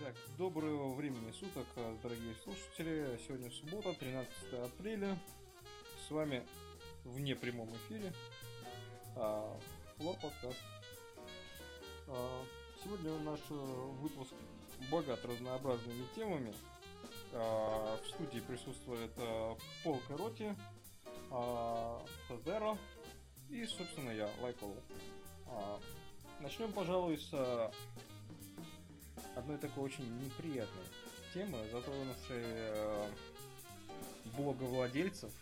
Так, доброго времени суток, дорогие слушатели. Сегодня суббота, 13 апреля. С вами в непрямом эфире Флор подкаст. Сегодня наш выпуск богат разнообразными темами. В студии присутствует Пол Короти, Хазеро и, собственно, я, Лайкол. Начнем, пожалуй, с одной такой очень неприятной темы, затронувшей блоговладельцев,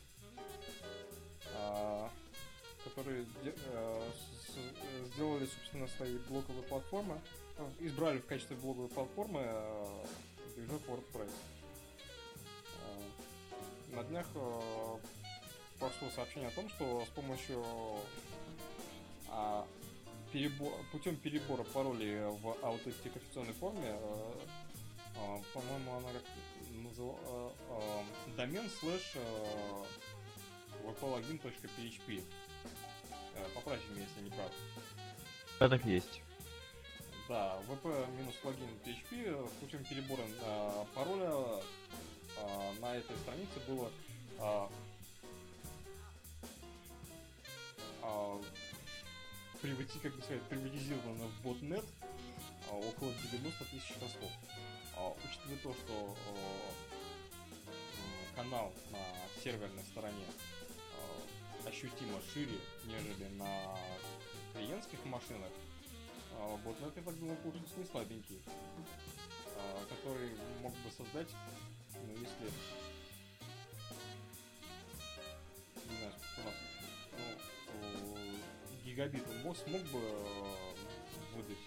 которые сделали, собственно, свои блоговые платформы, избрали в качестве блоговой платформы движок WordPress. На днях пошло сообщение о том, что с помощью путем перебора паролей в аутентификационной форме, по-моему, она как называла домен /wplogin.php. Поправьте меня, если не прав. Да, так есть. Да, wp-plugin.php путем перебора пароля на этой странице было приватизировано в ботнет около 90 тысяч хостов. Учитывая то, что канал на серверной стороне ощутимо шире, нежели на клиентских машинах, ботнет, я так думаю, получился не слабенький, который мог бы создать, если не знаю, сколько у нас, гигабит он смог бы выдать.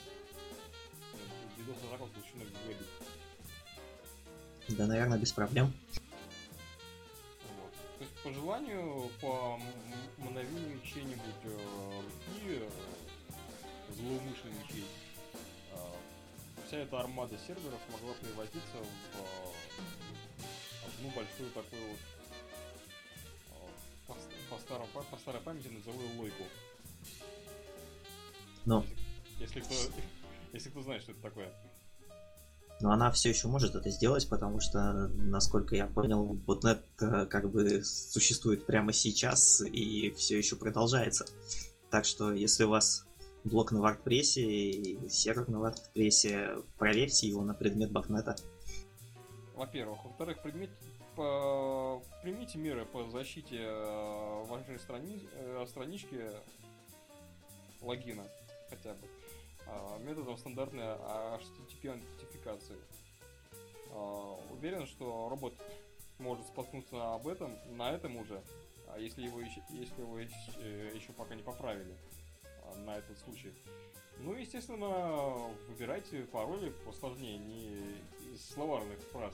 DDoS атака получена гигабит. Да, наверное, без проблем. Вот. То есть по желанию, по мгновению чьей-нибудь руки злоумышленничей, вся эта армада серверов могла превратиться в одну большую такую вот по старой памяти назову лойку. Но. Если кто знает, что это такое. Но она все еще может это сделать, потому что, насколько я понял, ботнет как бы существует прямо сейчас и все еще продолжается. Так что, если у вас блок на WordPress и сервер на WordPress, проверьте его на предмет ботнета. Во-первых. Во-вторых, примите меры по защите вашей странички логина хотя бы методом стандартной HTTP-аутентификации. Уверен, что робот может споткнуться на этом уже, если его еще пока не поправили на этот случай. Ну, естественно, выбирайте пароли посложнее, не из словарных фраз.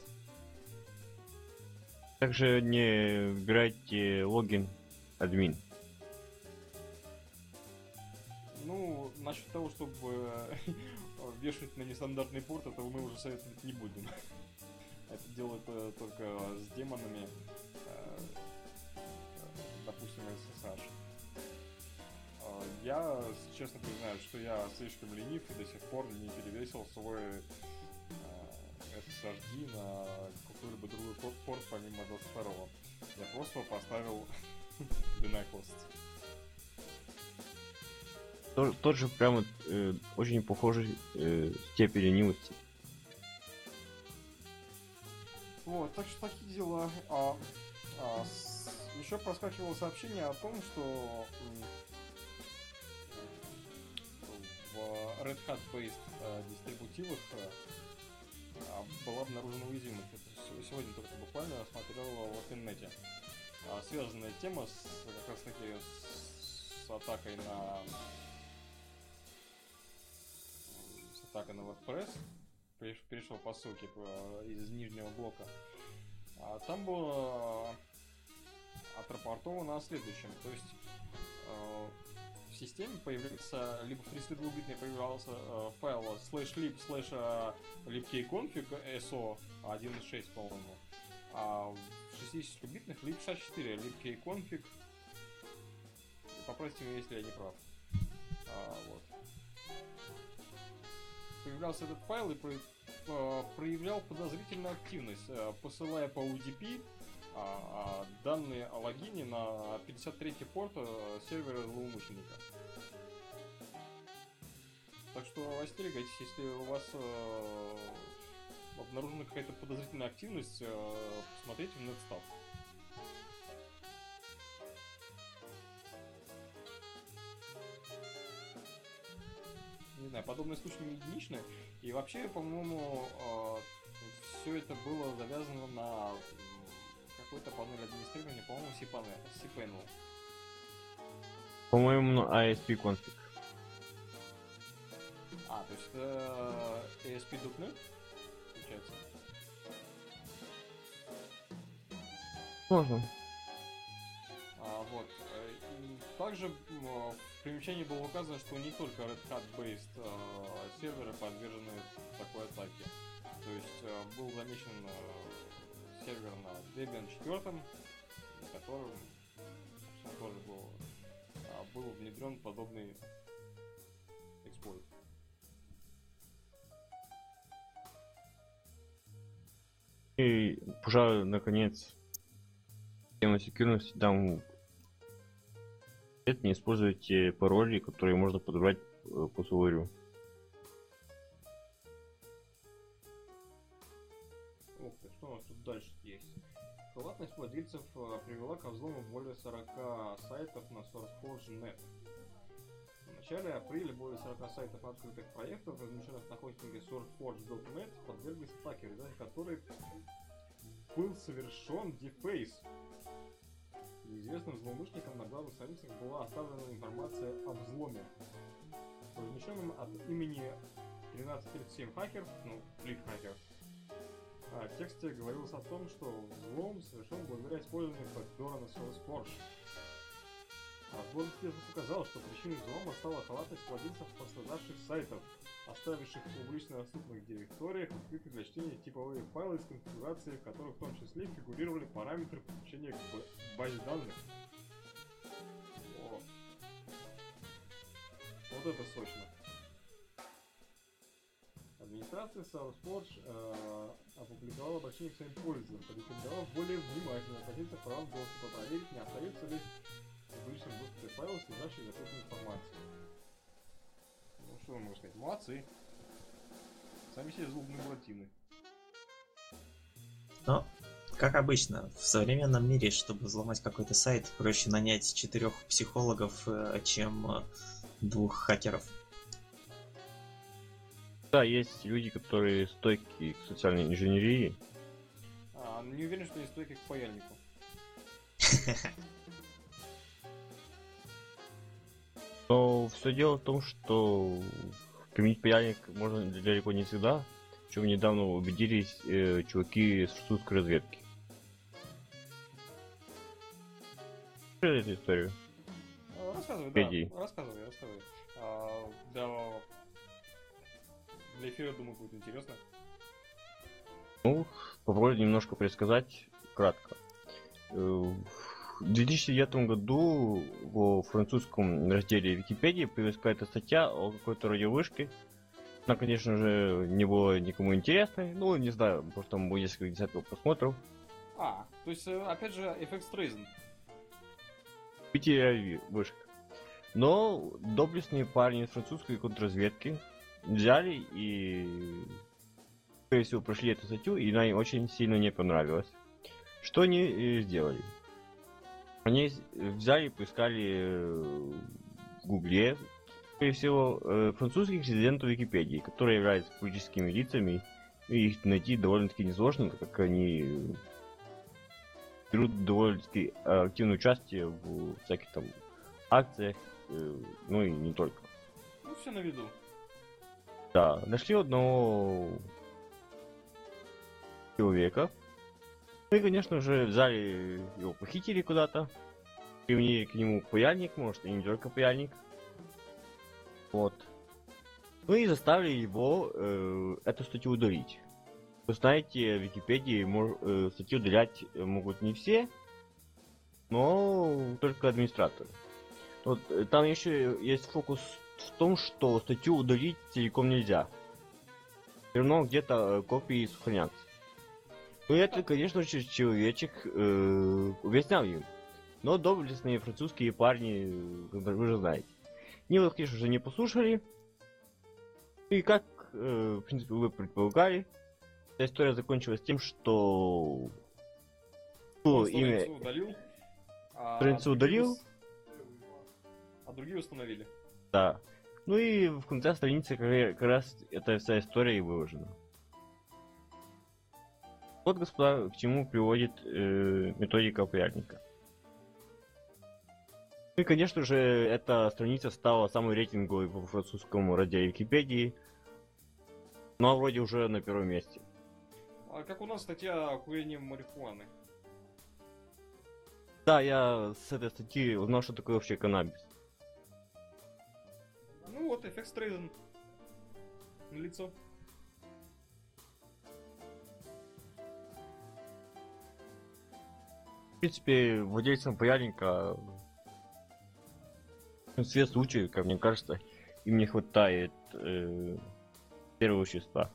Также не выбирайте логин админ. Ну, насчет того, чтобы вешать на нестандартный порт, этого мы уже советовать не будем. Это делают только с демонами, допустим, SSH. Я, честно признаюсь, что я слишком ленив и до сих пор не перевесил свой SSHD на какой-либо другой порт помимо 22-го. Я просто поставил Deny-хост. Тот же прямо очень похожий степень ленивости. Вот, так что такие дела. Еще проскакивало сообщение о том, что в Red Hat-based дистрибутивах была обнаружена уязвимость. Это сегодня только буквально смотрел в интернете. Связанная тема как раз таки с атакой на WordPress. Перешел по ссылке из нижнего блока. Там было отрапортовано о следующем. То есть в системе появляется, либо в 32-битной появлялся файл /lib/libkconfig so 1.6, по-моему, а в 60-битных lib64 libkconfig. Поправьте меня, если я не прав. Вот. Появлялся этот файл, и проявлял подозрительную активность, посылая по UDP данные о логине на 53-й порт сервера злоумышленника. Так что остерегайтесь, если у вас обнаружена какая-то подозрительная активность, посмотрите в NetStaff. Не знаю, подобные случаи не единичные. И вообще, по-моему, все это было завязано на какой-то панель администрирования, по-моему, cPanel. По-моему, на ASP config. То есть это ASP.NET, получается? Можно. Вот. И также в примечании было указано, что не только Red Hat-based серверы подвержены такой атаке. То есть был замечен сервер на Debian 4, которым тоже был внедрен подобный эксплойт. И, пожалуй, наконец, тема секьюрности, там не используйте пароли, которые можно подобрать по словарю. Ух ты, что у нас тут дальше есть? Халатность владельцев привела ко взлому более 40 сайтов на SourceForge.net. В начале апреля более 40 сайтов открытых проектов, размещенных на хостинге SourceForge.net, подверглись атаке, в результате которой был совершен дефейс. Неизвестным злоумышленникам на главных страницах была оставлена информация о взломе. Размещенным от имени 1337 хакер, лид хакер, в тексте говорилось о том, что взлом совершен благодаря использованию бэкдора на SourceForge. Разбор экспертов показал, что причиной взлома стала халатность владельцев пострадавших сайтов, оставивших в публично доступных директориях открыты для чтения типовые файлы с конфигурацией, в которых в том числе фигурировали параметры подключения к базе данных. О. Вот это сочно. Администрация SourceForge опубликовала обращение к своим пользователям, порекомендовав более внимательно относиться к правам доступа, проверить, не остается ли в личном доступе файлов, содержащих закрытую информацию. Ну что вы можете сказать? Молодцы. Сами себе злобные буратины. Но, как обычно, в современном мире, чтобы взломать какой-то сайт, проще нанять 4 психологов, чем 2 хакеров. Да, есть люди, которые стойки к социальной инженерии. Не уверен, что есть стойки к паяльнику. Но все дело в том, что применить паяльник можно далеко не всегда, в чем недавно убедились чуваки с французской разведки. Слышали эту историю? Рассказывай, Впереди. да. Рассказывай. Для эфира, думаю, будет интересно. Ну, попробую немножко пересказать кратко. В 2009 году во французском разделе Википедии появилась какая-то статья о какой-то радиовышке. Она, конечно же, не была никому интересной. Ну, не знаю, потому что там было несколько десятков просмотров. То есть, опять же, FX Tracing. Вышка. Но доблестные парни из французской контрразведки взяли и, скорее всего, прошли эту статью, и она им очень сильно не понравилась. Что они сделали? Они взяли и поискали в Гугле, скорее всего, французских резидентов Википедии, которые являются политическими лицами, и их найти довольно-таки несложно, так как они берут довольно-таки активное участие в всяких там акциях, ну и не только. Ну, все на виду. Да, нашли одного человека. Ну и, конечно же, взяли его, похитили куда-то. Применили к нему паяльник, может, и не только паяльник. Вот. Ну и заставили его эту статью удалить. Вы знаете, в Википедии статью удалять могут не все, но только администраторы. Вот, там еще есть фокус в том, что статью удалить целиком нельзя. все равно где-то копии сохранятся. Ну это, конечно же, человечек объяснял им. Но доблестные французские парни, вы же знаете. Они, конечно же, не послушали. И как, в принципе, вы предполагали, эта история закончилась тем, что... Он имя... страницу удалил, Страницу удалил. А другие установили. Да. Ну и в конце страницы как раз эта вся история и выложена. Вот, господа, к чему приводит методика паяльника. Ну и, конечно же, эта страница стала самой рейтинговой по французскому разделе Википедии. Но вроде уже на первом месте. А как у нас статья о курении марихуаны? Да, я с этой статьи узнал, что такое вообще каннабис. Ну вот, эффект Стрейзен. На лицо. В принципе, владельцам паяльника в большинстве случаев, как мне кажется, им не хватает первого вещества.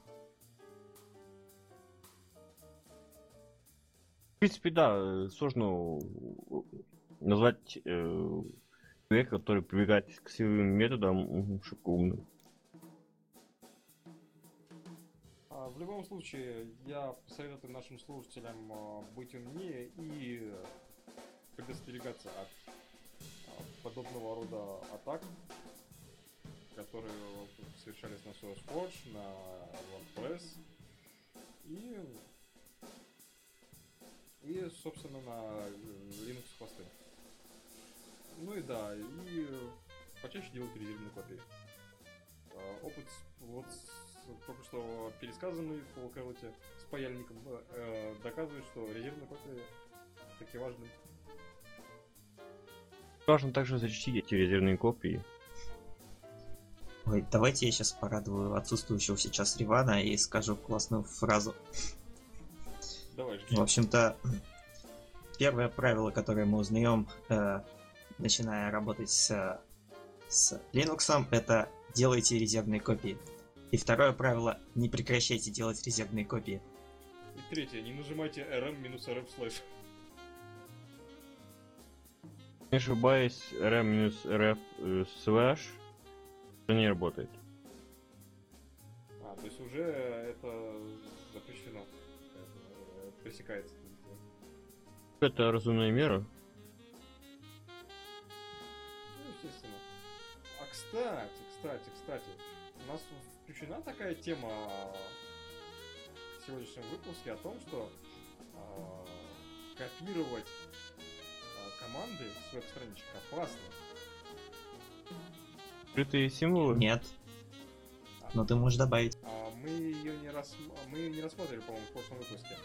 В принципе, да, сложно назвать человека, который прибегает к силовым методам, шокоумным. В любом случае, я посоветую нашим слушателям быть умнее и предостерегаться от подобного рода атак, которые совершались на SourceForge, на WordPress и собственно, на Linux хосты. Ну и да, и почаще делать резервные копии. Опыт вот только что пересказанный по Кэллоте с паяльником доказывает, что резервные копии таки важны. Важно также защитить эти резервные копии. Ой, давайте я сейчас порадую отсутствующего сейчас Ривана и скажу классную фразу. Давай, жги. В общем-то, первое правило, которое мы узнаем, начиная работать с Linux, это делайте резервные копии. И второе правило, не прекращайте делать резервные копии. И третье, не нажимайте rm-rf/. Не ошибаюсь, rm-rf / не работает. То есть уже это запрещено. Это пресекается. Это разумная мера. Ну, естественно. А кстати, у нас включена такая тема в сегодняшнем выпуске о том, что копировать команды с веб-страничек опасно. Скрытые символы? Нет. Но ты можешь добавить. Мы ее не рассмотрели, по-моему, в прошлом выпуске.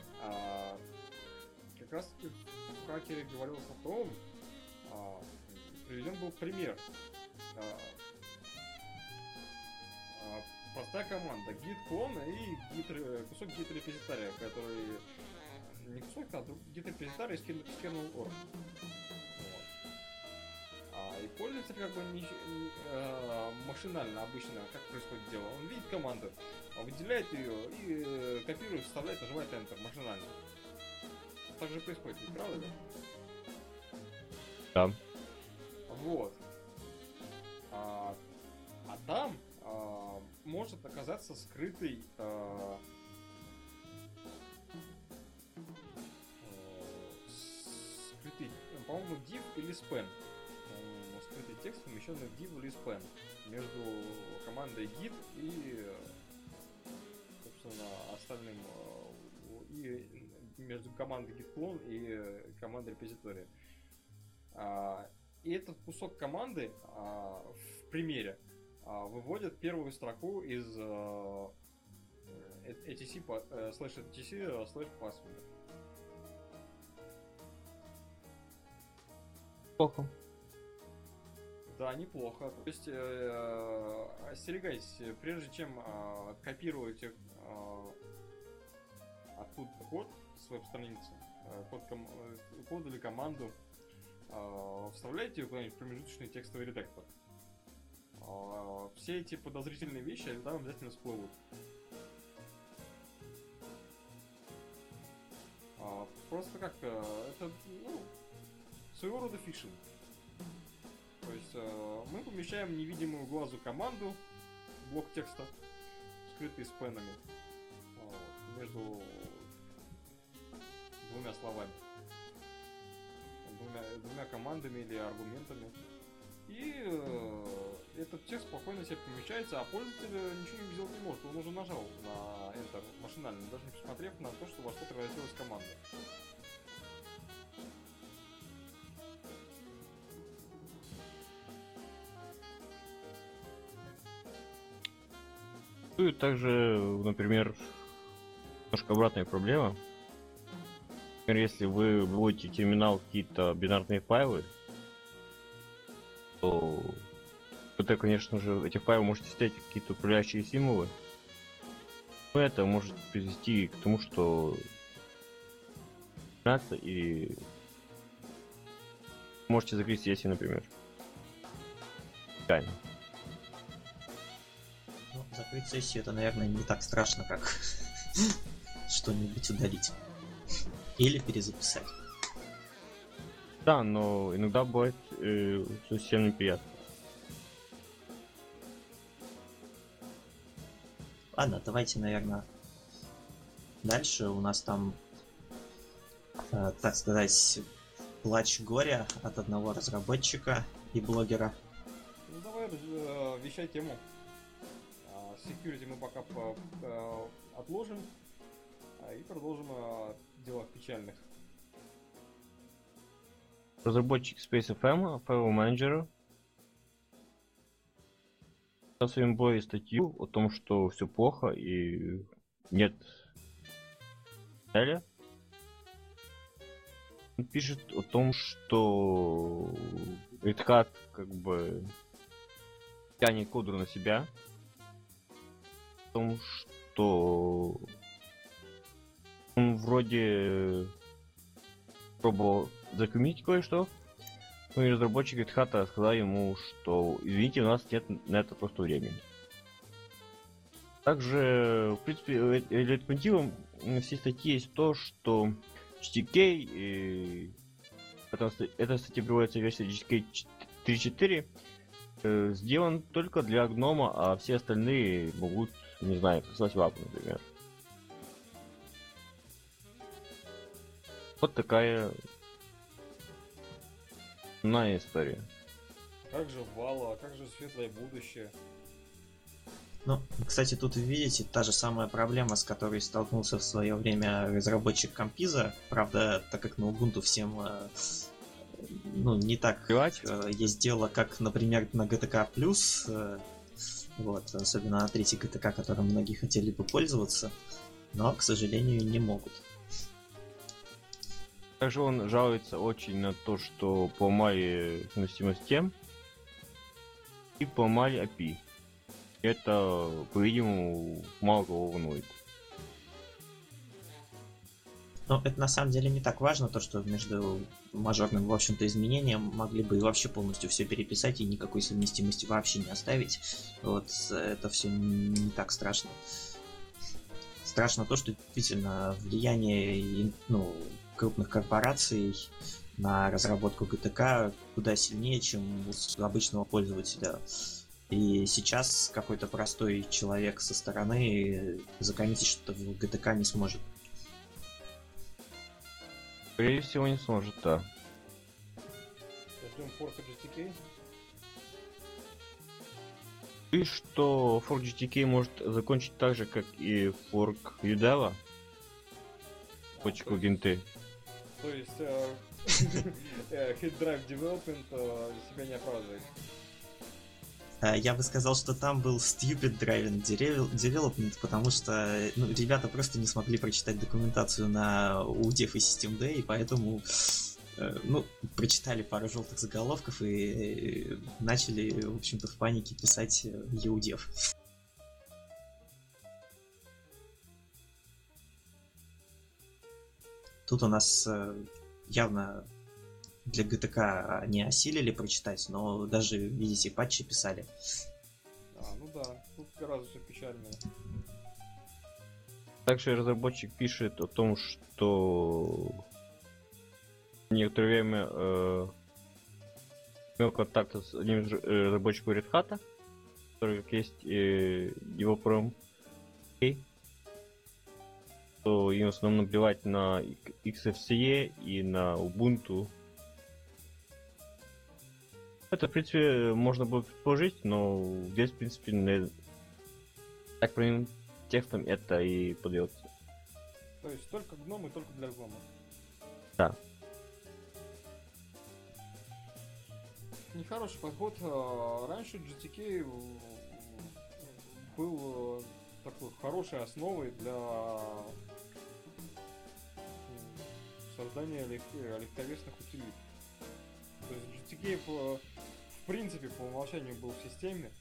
Как раз таки в хакере говорилось о том, приведен был пример. Простая команда git clone и кусок git репозитария, который не кусок, а git репозитарий из kernel.org. И пользователь как бы машинально обычно, как происходит дело, он видит команду, выделяет ее и копирует, вставляет, нажимает Enter машинально. Так же происходит, ведь правда ли? Да. Вот. А там может оказаться скрытый по-моему, div или span. Скрытый текст, помещенный в div или span между командой git и, собственно, остальным, и между командой git clone и командой репозитория. И этот кусок команды в примере выводит первую строку из etc /password. Плохо. Да, неплохо. То есть остерегайтесь, прежде чем копировать оттуда код с веб-страницы, код или команду, вставляйте ее куда-нибудь в промежуточный текстовый редактор. Все эти подозрительные вещи там обязательно всплывут. просто как это, ну, своего рода фишинг. То есть мы помещаем невидимую глазу команду, блок текста, скрытый с пенами, между двумя словами, двумя командами или аргументами. И этот текст спокойно себе помещается, а пользователь ничего сделать не может. Он уже нажал на Enter машинально, даже не посмотрев на то, что во что превратилась команда. Существует также, например, немножко обратная проблема. Например, если вы вводите в терминал какие-то бинарные файлы, то вы, конечно же, эти файлы можете вставить какие-то управляющие символы. Но это может привести к тому, что и можете закрыть сессии, например. Тайно. Ну, закрыть сессию это, наверное, не так страшно, как что-нибудь удалить. Или перезаписать. Да, но иногда бывает совсем неприятно. Ладно, давайте, наверное, дальше. У нас там, так сказать, плач горя от одного разработчика и блогера. Ну давай вещай тему. Security мы пока отложим и продолжим о делах печальных. Разработчик SpaceFM, файлового менеджера, в своем блоге статью о том, что все плохо и нет цели. Он пишет о том, что Red Hat как бы тянет кодру на себя, о том, что он вроде пробовал закоммитить кое-что, ну и разработчик Red Hat сказал ему, что извините, у нас нет на это просто времени. Также, в принципе, лейтмотивом всей статьи есть то, что GTK, это, кстати, приводится версия GTK 3.4, сделан только для гнома, а все остальные могут, не знаю, прислать вапу, например. Вот такая история. Как же Вала, как же светлое будущее? Ну, кстати, тут видите та же самая проблема, с которой столкнулся в свое время разработчик Компиза. Правда, так как на Ubuntu всем ну, не так есть дело, как, например, на GTK+, вот, особенно на третий GTK, которым многие хотели бы пользоваться, но, к сожалению, не могут. Также он жалуется очень на то, что поломали совместимость тем и поломали API. Это, по-видимому, мало кого волнует. Но это на самом деле не так важно, то что между мажорным, в общем-то, изменением могли бы и вообще полностью все переписать и никакой совместимости вообще не оставить. Вот это все не так страшно. Страшно то, что действительно влияние, ну, крупных корпораций на разработку GTK куда сильнее, чем у обычного пользователя. И сейчас какой-то простой человек со стороны закоммитить что-то в GTK не сможет. Скорее всего, не сможет, да. Ждем форка GTK. И что форк GTK может закончить так же, как и форк Udava? Почку генты. То есть Hit Drive Development себя не оправдывает. Я бы сказал, что там был Stupid Driving Development, потому что ребята просто не смогли прочитать документацию на UDEF и Systemd, и поэтому прочитали пару желтых заголовков и начали, в общем-то, в панике писать UDEF. Тут у нас явно для GTK они осилили прочитать, но даже, видите, патчи писали. Ну да, тут гораздо все печальнее. Также разработчик пишет о том, что некоторое время имел контакт с одним из разработчиков Red Hat, который как есть его пром, то им в основном наплевать на XFCE и на Ubuntu. Это, в принципе, можно было предположить, но здесь, в принципе, так прямым текстом это и подается. То есть только гном и только для гнома. Да. Нехороший подход. Раньше GTK был такой хорошей основой для создания легковесных утилит. То есть GTK в принципе по умолчанию был в системе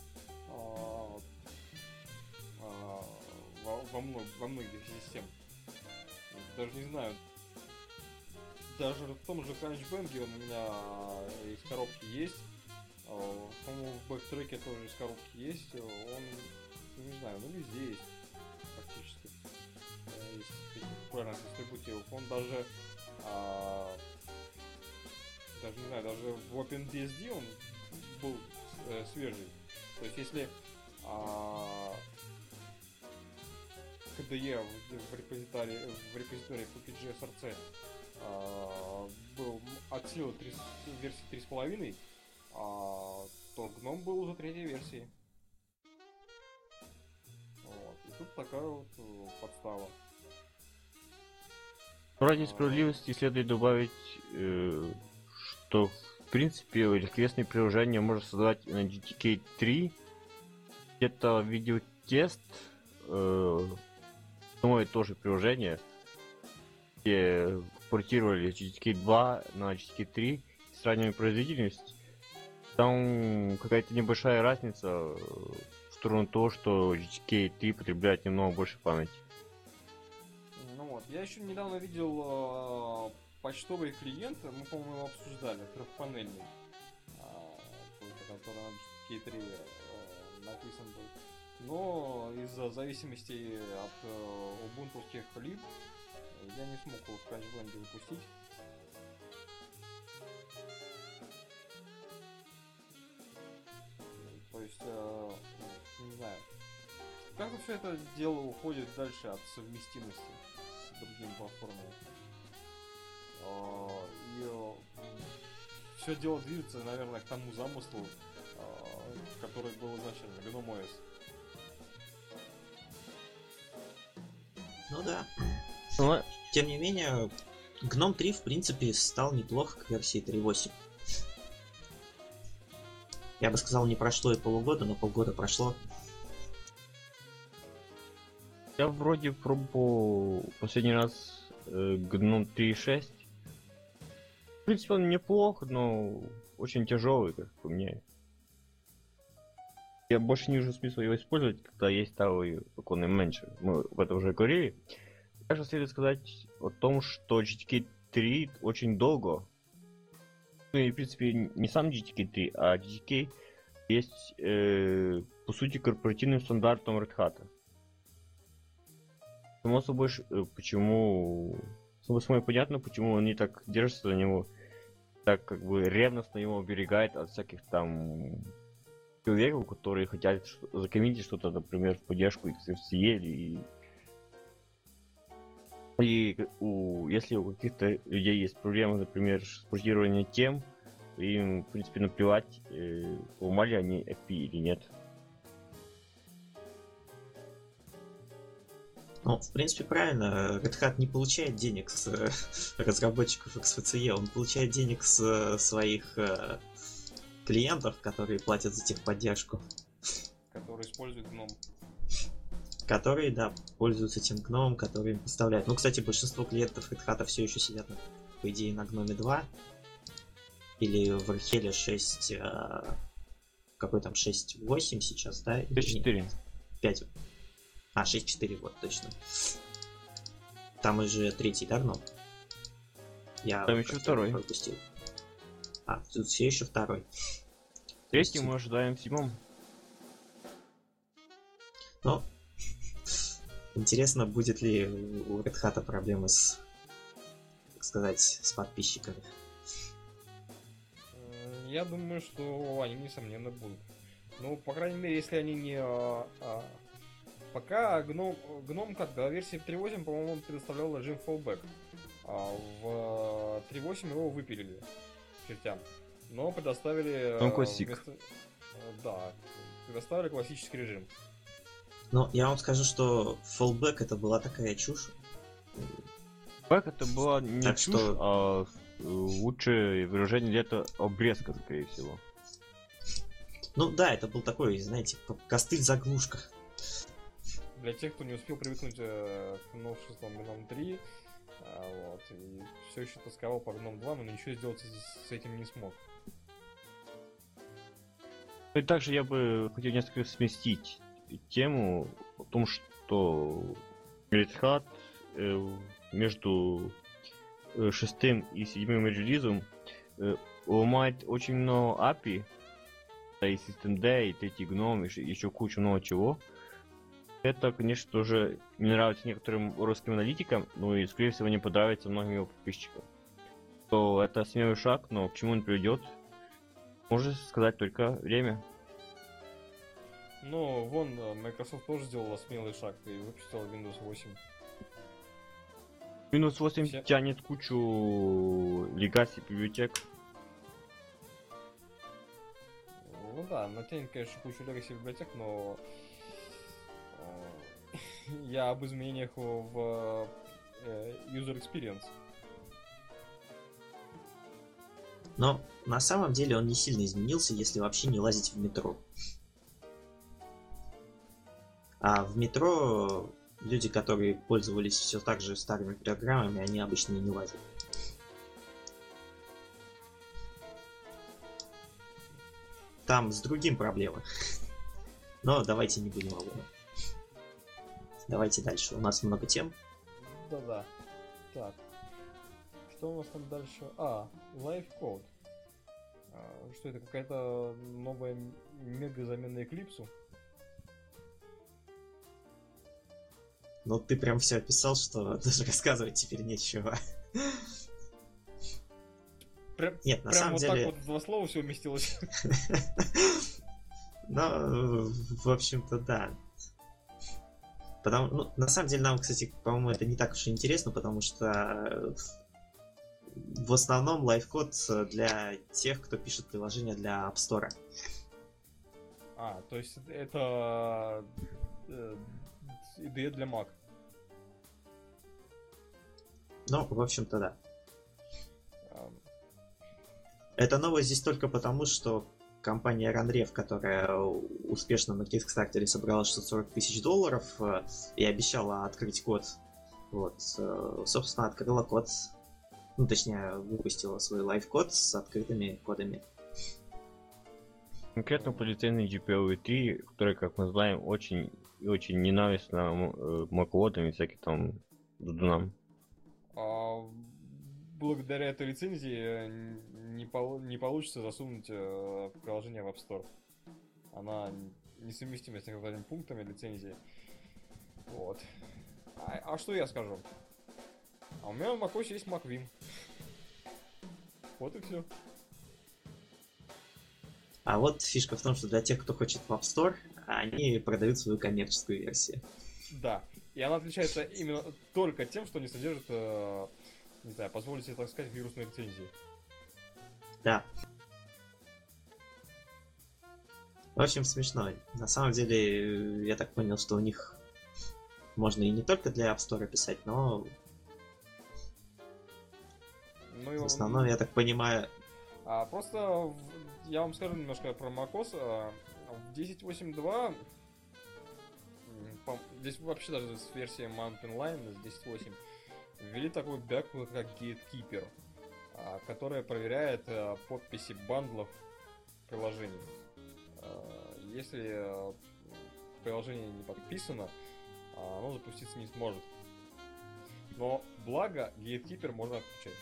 во многих системах. Даже не знаю. Даже в том же CrunchBang он у меня из коробки есть. По-моему, в бэктреке тоже из коробки есть. Он, не знаю, ну везде есть. Практически. Из таких популярных дистрибутивов. Он даже не знаю, даже в OpenBSD он был свежий. То есть если KDE в репозитории PPG-SRC был от силы версии 3.5, то GNOME был уже третьей версии. Вот. И тут такая вот подстава. Ради справедливости следует добавить, что в принципе реквестные приложения можно создавать на GTK 3. Это видеотест, самое тоже приложение, где портировали GTK 2 на GTK 3, сравнивали производительность. Там какая-то небольшая разница в сторону того, что GTK 3 потребляет немного больше памяти. Ну вот, я еще недавно видел почтовый клиент, мы, по-моему, его обсуждали, трехпанельный, который на GTK 3 написан был. Но из-за зависимости от убунтовских либ я не смог его в CrunchBang запустить. То есть, не знаю. Как-то все это дело уходит дальше от совместимости с другими платформами. И все дело движется, наверное, к тому замыслу, который был изначально, GNOME OS. Ну да. Ну, Тем не менее, GNOME 3 в принципе стал неплохо к версии 3.8. Я бы сказал, не прошло и полугода, но полгода прошло. я вроде пробовал последний раз GNOME 3.6. В принципе, он неплох, но очень тяжелый, как по мне. Я больше не вижу смысла его использовать, когда есть старый оконный менеджер. Мы об этом уже говорили. Также следует сказать о том, что GTK 3 очень долго. Ну и в принципе не сам GTK 3, а GTK есть по сути корпоративным стандартом Red Hat. Само собой, почему... Само собой понятно, почему они так держатся за него, так как бы ревностно его уберегают от всяких там человеков, которые хотят закоммитить что-то, например, в поддержку XFCE если у каких-то людей есть проблемы, например, с портированием тем, им, в принципе, наплевать, поломали они API или нет. Ну, в принципе, правильно. Red Hat не получает денег с разработчиков XFCE, он получает денег с своих клиентов, которые платят за техподдержку. Которые используют GNOME. Которые, да, пользуются тем гномом, который им поставляют. Ну, кстати, большинство клиентов Red Hat все еще сидят, по идее, на гноме 2. Или в Archel 6... какой там 6.8 сейчас, да? 6.4. 5. 6.4, вот, точно. Там уже третий, да, гном? Я там еще второй. Пропустил. Тут все еще второй. Третий мы ожидаем в 7. Ну, интересно, будет ли у Red Hat проблемы с, так сказать, с подписчиками. Я думаю, что они, несомненно, будут. Ну, по крайней мере, если они не... Пока гном как до версии 3.8, по-моему, он предоставлял режим fallback. А в 3.8 его выпилили к чертям. Но предоставили... Он классик. Да, предоставили классический режим. Но я вам скажу, что fallback это была такая чушь. Как это была не Так чушь, что- а лучшее выражение где-то обрезка, скорее всего. Ну да, это был такой, знаете, костыль-заглушка. Для тех, кто не успел привыкнуть к новшествам Гном 3, вот, и все еще тосковал по Гном 2, но ничего сделать с этим не смог. И также я бы хотел несколько сместить тему о том, что Red Hat между шестым и седьмым релизом ломает очень много API, да, и Systemd, и третий гном, и еще кучу много чего. Это, конечно, тоже не нравится некоторым русским аналитикам, но и, скорее всего, не понравится многим его подписчикам. То это смелый шаг, но к чему он приведет, может сказать только время. Ну, вон, Microsoft тоже сделала смелый шаг и выпустила Windows 8. Windows 8 Все- тянет кучу legacy библиотек. Ну да, натянет, конечно, кучу legacy библиотек, но я об изменениях в user experience. Но на самом деле он не сильно изменился, если вообще не лазить в метро. А в метро люди, которые пользовались все так же старыми программами, они обычно и не лазят. Там с другим проблемы. Но давайте не будем об этом. Давайте дальше. У нас много тем. Да-да. Так. Что у нас там дальше? Live Code. Что это, какая-то новая мега-замена Eclipse? Но ты прям все описал, что даже рассказывать теперь нечего. Нет, на Прям самом вот деле... так вот в два слова все уместилось. Ну, в общем-то, да. Ну, на самом деле, нам, кстати, по-моему, это не так уж и интересно, потому что в основном лайфкод для тех, кто пишет приложение для App Store. То есть это IDE для Mac. Ну, в общем-то, да. А, Эта новость здесь только потому, что компания Runrev, которая успешно на Kickstarter собрала $640 тысяч и обещала открыть код, вот, собственно, открыла код, ну, точнее, выпустила свой лайв-код с открытыми кодами. Конкретно по лицензии GPL 3, которая, как мы знаем, очень и очень ненавистна маклотам и всяким там ждунам. Благодаря этой лицензии не получится засунуть приложение в App Store. Она несовместима с некоторыми пунктами лицензии. Вот. А что я скажу? У меня в macOS есть MacVim. Вот и все. А вот фишка в том, что для тех, кто хочет в App Store, они продают свою коммерческую версию. Да. И она отличается именно только тем, что не содержит, не знаю, позволить себе, так сказать, вирусной лицензии. Да. В общем, смешно. На самом деле, я так понял, что у них можно и не только для App Store писать, но в основном, я так понимаю... Просто я вам скажу немножко про macOS. В 10.8.2 здесь вообще даже с версией Mountain Lion с 10.8 ввели такой баг, как Gatekeeper, которая проверяет подписи бандлов приложений. Если приложение не подписано, оно запуститься не сможет. Но благо Gatekeeper можно отключать.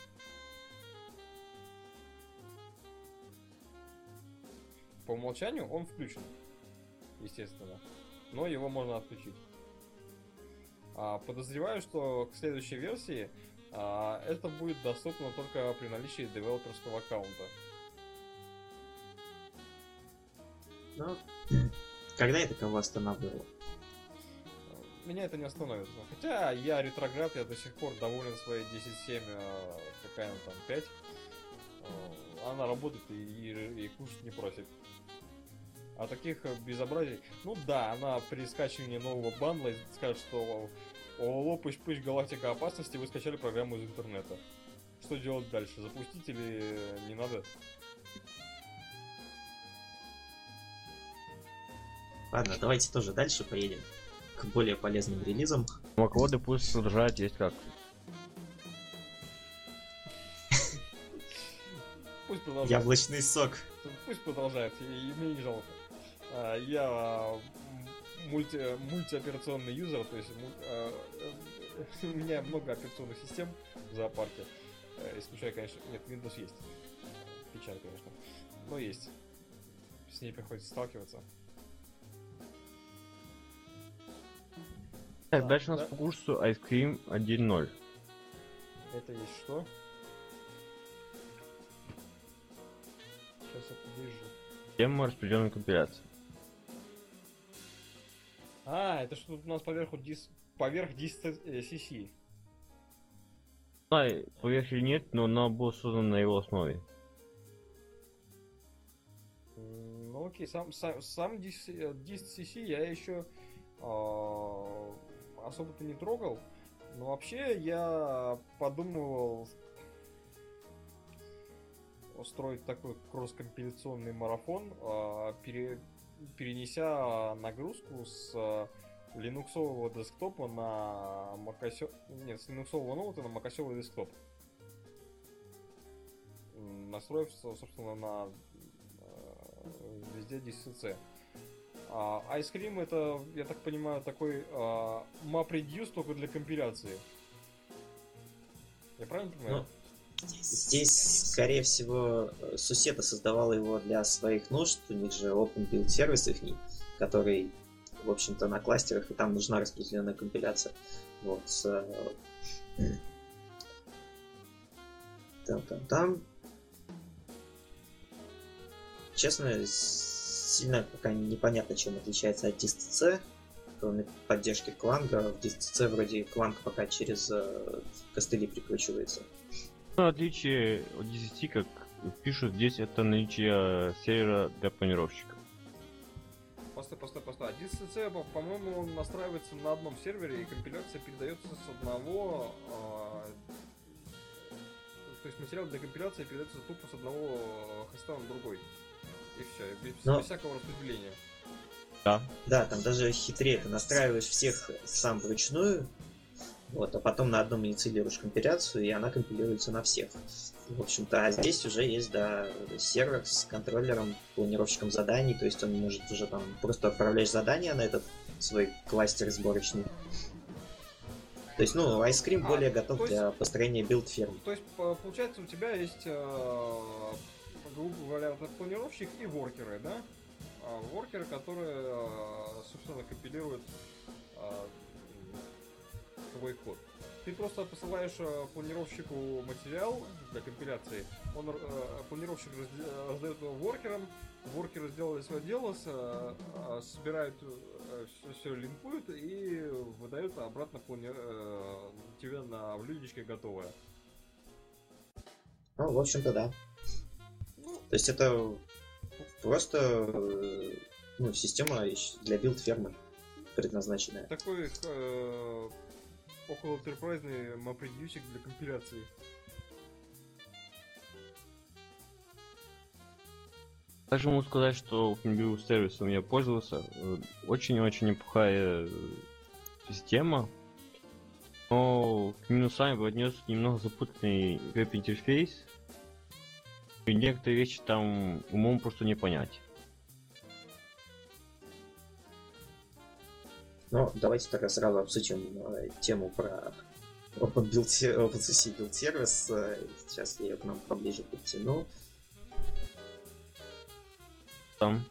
По умолчанию он включен, естественно, но его можно отключить. Подозреваю, что к следующей версии это будет доступно только при наличии девелоперского аккаунта. Ну, когда это кого останавливало? Меня это не остановит. Хотя я ретроград, я до сих пор доволен своей 10.7, какая она там, 5. Она работает и кушать не просит. А таких безобразий... Ну да, она при скачивании нового бандла скажет, что ОЛО, пыщ-пыщ, галактика опасности, вы скачали программу из интернета. Что делать дальше? Запустить или не надо? Ладно, давайте тоже дальше поедем к более полезным релизам. Маководы пусть продолжают есть как. Пусть продолжает. Яблочный сок. Пусть продолжает, и мне не жалко. Я мультиоперационный юзер, то есть у меня много операционных систем в зоопарке. Исключая, конечно, нет, Windows есть. Печаль, конечно. Но есть. С ней приходится сталкиваться. Так, дальше у нас по курсу Ice Cream 1.0. Это есть что? Сейчас я подвижу. Тема распределенной компиляции. Это что тут у нас поверх диск CC. Да, поверх или нет, но она была создана на его основе. Ну окей, сам диск CC я еще особо-то не трогал. Но вообще я подумывал устроить такой кросс-компиляционный марафон, перенеся нагрузку с линуксового десктопа на Нет, с линуксового ноута на макосевый десктоп. Настроив, собственно, на везде DCC. Ice Cream это, я так понимаю, такой MapReduce только для компиляции. Я правильно понимаю? Ну, здесь, скорее всего, Сусета создавала его для своих нужд. У них же Open Build сервис их, который, в общем-то, на кластерах, и там нужна распределенная компиляция. Вот. Там. Честно, сильно пока непонятно, чем отличается от DistC, кроме поддержки кланга. В DistC вроде кланг пока через костыли прикручивается. Ну, отличие от 10, как пишут здесь, это наличие сервера для планировщика. Постой. А DistC, по-моему, он настраивается на одном сервере, и компиляция передается с одного... То есть материал для компиляции передается тупо с одного хоста на другой. И все, без всякого распределения. Да, там даже хитрее. Ты настраиваешь всех сам вручную, вот, а потом на одном инициируешь компиляцию, и она компилируется на всех. В общем-то, а здесь уже есть, да, сервер с контроллером, планировщиком заданий, то есть он может уже там просто отправлять задания на этот свой кластер сборочный. То есть, Ice Cream более готов для построения билд-ферм. То есть, получается, у тебя есть, грубо говоря, планировщик и воркеры, да? Воркеры, которые, собственно, компилируют твой код. Ты просто посылаешь планировщику материал для компиляции, планировщик раздает его воркерам, воркеры сделали свое дело, собирают, все линкуют и выдают обратно тебе на блюдечке готовое. В общем-то, да. То есть это просто система для билд-фермы предназначенная. Такой около enterprise MapReduce для компиляции. Также могу сказать, что OpenBuild сервисом я пользовался. Очень-очень неплохая система. Но к минусам я отнес немного запутанный веб-интерфейс. И некоторые вещи там умом просто не понять. Давайте тогда сразу обсудим тему про OpenSUSE Build Service. Сейчас я ее к нам поближе подтяну. Там.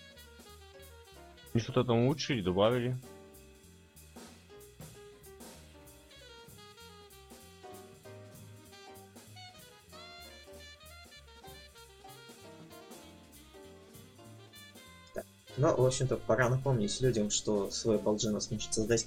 И что-то там улучшили, добавили. Но, в общем-то, пора напомнить людям, что свой Balgenos может создать.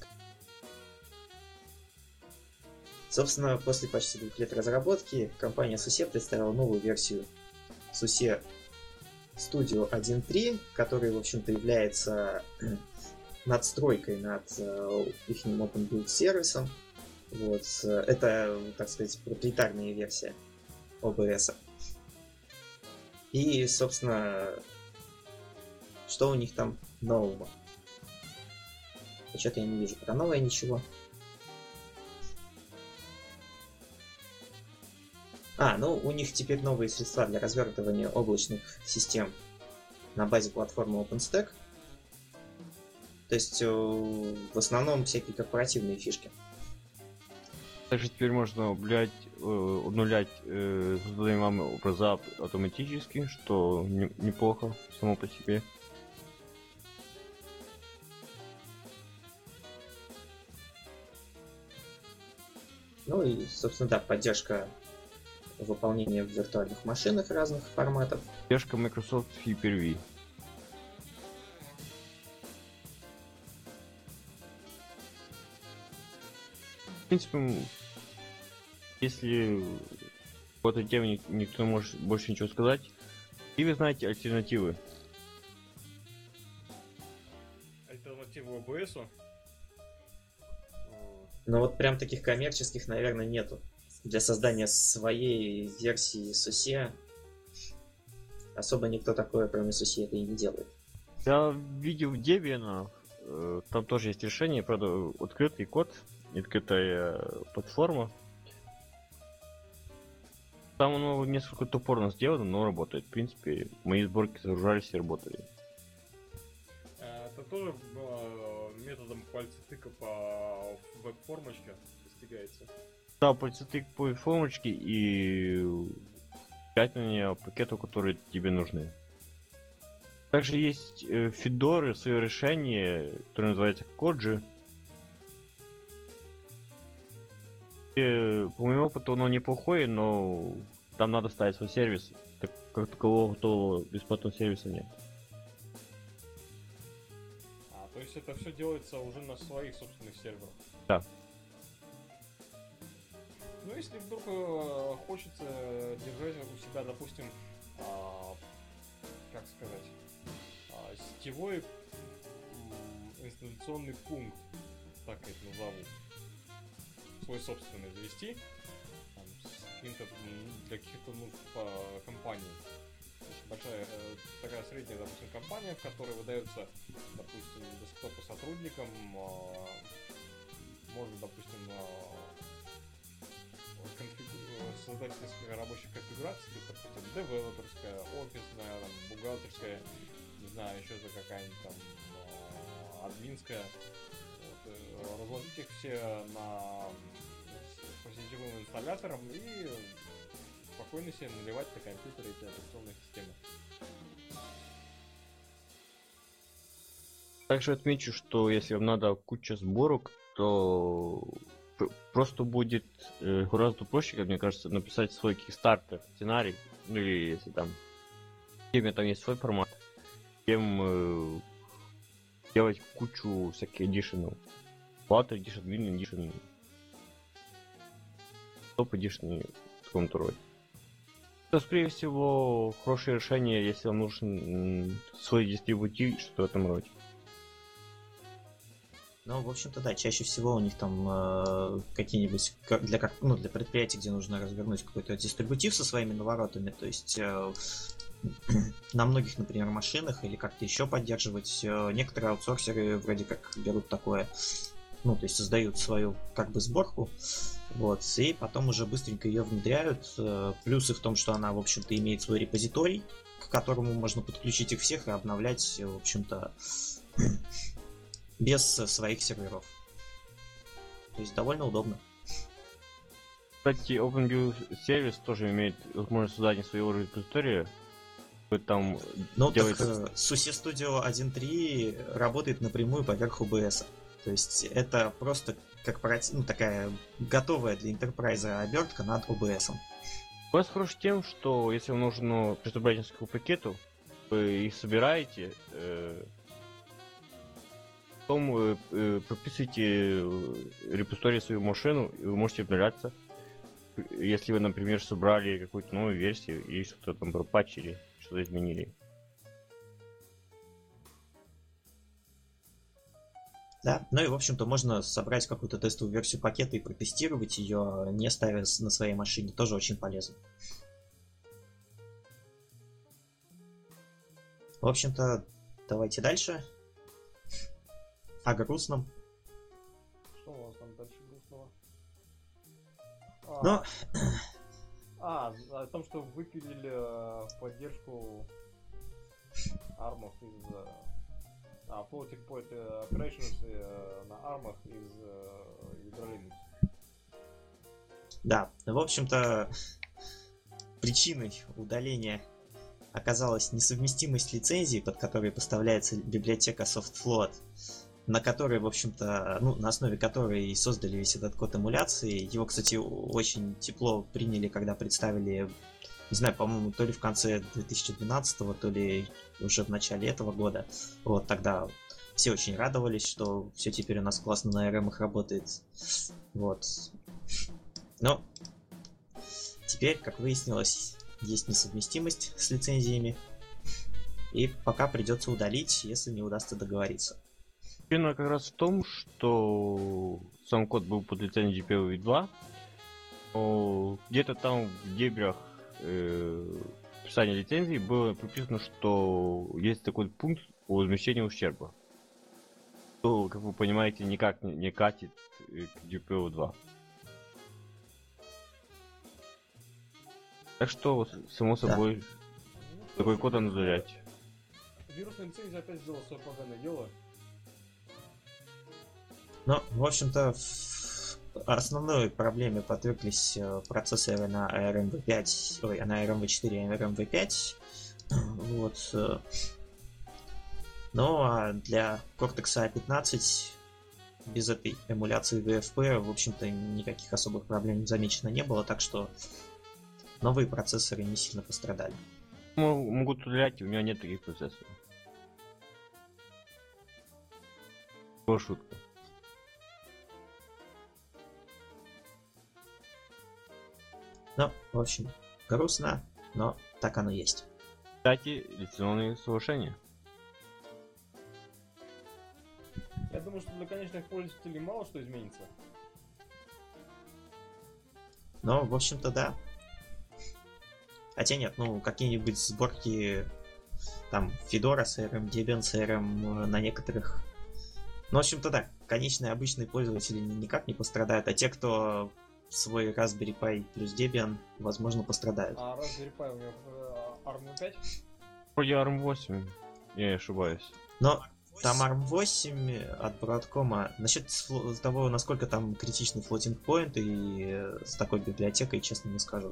Собственно, после почти 2 лет разработки компания SUSE представила новую версию SUSE Studio 1.3, который, в общем-то, является надстройкой над их Open Build сервисом. Вот. Это, так сказать, проприетарная версия OBS. И, собственно, что у них там нового? Что-то я не вижу про новое ничего. Ну у них теперь новые средства для развертывания облачных систем на базе платформы OpenStack. То есть в основном всякие корпоративные фишки. Также теперь можно обнулять создаемые образа автоматически, что неплохо само по себе. Ну и, собственно, да, поддержка выполнения в виртуальных машинах разных форматов. Поддержка Microsoft Hyper-V. В принципе, если по этой теме никто не может больше ничего сказать, и вы знаете альтернативы. Альтернативу OBS? Но вот прям таких коммерческих, наверное, нету. Для создания своей версии SUSE особо никто такое, кроме SUSE, это и не делает. Я видел в Debian, там тоже есть решение, правда, открытый код, открытая платформа. Там оно несколько топорно сделано, но работает. В принципе, мои сборки загружались и работали. Это тоже методом пальца тыка по веб-формочке достигается? Да, пальцетык по формочке и скачивание пакетов, которые тебе нужны. Также есть Fedora, свое решение, которое называется Koji. По моему опыту оно неплохое, но там надо ставить свой сервис. Как такового готового бесплатного сервиса нет. То есть это все делается уже на своих собственных серверах? Да. Ну, если вдруг хочется держать у себя, допустим, как сказать, сетевой инсталляционный пункт, так это назову, свой собственный завести, там, для каких-то компаний. Большая, такая средняя, допустим, компания, в которой выдается, допустим, десктопы сотрудникам, может, допустим, создать несколько рабочих конфигураций, допустим, девелоперская, офисная, там, бухгалтерская, не знаю, еще за какая-нибудь там админская. Вот, разложить их все по сетевым инсталляторам и спокойно себе наливать на компьютеры эти операционные системы. Также отмечу, что если вам надо куча сборок, то просто будет гораздо проще, как мне кажется, написать свой Kickstarter сценарий, ну или если там там есть свой формат, чем делать кучу всяких эдишенов. Flutter Edition, Win Edition, Top Edition в таком-то роде. Это, скорее всего, хорошее решение, если вам нужен свой дистрибутив, что в этом роде. Ну, в общем-то, да, чаще всего у них там какие-нибудь для предприятий, где нужно развернуть какой-то дистрибутив со своими наворотами, то есть на многих, например, машинах или как-то еще поддерживать. Некоторые аутсорсеры вроде как берут такое, ну, то есть создают свою как бы сборку, вот, и потом уже быстренько ее внедряют. Плюсы в том, что она, в общем-то, имеет свой репозиторий, к которому можно подключить их всех и обновлять, в общем-то, без своих серверов. То есть довольно удобно. Кстати, OpenView сервис тоже имеет возможность создания своего репозитория. Там делает... так SUSE Studio 1.3 работает напрямую поверх OBS. То есть это просто такая готовая для Enterprise обертка над OBS. OBS хорош тем, что если вам нужно приступать к несколько пакетов, вы их собираете, Потом прописывайте репозиторий свою машину, и вы можете обновляться. Если вы, например, собрали какую-то новую версию и что-то там пропатчили, что-то изменили. Да, ну и, в общем-то, можно собрать какую-то тестовую версию пакета и протестировать ее, не ставя на своей машине. Тоже очень полезно. В общем-то, давайте дальше. О грустном. Что у вас там дальше грустного? Ну, О том, что выпилили поддержку армов из Floating Point Operations на армах из ядра Linux. да, в общем-то, причиной удаления оказалась несовместимость лицензии, под которой поставляется библиотека SoftFloat, на которой, в общем-то, ну, на основе которой и создали весь этот код эмуляции. Его, кстати, очень тепло приняли, когда представили, не знаю, по-моему, то ли в конце 2012-го, то ли уже в начале этого года. Вот тогда все очень радовались, что все теперь у нас классно на RM-ах работает. Вот. Но теперь, как выяснилось, есть несовместимость с лицензиями. И пока придется удалить, если не удастся договориться. Причина как раз в том, что сам код был под лицензией GPL v2. Где-то там в дебрях описания лицензии было прописано, что есть такой пункт по возмещению ущерба. То, как вы понимаете, никак не катит к GPL 2. Так что, само собой, такой код надо удалять. Вирусная лицензия опять сделала свое поганое дело. Ну, в общем-то, основной проблеме подверглись процессоры на ARM-V5, ой, на ARM-V4 и ARM-V5. Вот. Ну, а для Cortex A15 без этой эмуляции VFP, в общем-то, никаких особых проблем замечено не было, так что новые процессоры не сильно пострадали. Могут удалять, у меня нет таких процессоров. Была шутка. Ну, в общем, грустно, но так оно есть. Кстати, лицензионные соглашения. Я думаю, что для конечных пользователей мало что изменится. Но, в общем-то, да. Хотя нет, ну, какие-нибудь сборки там Fedora с ARM, Debian с ARM на некоторых... Ну, в общем-то, да, конечные обычные пользователи никак не пострадают, а те, кто свой Raspberry Pi плюс Debian, возможно, пострадают. А Raspberry Pi у меня ARM5? Вроде ARM 8, я не ошибаюсь. Но там ARM 8 от Broadcom. Насчет того, насколько там критичный floating point и с такой библиотекой, честно не скажу.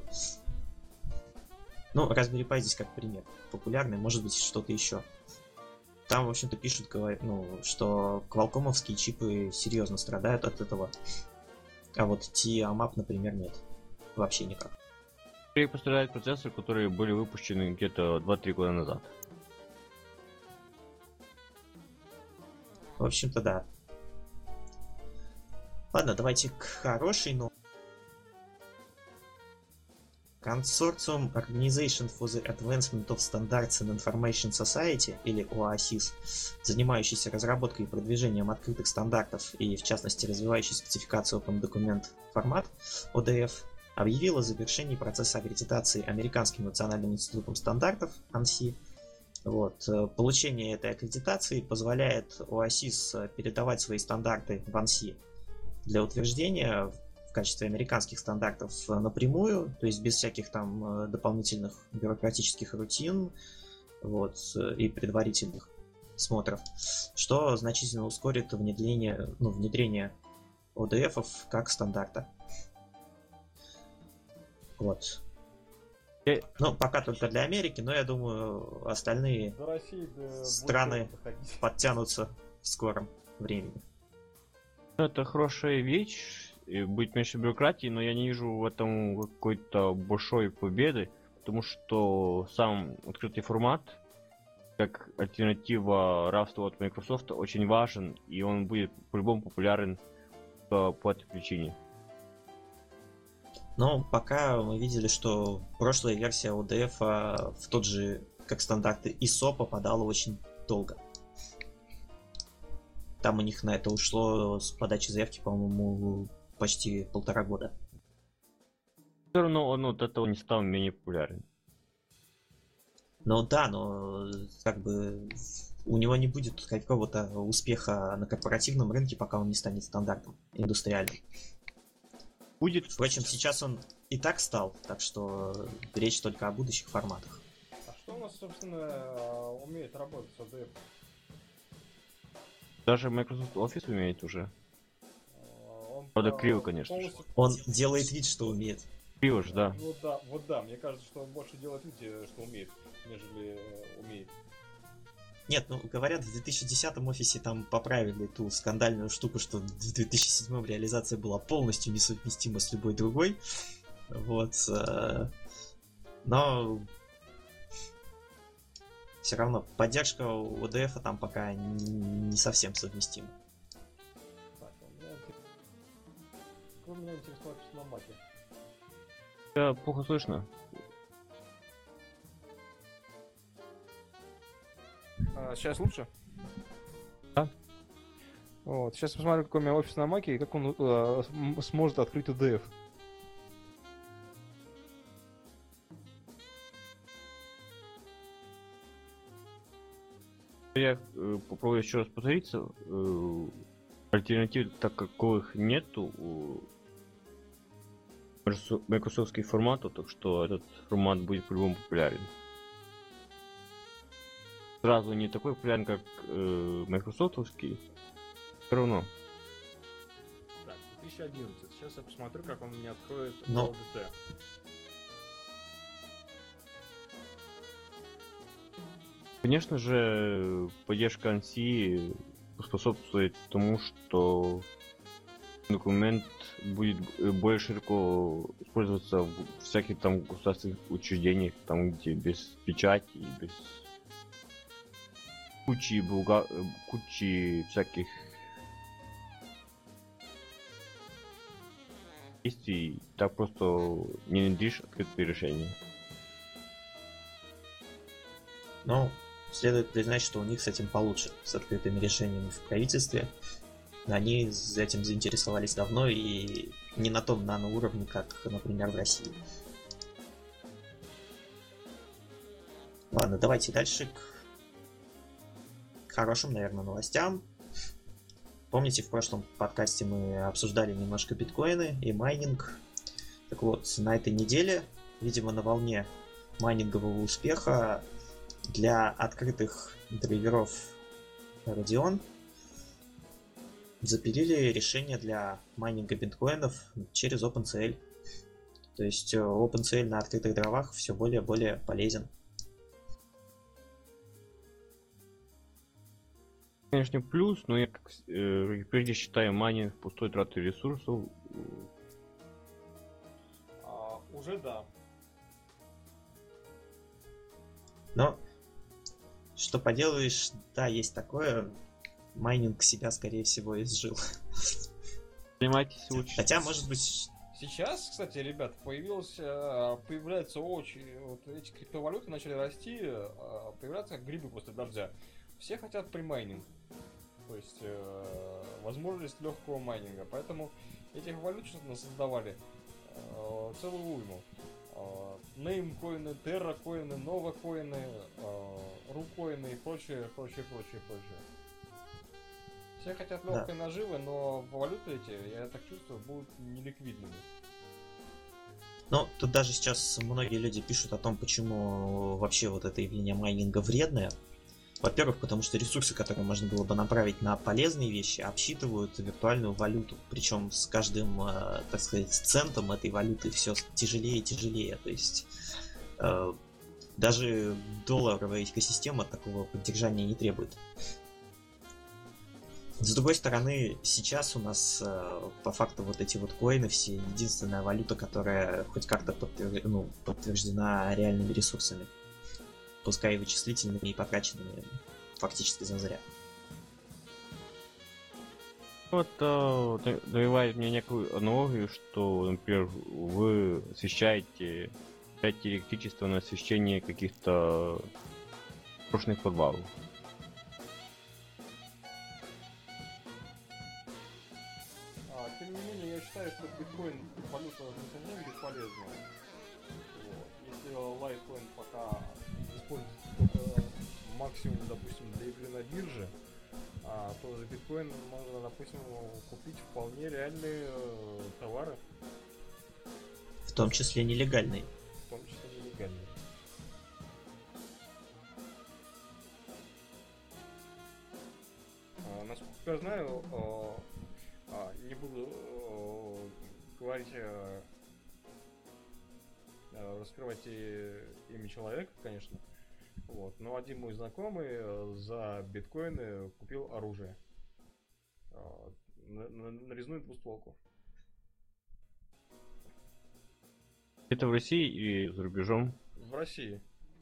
Ну, Raspberry Pi здесь как пример популярный, может быть, что-то еще. Там, в общем-то, пишут, говорят, ну, что квалкомовские чипы серьезно страдают от этого. А вот TIAMAP, например, нет. Вообще никак. И пострадают процессоры, которые были выпущены где-то 2-3 года назад. В общем-то, да. Ладно, давайте к хорошей новости. Consortium Organization for the Advancement of Standards in Information Society, или OASIS, занимающийся разработкой и продвижением открытых стандартов и, в частности, развивающий спецификацию Open Document формат, ODF, объявил о завершении процесса аккредитации Американским национальным институтом стандартов, ANSI. Вот. Получение этой аккредитации позволяет OASIS передавать свои стандарты в ANSI для утверждения в качестве американских стандартов напрямую, то есть без всяких там дополнительных бюрократических рутин, вот, и предварительных смотров, что значительно ускорит внедрение ODF как стандарта. Вот. Ну, пока только для Америки, но я думаю, остальные России, страны подтянутся в скором времени. Это хорошая вещь, и будет меньше бюрократии, но я не вижу в этом какой-то большой победы, потому что сам открытый формат как альтернатива рабству от Microsoft очень важен, и он будет по-любому популярен по этой причине. Но пока мы видели, что прошлая версия ODF в тот же, как стандарты ISO, попадала очень долго. Там у них на это ушло с подачи заявки, по-моему, почти 1,5 года. Все равно он от этого не стал менее популярен. Ну да, но как бы у него не будет какого-то успеха на корпоративном рынке, пока он не станет стандартом индустриальным. Будет. Впрочем, сейчас он и так стал, так что речь только о будущих форматах. А что у нас, собственно, умеет работать с ODF? Даже Microsoft Office умеет уже. Он Правда, криво, конечно же. полностью- Он делает вид, что умеет. Криво же, да. Ну да, вот да, мне кажется, что он больше делает вид, что умеет, нежели умеет. Нет, ну говорят, в 2010 офисе там поправили ту скандальную штуку, что в 2007 реализация была полностью несовместима с любой другой. Вот. Но все равно поддержка у ODF там пока не совсем совместима. Так, у меня интересно офис на маке. Плохо слышно. Сейчас лучше? Да. Вот, сейчас посмотрю, какой у меня офис на маке и как он сможет открыть UDF. Я попробую еще раз повториться. Альтернатив так каких нету у Microsoftский формату, так что этот формат будет по-любому популярен. Сразу не такой популярен, как Microsoftовский, все равно. Так, 2011. Сейчас я посмотрю, как он мне откроет Но- LDT. Конечно же, поддержка ANSI способствует тому, что документ будет более широко использоваться в всяких там государственных учреждениях, там где без печати, без кучи всяких действий, так просто не найдешь открытые решения. Но следует признать, что у них с этим получше, с открытыми решениями в правительстве. Они этим заинтересовались давно и не на том наноуровне, как, например, в России. Ладно, давайте дальше к хорошим, наверное, новостям. Помните, в прошлом подкасте мы обсуждали немножко биткоины и майнинг. Так вот, на этой неделе, видимо, на волне майнингового успеха, для открытых драйверов Radeon запилили решение для майнинга биткоинов через OpenCL. То есть OpenCL на открытых дровах все более и более полезен. Конечно, плюс, но я как прежде считаю майнинг пустой тратой ресурсов. Уже да. Но что поделаешь, да, есть такое. Майнинг себя, скорее всего, изжил. Занимайтесь лучше. Хотя, может быть, Сейчас, кстати, ребят, появляется очень... Вот эти криптовалюты начали расти, появляются как грибы после дождя. Все хотят примайнинг. То есть возможность легкого майнинга. Поэтому этих валют создавали целую уйму. Неймкоины, терракоины, новокоины, рукоины и прочее. Все хотят легкой наживы, но валюты эти, я так чувствую, будут неликвидными. ну, тут даже сейчас многие люди пишут о том, почему вообще вот это явление майнинга вредное. Во-первых, потому что ресурсы, которые можно было бы направить на полезные вещи, обсчитывают виртуальную валюту. Причем с каждым, так сказать, центом этой валюты все тяжелее и тяжелее. То есть даже долларовая экосистема такого поддержания не требует. С другой стороны, сейчас у нас по факту вот эти вот коины все единственная валюта, которая хоть как-то подтверждена реальными ресурсами. пускай и вычислительными, и потраченными фактически зазря. Вот навевает мне некую аналогию, что, например, вы освещаете, тратите электричество на освещение каких-то прошных подвалов. Тем не менее, я считаю, что биткоин валюта не совсем бесполезна. Вот. Если лайткоин пока используется только максимум, допустим, для игры на бирже, то за биткоин можно, допустим, купить вполне реальные товары. В том числе нелегальные. В том числе нелегальные. Насколько я знаю, не буду говорить, раскрывать имя человека, конечно. Вот. Но один мой знакомый за биткоины купил оружие. Нарезную двустволку. Это в России или за рубежом? В России.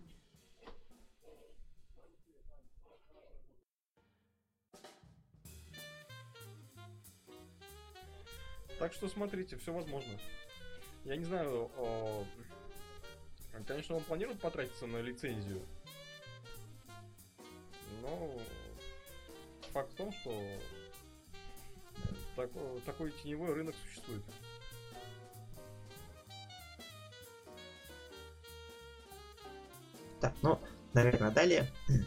Так что смотрите, все возможно. Я не знаю, конечно, он планирует потратиться на лицензию. Но факт в том, что такой теневой рынок существует. Так, ну, наверное, далее.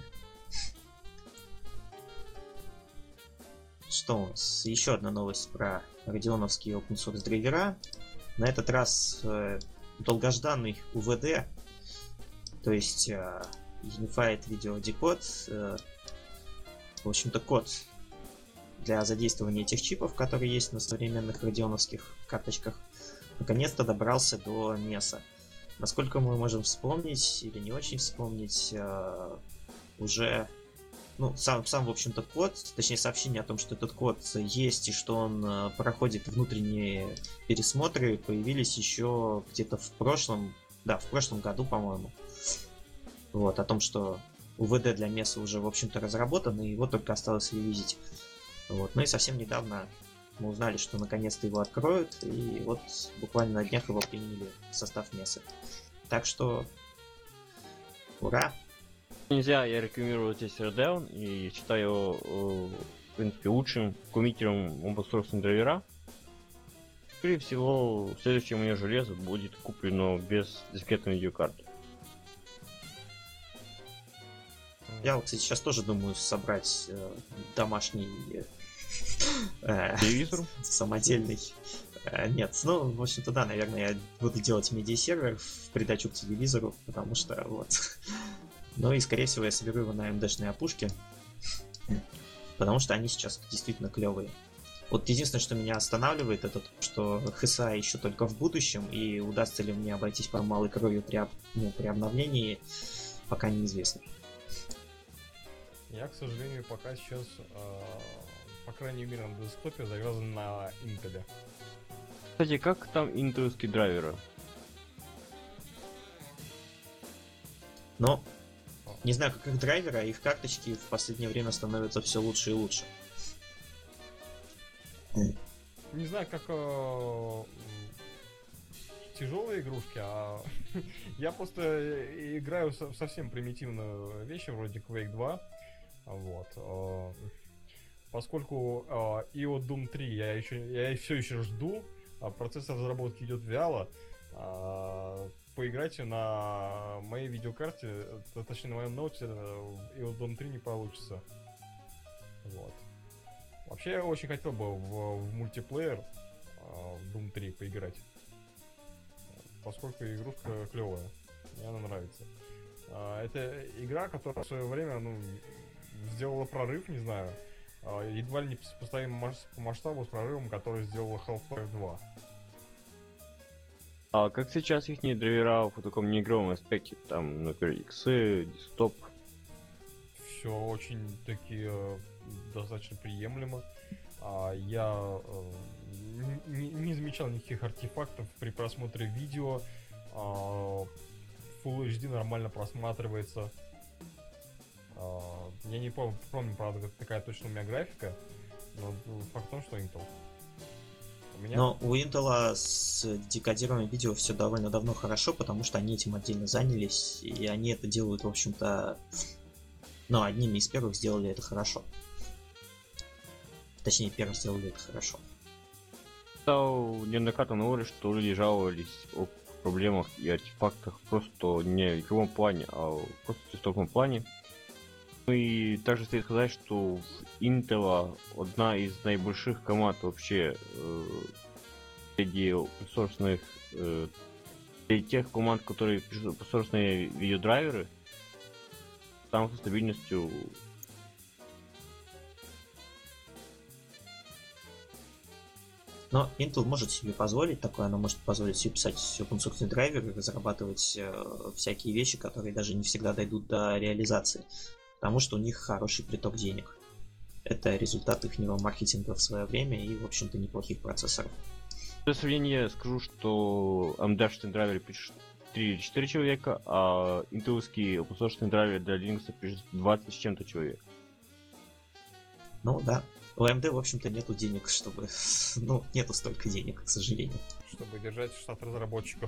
Что у нас? Еще одна новость про радионовские open source драйвера. На этот раз долгожданный UVD, то есть Unified Video Decode, в общем-то код для задействования этих чипов, которые есть на современных радионовских карточках, наконец-то добрался до MES. Насколько мы можем вспомнить или не очень вспомнить, уже сам, в общем-то, код, точнее сообщение о том, что этот код есть и что он проходит внутренние пересмотры, появились еще где-то в прошлом году, по-моему. Вот, о том, что UVD для MES уже, в общем-то, разработан, и его только осталось ревизить. Вот. Ну и совсем недавно мы узнали, что наконец-то его откроют, и вот буквально на днях его приняли в состав MES. Так что, ура! Нельзя, я рекламирую здесь Radeon и считаю его, в принципе, лучшим коммитером open-source драйвера. Скорее всего, следующее мое железо будет куплено без дискретной видеокарты. Я вот, кстати, сейчас тоже думаю собрать домашний Телевизор? самодельный. Нет, в общем-то, да, наверное, я буду делать медиасервер в придачу к телевизору, потому что вот. Ну и, скорее всего, я соберу его на AMD-шные опушки, потому что они сейчас действительно клевые. Вот единственное, что меня останавливает, это то, что HSA еще только в будущем, и удастся ли мне обойтись по малой кровью при обновлении, пока неизвестно. Я, к сожалению, пока сейчас, по крайней мере, на десктопе завязан на Intel. Кстати, как там интеловские драйверы? Но не знаю, как их драйверы, а их карточки в последнее время становятся все лучше и лучше. Не знаю, как тяжелые игрушки, а я просто играю в совсем примитивные вещи, вроде Quake 2. Вот. Поскольку IO Doom 3 я все еще жду, процесс разработки идет вяло, поиграть на моей видеокарте, точнее на моем ноуте, IO Doom 3 не получится. Вот. Вообще я очень хотел бы в мультиплеер в Doom 3 поиграть, поскольку игрушка клевая, мне она нравится. Это игра, которая в свое время сделала прорыв, не знаю, едва ли не сопоставим по масштабу с прорывом, который сделала Half-Life 2. А как сейчас их драйвера в таком неигровом аспекте? Там, например, иксы, десктоп. Все очень-таки достаточно приемлемо. Я не замечал никаких артефактов при просмотре видео. Full HD нормально просматривается. Я не помню, правда, какая точно у меня графика, но факт в том, что Intel. Но у Intel с декодированием видео все довольно давно хорошо, потому что они этим отдельно занялись, и они это делают, в общем-то, одними из первых сделали это хорошо. Точнее, первым сделали это хорошо. Неоднократно говорю, что люди жаловались о проблемах и артефактах просто не в игровом плане, а просто в тестовом плане. Ну и также стоит сказать, что в Intel одна из наибольших команд вообще среди open-source, среди тех команд, которые пишут open-source видеодрайверы, там со стабильностью. Но Intel может себе позволить такое, она может позволить себе писать open-source драйверы, разрабатывать всякие вещи, которые даже не всегда дойдут до реализации, потому что у них хороший приток денег. Это результат их маркетинга в свое время и, в общем-то, неплохих процессоров. Для сравнения скажу, что AMD-шный драйвер пишет 3 или 4 человека, а интеловский open-source драйвер для Linux пишет 20 с чем-то человек. Ну да. У AMD, в общем-то, нету денег, чтобы... нету столько денег, к сожалению. Чтобы держать штат разработчиков.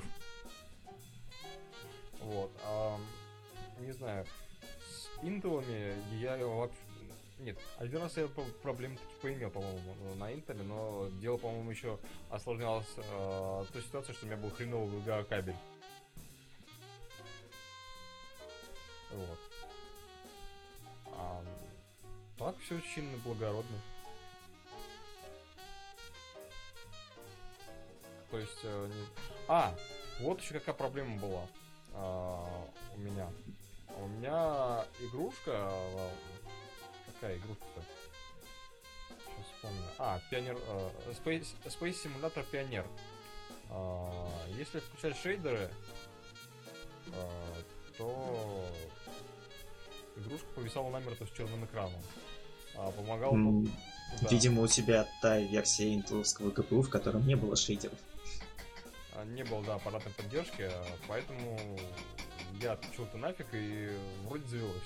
Вот. Не знаю. С Интелами я вообще... Нет, один раз я проблем поимел, по-моему, на Интеле, но дело, по-моему, еще осложнялось той ситуацией, что у меня был хреновый VGA кабель. Вот. Так все очень благородно. То есть... вот еще какая проблема была у меня. У меня игрушка... Какая игрушка-то? Сейчас вспомню. Пионер... Space Simulator Pioneer. Если включать шейдеры, то игрушка повисала намертво с черным экраном. Помогал... Да. Видимо, у тебя та версия интеловского ГПУ, в котором не было шейдеров. Не было, да, аппаратной поддержки, поэтому я отключил это нафиг и вроде завелось.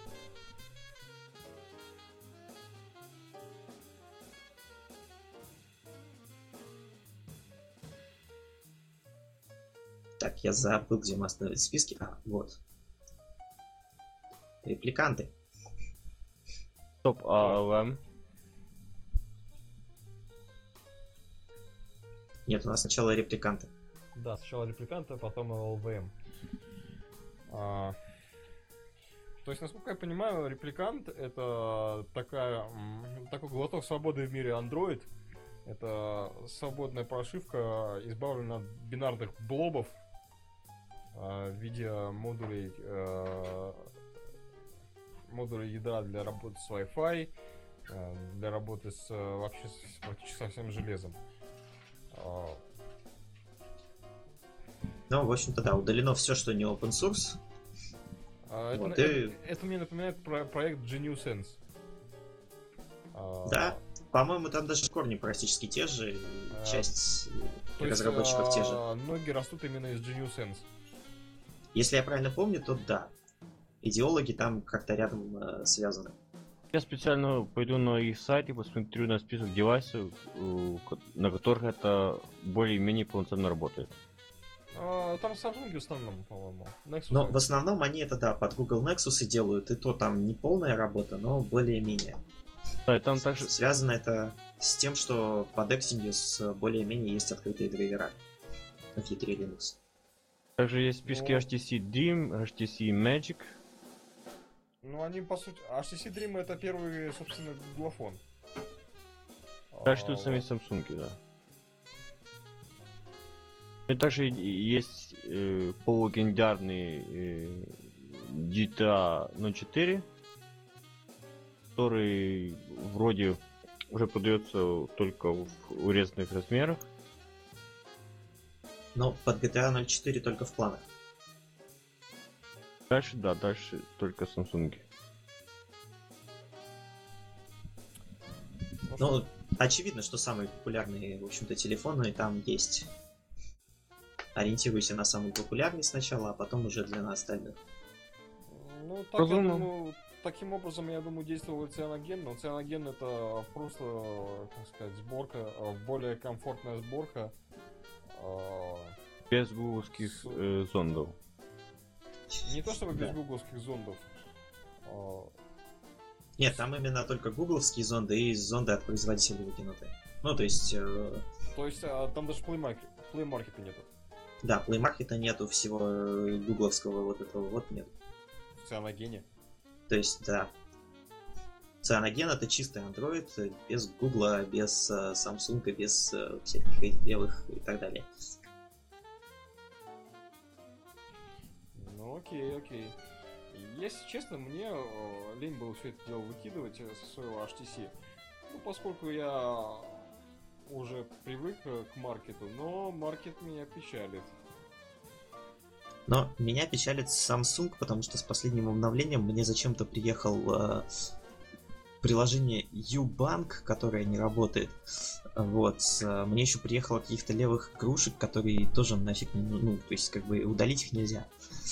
Так, я забыл, где мы остановились в списке. Вот. Репликанты. Стоп, ALM. Нет, у нас сначала репликанты. Да, сначала репликанты, а потом LVM. То есть, насколько я понимаю, репликант — это такой глоток свободы в мире Android. Это свободная прошивка, избавленная от бинарных блобов в виде модулей ядра для работы с Wi-Fi, для работы вообще практически со всем железом. Ну, в общем-то, да, удалено все, что не open source. Это мне напоминает проект GNU-Sense. Да, по-моему, там даже корни практически те же, часть разработчиков те же. Ноги растут именно из GNU-Sense. Если я правильно помню, то да. Идеологи там как-то рядом связаны. Я специально пойду на их сайт и посмотрю на список девайсов, на которых это более-менее полноценно работает. Там Samsung в основном, по-моему. Nexus. Но в основном они это, да, под Google Nexus и делают, и то там не полная работа, но более-менее. Да, и там также... Связано это с тем, что под Exynos более-менее есть открытые драйвера в ядре Linux. Также есть списки HTC Dream, HTC Magic. Ну, они, по сути... HTC Dream — это первый, собственно, гуглофон. Дальше тут сами Samsung, да. И также есть полулегендарный GTA 04, который вроде уже продается только в урезанных размерах. Но под GTA 04 только в планах. Дальше, да, дальше только Samsung. Ну, очевидно, что самые популярные, в общем-то, телефоны там есть. Ориентируйся на самый популярный сначала, а потом уже для остальных. Ну, так, я думаю, таким образом, я думаю, действовал и цианоген, но цианоген это просто, как сказать, сборка, более комфортная сборка. Без гугловских зондов. Не то чтобы без Да. гугловских зондов. Нет, там именно только гугловские зонды и зонды от производителей выкинуты. Ну, то есть, То есть там даже плеймаркета нету. да, Play Market нету, всего гугловского вот этого вот нет. В цианогене. То есть, да. Cyanogen это чистый Android, без Гугла, без Samsung, без всяких левых и так далее. Ну окей. Если честно, мне лень было все это дело выкидывать со своего HTC. Ну, поскольку я уже привык к маркету, но маркет меня печалит. Но меня печалит Samsung, потому что с последним обновлением мне зачем-то приехал приложение Ubank, которое не работает. Вот. Мне еще приехало каких-то левых игрушек, которые тоже нафиг не... Ну, то есть, как бы, удалить их нельзя.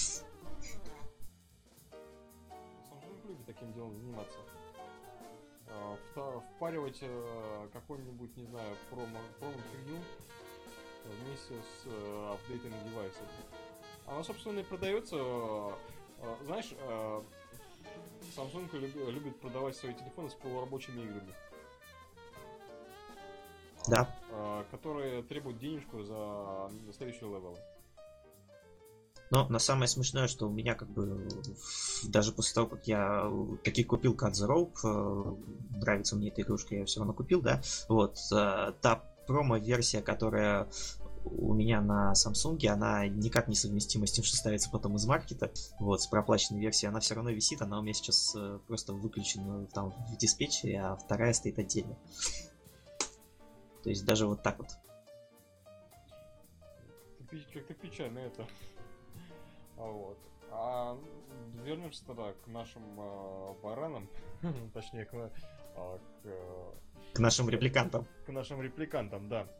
Samsung любит таким делом заниматься. Впаривать какой-нибудь, не знаю, промо-фигню вместе с апдейтами девайсов. Она, собственно, и продается, знаешь, Samsung любит продавать свои телефоны с полурабочими играми. Да. Которые требуют денежку за следующие левелы. Но на самое смешное, что у меня как бы даже после того, как я таки купил Cut the Rope, нравится мне эта игрушка, я все равно купил, да, вот, та промо-версия, которая у меня на Samsung, она никак не совместима с тем, что ставится потом из маркета, вот, с проплаченной версией, она все равно висит, она у меня сейчас просто выключена там в диспетчере, а вторая стоит отдельно. То есть даже вот так вот. Как-то печально это. Вот. Вернемся тогда к нашим баранам, точнее к нашим репликантам. К нашим репликантам, да.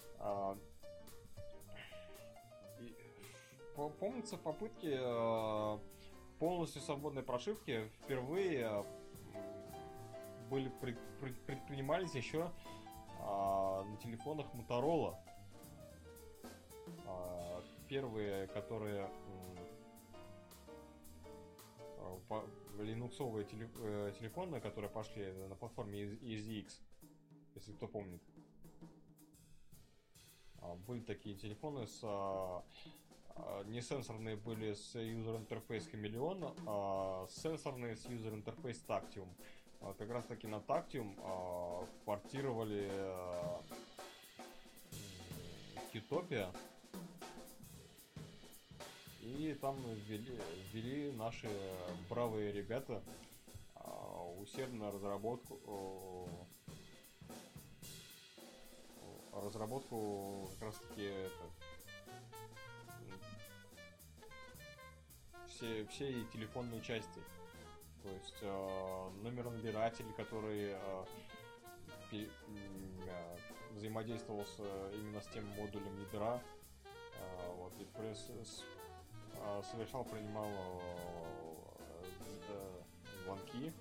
Помнится, попытки полностью свободной прошивки впервые были предпринимались еще на телефонах Motorola. Первые, которые линуксовые телефоны, которые пошли на платформе EasyX, если кто помнит. Были такие телефоны с не сенсорные были с User Interface Chameleon, а сенсорные с User Interface Tactium. Как раз таки на Tactium портировали Qtopia. И там ввели наши бравые ребята усердно разработку как раз таки все телефонные части. То есть номер-набиратель, который взаимодействовал именно с тем модулем ядра. Вот, и принимал звонки.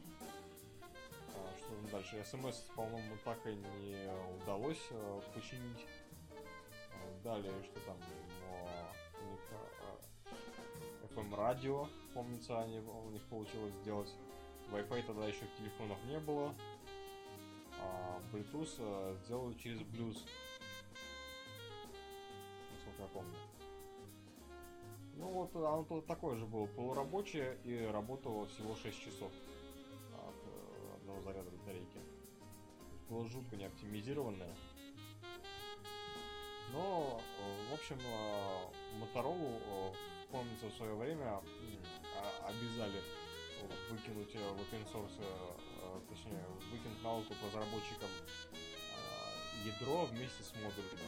Что там дальше? СМС, по-моему, так и не удалось починить. Далее, что там у них FM-радио, помнится, у них получилось сделать. Wi-Fi тогда еще телефонов не было. Bluetooth сделали через Blues, насколько я помню. Ну вот, оно такое же было полурабочее и работало всего 6 часов от одного заряда батарейки. Было жутко не оптимизированное. Но, в общем, Motorola, помнится, в свое время обязали выкинуть в open source, точнее, выкинуть на откуп разработчикам ядро вместе с модулями.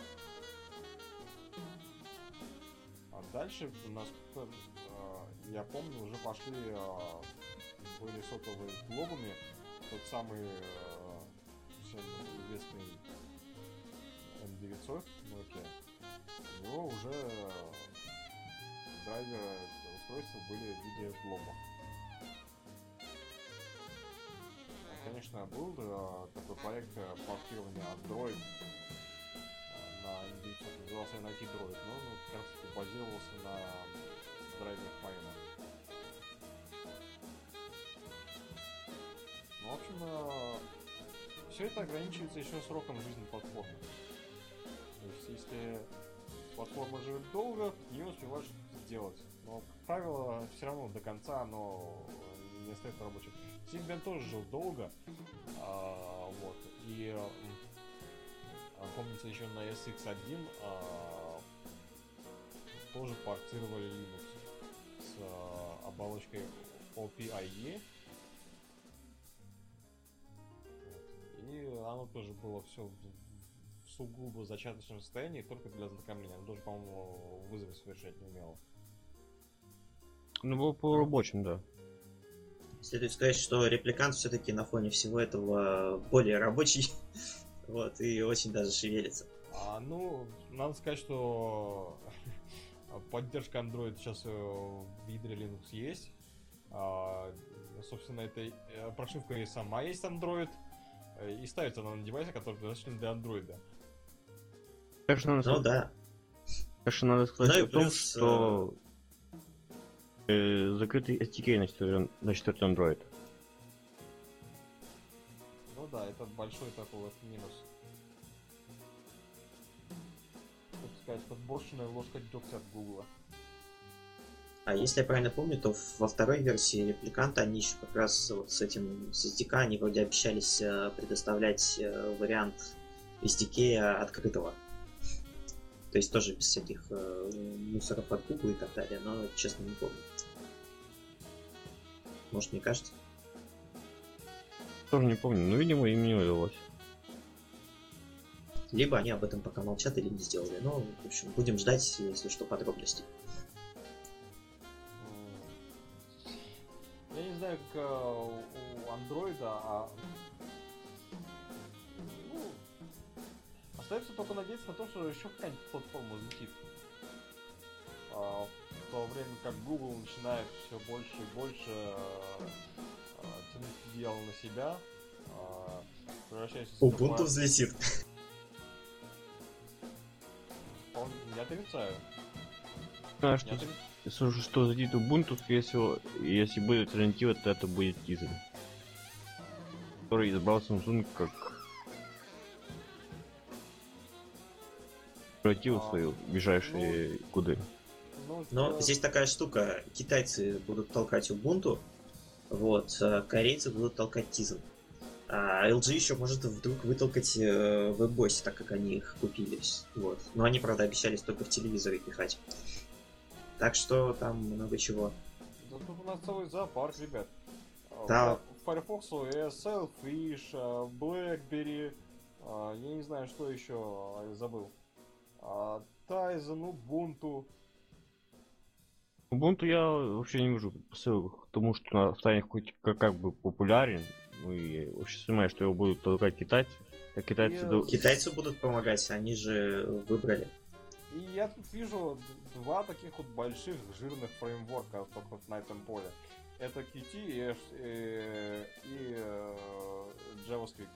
А дальше у нас, я помню, уже пошли, были сотовые глобами, тот самый всем известный M900 Nokia. У него уже драйверы устройства были в виде глоба. конечно, был такой проект портирования Android на 900, назывался NT Droid, но он как раз таки базировался на драйверах Marina. Ну, в общем, все это ограничивается еще сроком жизни платформы. То есть, если платформа живет долго, ты не успеваешь что-то сделать. Но, как правило, все равно до конца оно не остается рабочим. Symbian тоже жил долго. Вот. И помните, еще на SX1 тоже портировали Linux с оболочкой OPIE. И оно тоже было все в сугубо зачаточном состоянии, только для ознакомления. Оно тоже, по-моему, вызовы совершать не умело. Ну, было по рабочим, да. Следует сказать, что репликант все-таки на фоне всего этого более рабочий. Вот, и очень даже шевелится. Ну, надо сказать, что поддержка Android сейчас в ядре Linux есть. Собственно, эта прошивка и сама есть Android. И ставится она на девайсе, который предназначен для Android. Конечно, надо сказать Ну о том, что закрытый SDK на 4 Android. Ну да, это большой такой вот минус. Так сказать, подборщенная ложка дегтя от Гугла. А если я правильно помню, то во второй версии репликанта они еще как раз вот с этим с SDK они вроде обещались предоставлять вариант SDK открытого. То есть тоже без всяких мусоров от Google и так далее, но честно не помню. Может, мне кажется? Тоже не помню, но, видимо, им не удалось. Либо они об этом пока молчат или не сделали. Но, в общем, будем ждать, если что, подробностей. Я не знаю, как у андроида, остается только надеяться на то, что еще какая-нибудь платформа взлетит. В то время как Google начинает все больше и больше тянуть дело на себя, превращаясь в... Ubuntu взлетит. Я отрицаю. Знаю, что задит Ubuntu, если будет альтернатива, то это будет Tizen, который избрал Samsung как альтернативу свою в ближайшие годы. Но здесь такая штука, китайцы будут толкать Ubuntu, вот, корейцы будут толкать Tizen. А LG еще может вдруг вытолкать WebOS, так как они их купили. Вот. Но они, правда, обещались только в телевизоре пихать. Так что там много чего. Да тут у нас целый зоопарк, ребят. Да. В Firefox ESL, Fish, BlackBerry, я не знаю, что еще забыл. Tizen, Ubuntu. Ubuntu я вообще не вижу посылок к тому, что станет хоть как бы популярен. Ну и вообще понимаю, что его будут толкать китайцы. А Китайцы будут помогать, они же выбрали. И я тут вижу два таких вот больших жирных фреймворка только на этом поле. Это Qt и JavaScript.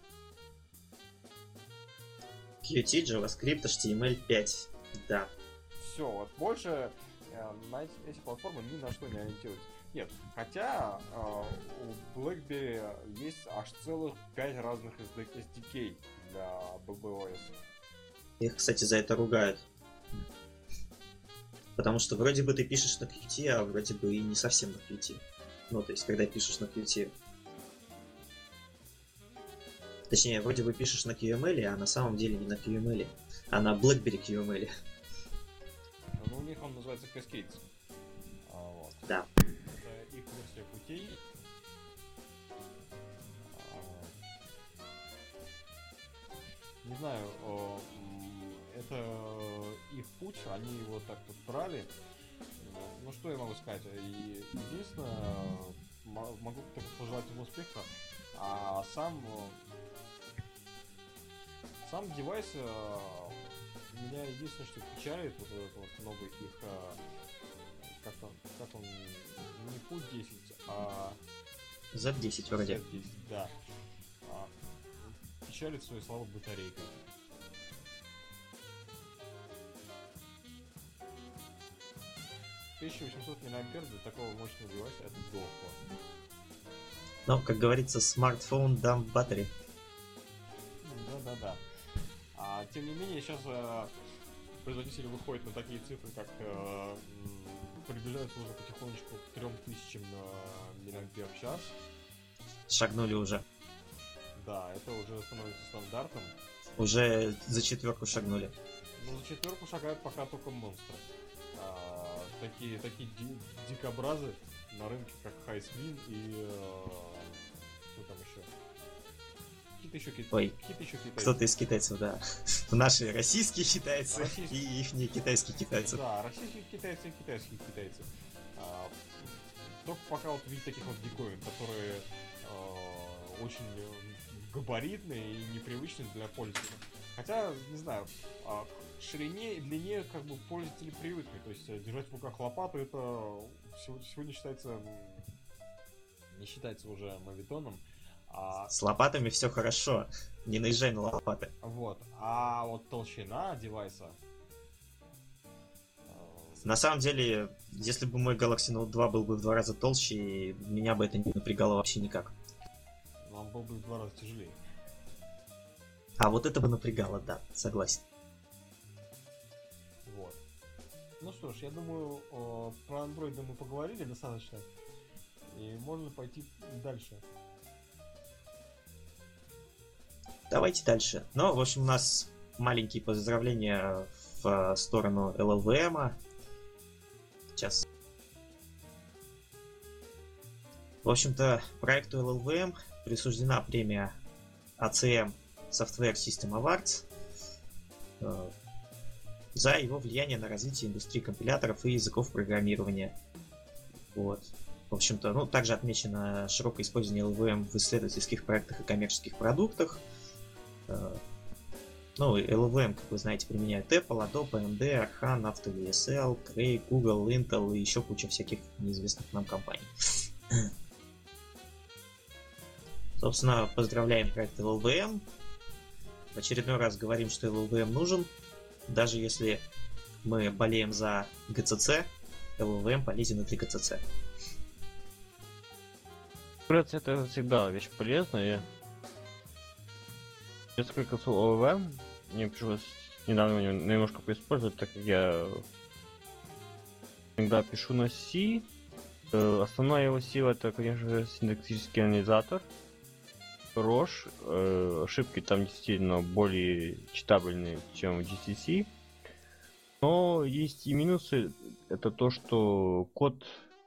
Qt, JavaScript, HTML5. Да. Все, вот больше на эти платформы ни на что не ориентируются. Нет, хотя у BlackBerry есть аж целых 5 разных SDK для BBOS. Их, кстати, за это ругают. Потому что вроде бы ты пишешь на Qt, а вроде бы и не совсем на Qt. Ну, то есть, когда пишешь на Qt. Точнее, вроде бы пишешь на QML, а на самом деле не на QML, а на BlackBerry QML. Ну, у них он называется Cascades. Вот. Да. Это их версия путей. Не знаю, это их путь, они его так вот брали. Ну что я могу сказать? И единственное, могу только пожелать ему успеха. А сам девайс меня единственное, что печалит, вот этот вот новый их, как он, не Put 10, а Z10 вроде. Z10, да. печалит своей слабой батарейкой. $1800 мА для такого мощного девайса это дохло. Но, как говорится, смартфон dump battery. Да. Тем не менее, сейчас производители выходят на такие цифры, как приближаются уже потихонечку к 3000 мАч. Шагнули уже. Да, это уже становится стандартом. Уже за 4 шагнули. Но за 4 шагают пока только монстры. Такие дикобразы на рынке, как Хайсвин и что там еще? Какие-то еще китайцы. Кто-то из китайцев, да. Наши российские китайцы и их китайские китайцы. Да, российские китайцы и китайские китайцы. Только пока вот видеть таких вот диковин, которые очень габаритные и непривычные для пользователя. Хотя, не знаю, к ширине и длине как бы пользователи привыкли. То есть держать в руках лопату это сегодня считается, не считается уже мавитоном. С лопатами все хорошо, не наезжай на лопаты. Вот. А вот толщина девайса. На самом деле, если бы мой Galaxy Note 2 был бы в 2 раза толще, меня бы это не напрягало вообще никак. Но он был бы в 2 раза тяжелее. А вот это бы напрягало, да, согласен. Вот. Ну что ж, я думаю, про Android мы поговорили достаточно. И можно пойти дальше. Давайте дальше. Ну, в общем, у нас маленькие поздравления в сторону LLVM. Сейчас. В общем-то, проекту LLVM присуждена премия ACM Software System Awards за его влияние на развитие индустрии компиляторов и языков программирования. Вот. В общем-то, ну, также отмечено широкое использование LLVM в исследовательских проектах и коммерческих продуктах. Ну, LLVM, как вы знаете, применяют Apple, Adobe, AMD, Arhan, AutoVSL, Cray, Google, Intel и еще куча всяких неизвестных нам компаний. Собственно, поздравляем проект LLVM. В очередной раз говорим, что LLVM нужен. Даже если мы болеем за GCC, LLVM полезен и для GCC. Это всегда вещь полезная. Несколько слов LLVM. Мне пришлось недавно немножко поиспользовать, так как я иногда пишу на C. Основная его сила это, конечно же, синтаксический анализатор. Хорош. Ошибки там действительно более читабельные, чем в GCC. Но есть и минусы. Это то, что код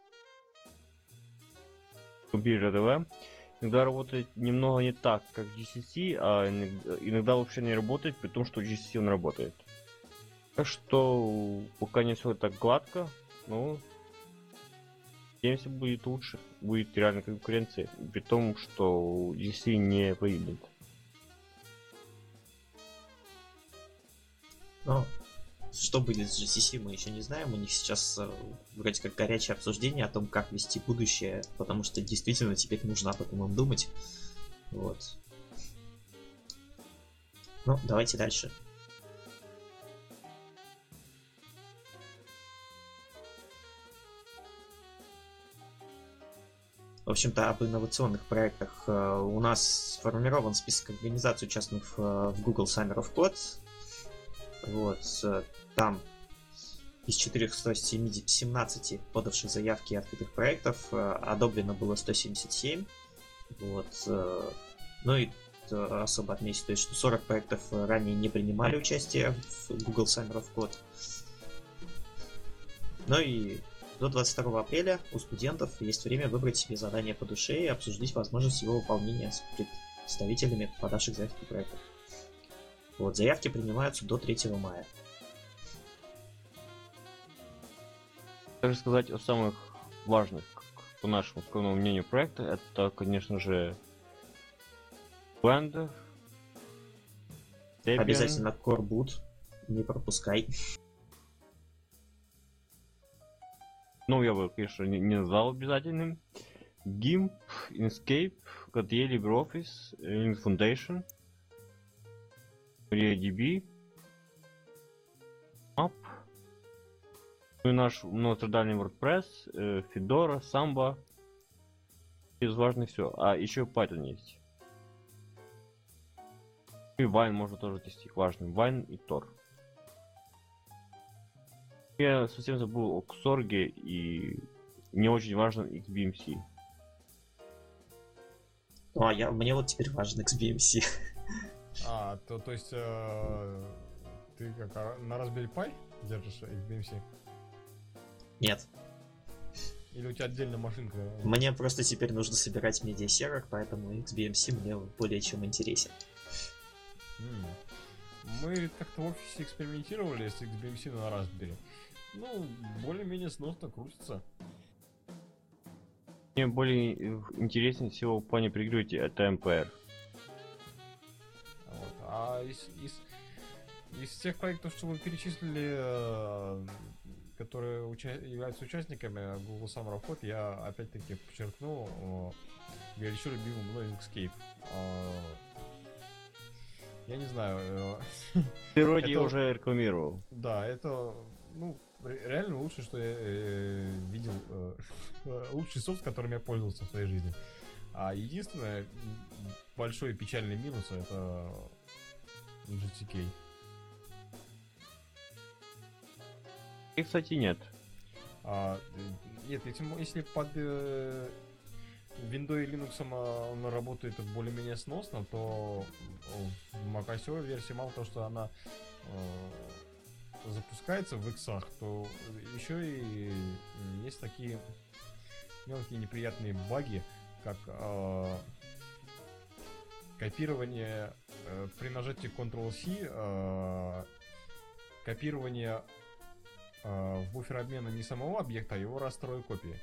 LLVM иногда работает немного не так, как GCC, а иногда вообще не работает, при том, что GCC он работает. Так что пока не все так гладко, но надеемся, будет лучше, будет реально конкуренция, при том, что GCC не выйдет. Но что будет с GCC, мы еще не знаем. У них сейчас вроде как горячее обсуждение о том, как вести будущее, потому что действительно теперь нужно об этом им думать. Вот. Ну, давайте дальше. В общем-то, об инновационных проектах. У нас сформирован список организаций, участвующих в Google Summer of Code. Вот. Там из 417 подавших заявки открытых проектов одобрено было 177. Вот. Ну и особо отметить стоит, что 40 проектов ранее не принимали участие в Google Summer of Code. Ну и до 22 апреля у студентов есть время выбрать себе задание по душе и обсудить возможность его выполнения с представителями подавших заявки проектов. Вот, заявки принимаются до 3 мая. Даже сказать о самых важных, по нашему скромному мнению, проекта, это, конечно же, Blender, Debian. Обязательно Core Boot, не пропускай. Ну, я бы, конечно, не назвал обязательным. GIMP, Inkscape, KDE, LibreOffice, Linux Foundation. MariaDB, App, ну и наш многострадальный WordPress, Fedora, Samba. Из важных все. А еще Python есть. И Wine можно тоже отнести к важным. Wine и Tor. Я совсем забыл о Xorg и не очень важном XBMC. Ну, а мне вот теперь важен XBMC. То есть ты как на Raspberry Pi держишь XBMC? Нет. Или у тебя отдельная машинка? Мне просто теперь нужно собирать медиасервер, поэтому XBMC мне более чем интересен. Мы как-то в офисе экспериментировали с XBMC на Raspberry. Ну, более-менее сносно крутится. Мне более интереснее всего в плане пригревки это MPR. Вот. А из тех проектов, что вы перечислили, которые являются участниками Google Summer of Code, я опять-таки подчеркну горячо любимый мной Inkscape. Я не знаю. Ты вроде уже рекламировал. Да, это реально лучшее, что я видел, лучший софт, которым я пользовался в своей жизни. А единственное большой печальный минус это GTK. И, кстати, нет. Нет, если под Windows и Linux он работает более-менее сносно, то в macOS версии мало того, что она запускается в иксах, то еще и есть такие мелкие неприятные баги, как копирование при нажатии Ctrl-C, копирование в буфер обмена не самого объекта, а его растровой копии.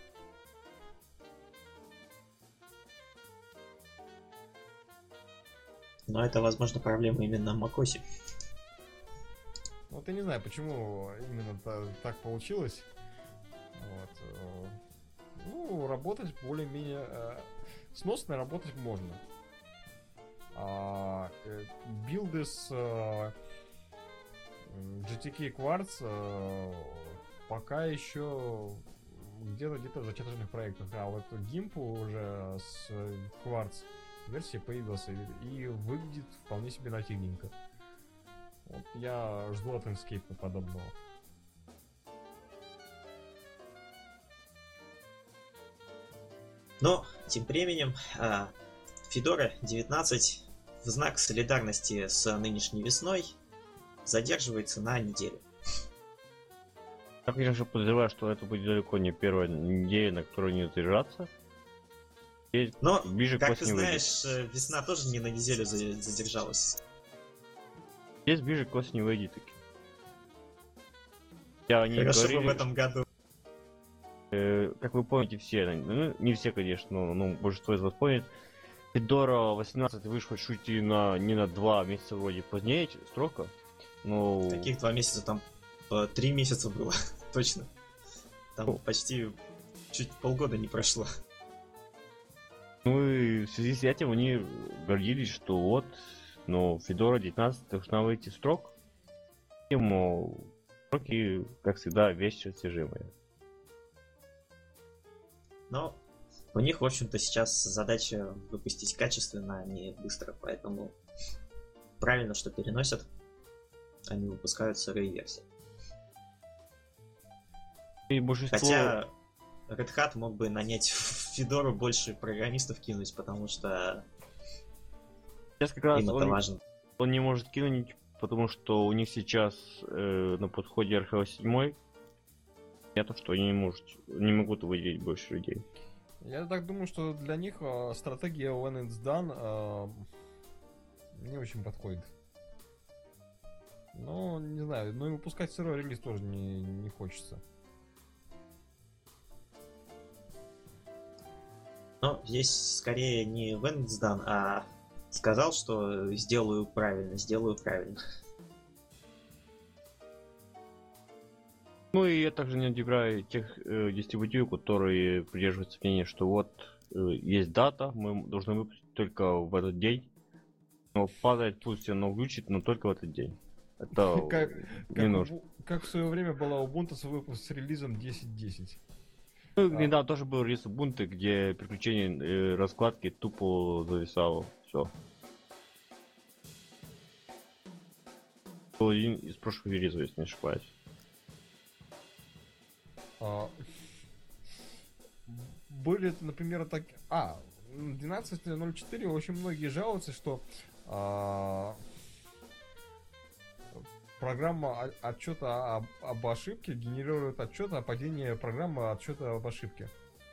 Но это, возможно, проблема именно в macOS. Вот я не знаю, почему именно так получилось. Вот. Ну, работать более-менее сносно работать можно. Билды с GTK Quartz пока еще где-то в зачаточных проектах. А вот GIMP уже с Quartz версии появился и выглядит вполне себе нативненько. Вот я жду от Inkscape подобного. Но, тем временем, Fedora 19 в знак солидарности с нынешней весной задерживается на неделю. Я, конечно, подозреваю, что это будет далеко не первая неделя, на которой не задержаться. Но, ближе к как ты осени знаешь, весна тоже не на неделю задержалась. Здесь ближе к осени выйдет таки. Я не Хорошо говорили, бы в этом году. как вы помните все, ну не все, конечно, но большинство из вас помнит, Fedora 18 вышла чуть ли не на 2 месяца вроде позднее срока. Но... Каких 2 месяца? Там 3 месяца было, точно. Там почти чуть полгода не прошло. Ну и в связи с этим они гордились, что вот, но Fedora 19 должна выйти в срок. И, мол, сроки, как всегда, вещи растяжимые. Но у них, в общем-то, сейчас задача выпустить качественно, а не быстро, поэтому правильно, что переносят. Они выпускают сырые версии. И большинство... Хотя Red Hat мог бы нанять в Fedora больше программистов кинуть, потому что сейчас как раз им это важно. Он не может кинуть, потому что у них сейчас на подходе RHEL 7. Я то, что они не могут выделить больше людей. Я так думаю, что для них стратегия when it's done не очень подходит. Но, не знаю, но и выпускать сырой релиз тоже не хочется. Но здесь скорее не when it's done, а сказал, что сделаю правильно. Ну и я также не одобряю тех дистрибутивов, которые придерживаются мнения, что вот есть дата, мы должны выпустить только в этот день. Но падает, пусть оно включит, но только в этот день. Это Как, не нужно. как в свое время была Ubuntu с релизом 10.10. Ну, недавно тоже был релиз Ubuntu, где переключение раскладки тупо зависало. Все. Был один из прошлых релизов, если не ошибаюсь. Были, например, так... 12.04 очень многие жалуются, что программа отчета об ошибке генерирует отчет о падении программы отчета об ошибке.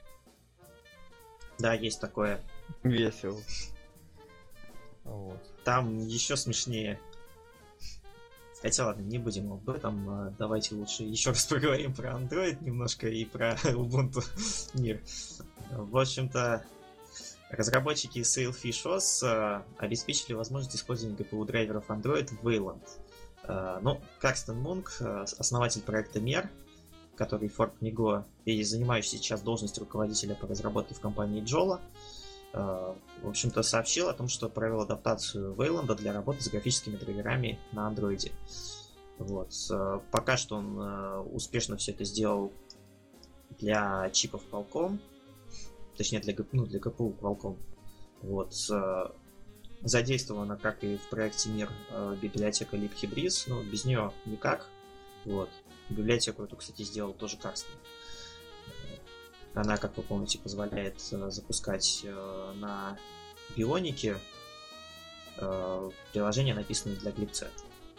Да, есть такое. Весело. Вот. Там еще смешнее. Хотя ладно, не будем об этом. Давайте лучше еще раз поговорим про Android немножко и про Ubuntu мир. В общем-то, разработчики Sailfish OS обеспечили возможность использования GPU-драйверов Android в Wayland. Ну, Карстен Мунк, основатель проекта MER, который форк Ниго и занимающий сейчас должность руководителя по разработке в компании Jolla, в общем-то, сообщил о том, что провел адаптацию Wayland для работы с графическими драйверами на Android. Вот. Пока что он успешно все это сделал для чипов Qualcomm, точнее для GPU Qualcomm. Вот. Задействована, как и в проекте Мир, библиотека libhybris, но без нее никак. Вот. Библиотеку эту, кстати, сделал тоже Карстен. Она, как вы помните, позволяет запускать на Бионике приложения, написанные для глибца.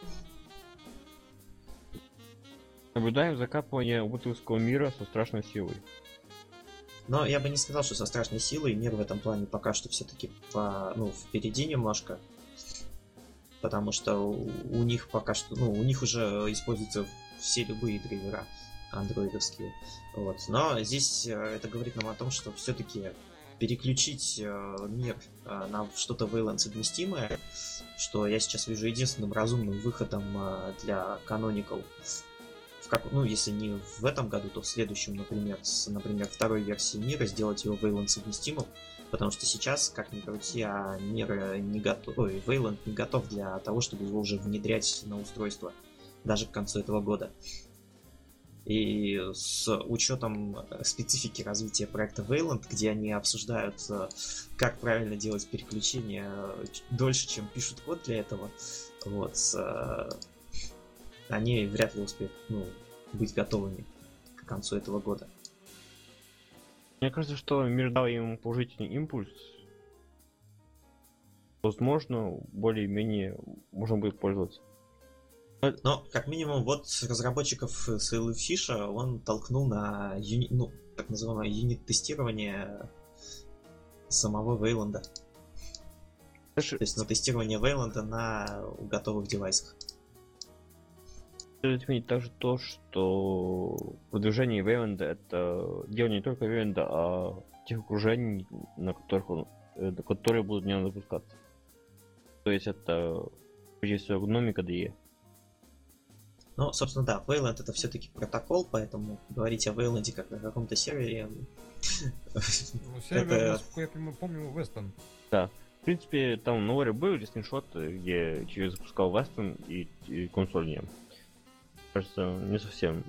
Наблюдаем закапывание убутовского мира со страшной силой. Но я бы не сказал, что со страшной силой. Мир в этом плане пока что все-таки впереди немножко. Потому что у них пока что, у них уже используются все любые драйвера андроидовские. Вот. Но здесь это говорит нам о том, что все-таки переключить мир на что-то Wayland совместимое, что я сейчас вижу единственным разумным выходом для Canonical, если не в этом году, то в следующем, например, второй версии мира сделать его Wayland совместимым, потому что сейчас, как ни крути, мир не готов, Wayland не готов для того, чтобы его уже внедрять на устройство даже к концу этого года. И с учетом специфики развития проекта Wayland, где они обсуждают, как правильно делать переключение дольше, чем пишут код для этого, вот, они вряд ли успеют быть готовыми к концу этого года. Мне кажется, что мир дал им положительный импульс. Возможно, более-менее можно будет пользоваться. Но, как минимум, вот разработчиков Sailfish он толкнул на так называемое юнит-тестирование самого Wayland. То есть на тестирование Wayland на готовых девайсах. Стоит отметить также то, что продвижение Wayland это дело не только Wayland, а тех окружений, на которые будут в нем запускаться. То есть это прежде всего Gnome KDE. Ну, собственно, да, Wayland это все-таки протокол, поэтому говорить о Wayland как о каком-то сервере... Сервер, насколько я помню, Weston. Да. В принципе, там на Лоре были скриншоты, где через запускал Weston и консоль не. Кажется, не совсем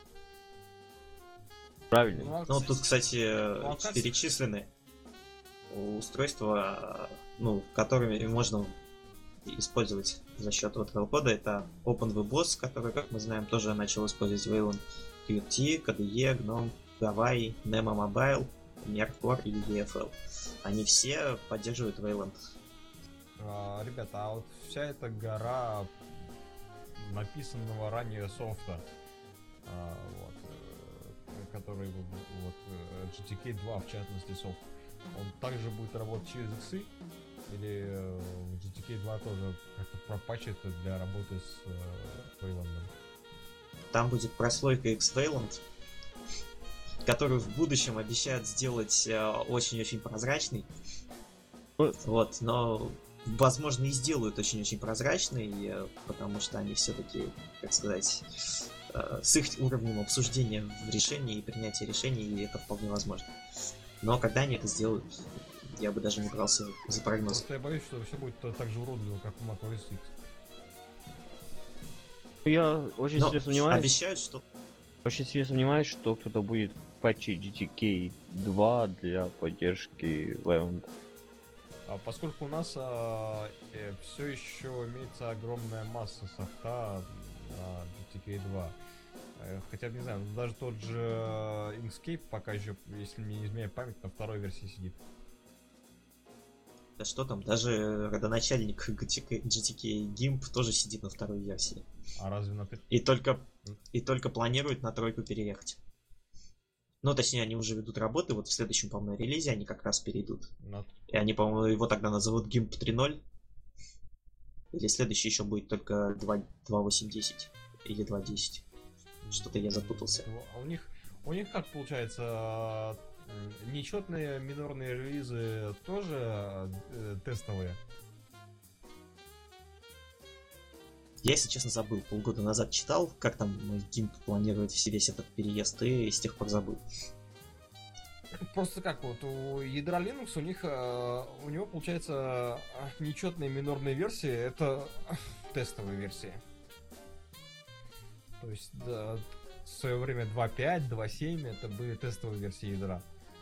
правильно. Ну, тут, кстати, перечислены устройства, которыми можно использовать за счет этого кода. Это OpenVBOS, который, как мы знаем, тоже начал использовать Wayland, Qt, KDE, GNOME, Hawaii, Nemo Mobile, Mercore и EFL. Они все поддерживают Wayland. Ребята, а вот вся эта гора написанного ранее софта, который GTK 2 в частности софт, он также будет работать через X, или в GTK 2 тоже как-то пропатчит для работы с Wayland? Там будет прослойка X-Wayland, которую в будущем обещают сделать очень-очень прозрачной. Вот, но возможно и сделают очень-очень прозрачной, потому что они все-таки, как сказать, с их уровнем обсуждения в решении и принятия решений это вполне возможно. Но когда они это сделают, Я бы даже не брался за прогноз. Просто я боюсь, что все будет так же уродливо, как у macOS X. Я очень Но сильно сомневаюсь. обещают, что... Очень сильно сомневаюсь, что кто-то будет патчить GTK 2 для поддержки Levant. Поскольку у нас все еще имеется огромная масса софта на GTK 2. Хотя, не знаю, даже тот же Inkscape пока еще, если мне не изменяет память, на второй версии сидит. Да что там, даже родоначальник GTK GIMP тоже сидит на второй версии. А разве на И только планирует на тройку переехать. Ну, точнее, они уже ведут работы, вот в следующем, по-моему, релизе они как раз перейдут. И они, по-моему, его тогда назовут GIMP 3.0. Или следующий еще будет только 2.8.10 или 2.10. Что-то я запутался. У них как получается, нечетные минорные релизы тоже тестовые? Я, если честно, забыл. Полгода назад читал, как там GIMP планирует весь этот переезд, и с тех пор забыл. Просто как вот у ядра Linux у него получается нечетные минорные версии, это тестовые версии. То есть да, в свое время 2.5, 2.7 это были тестовые версии ядра.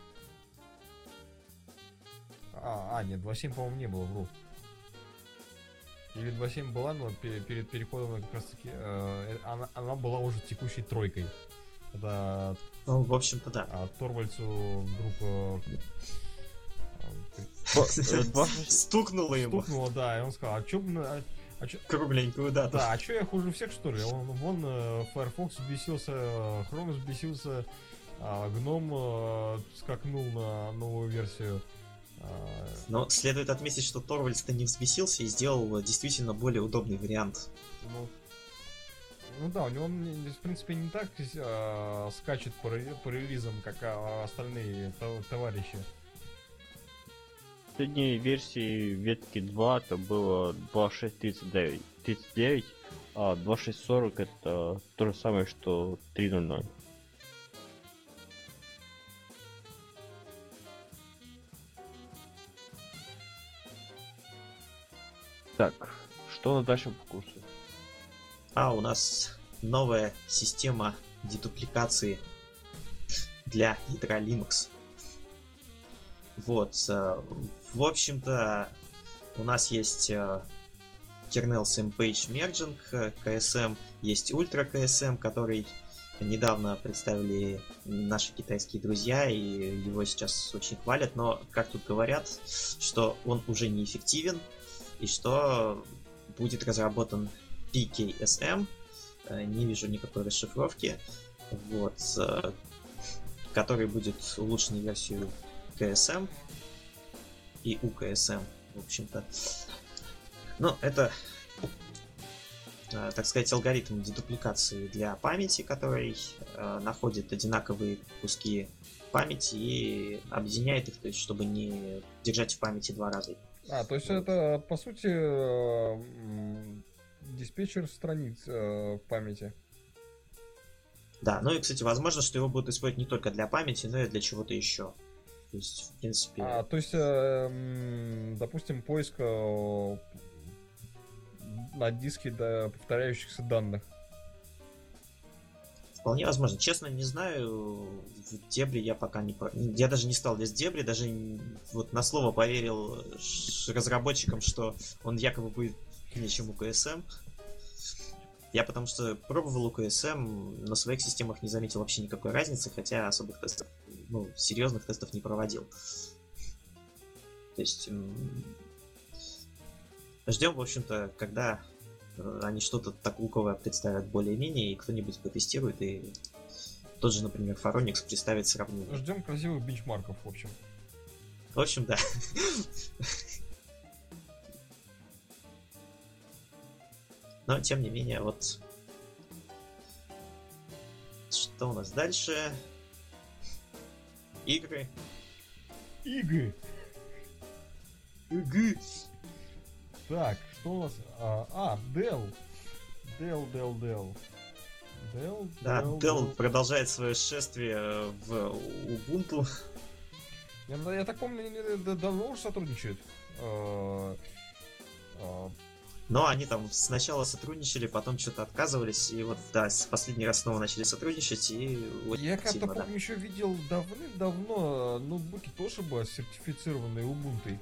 Нет, 2.7, по-моему, не было, вру. Или 2.7 была, но перед переходом как раз таки она была уже текущей тройкой. Это, ну, в общем-то, да. Торвальцу вдруг стукнуло ему. Стукнуло, да, и он сказал, кругленькую дату. Да, а чё я хуже всех, что ли? Вон Firefox взбесился, Chrome взбесился, Gnome скакнул на новую версию. Но следует отметить, что Торвальдс-то не взбесился и сделал действительно более удобный вариант. Ну да, у него, в принципе, не так скачет по релизам, как остальные товарищи. В последней версии ветки 2 это было 2.6.39, а 2.6.40 это то же самое, что 3.0.0. Так, что у нас дальше по курсу? У нас новая система дедупликации для ядра Linux. Вот, в общем-то, у нас есть kernel same page merging, KSM, есть Ultra KSM, который недавно представили наши китайские друзья, и его сейчас очень хвалят, но, как тут говорят, что он уже неэффективен, и что будет разработан PKSM, не вижу никакой расшифровки, вот, который будет улучшенной версией KSM и UKSM, в общем-то. Но это, так сказать, алгоритм дедупликации для памяти, который находит одинаковые куски памяти и объединяет их, то есть, чтобы не держать в памяти два раза. То есть это, по сути, диспетчер страниц в памяти. Да, ну и, кстати, возможно, что его будут использовать не только для памяти, но и для чего-то еще. То есть, в принципе... То есть, допустим, поиск на диске повторяющихся данных. Вполне возможно. Честно, не знаю. В дебри я пока не... Я даже не стал лезть в дебри, даже вот на слово поверил разработчикам, что он якобы будет нечем UKSM. Я потому что пробовал UKSM, на своих системах не заметил вообще никакой разницы, хотя особых тестов, серьезных тестов не проводил. То есть ждем, в общем-то, когда они что-то такое представят более-менее, и кто-нибудь потестирует, и тот же, например, Phoronix представит сравнение. Ждем красивых бенчмарков, в общем. В общем, да. Но, тем не менее, вот... Что у нас дальше? Игры. Игры! Так, что у нас? Dell. Dell. Да, Dell продолжает свое шествие в Ubuntu. Я так помню, они давно уже сотрудничают. Но они там сначала сотрудничали, потом что-то отказывались, и вот, да, последний раз снова начали сотрудничать, и вот Я как-то сильно, да. помню, еще видел давным-давно ноутбуки Toshiba, сертифицированные Ubuntu.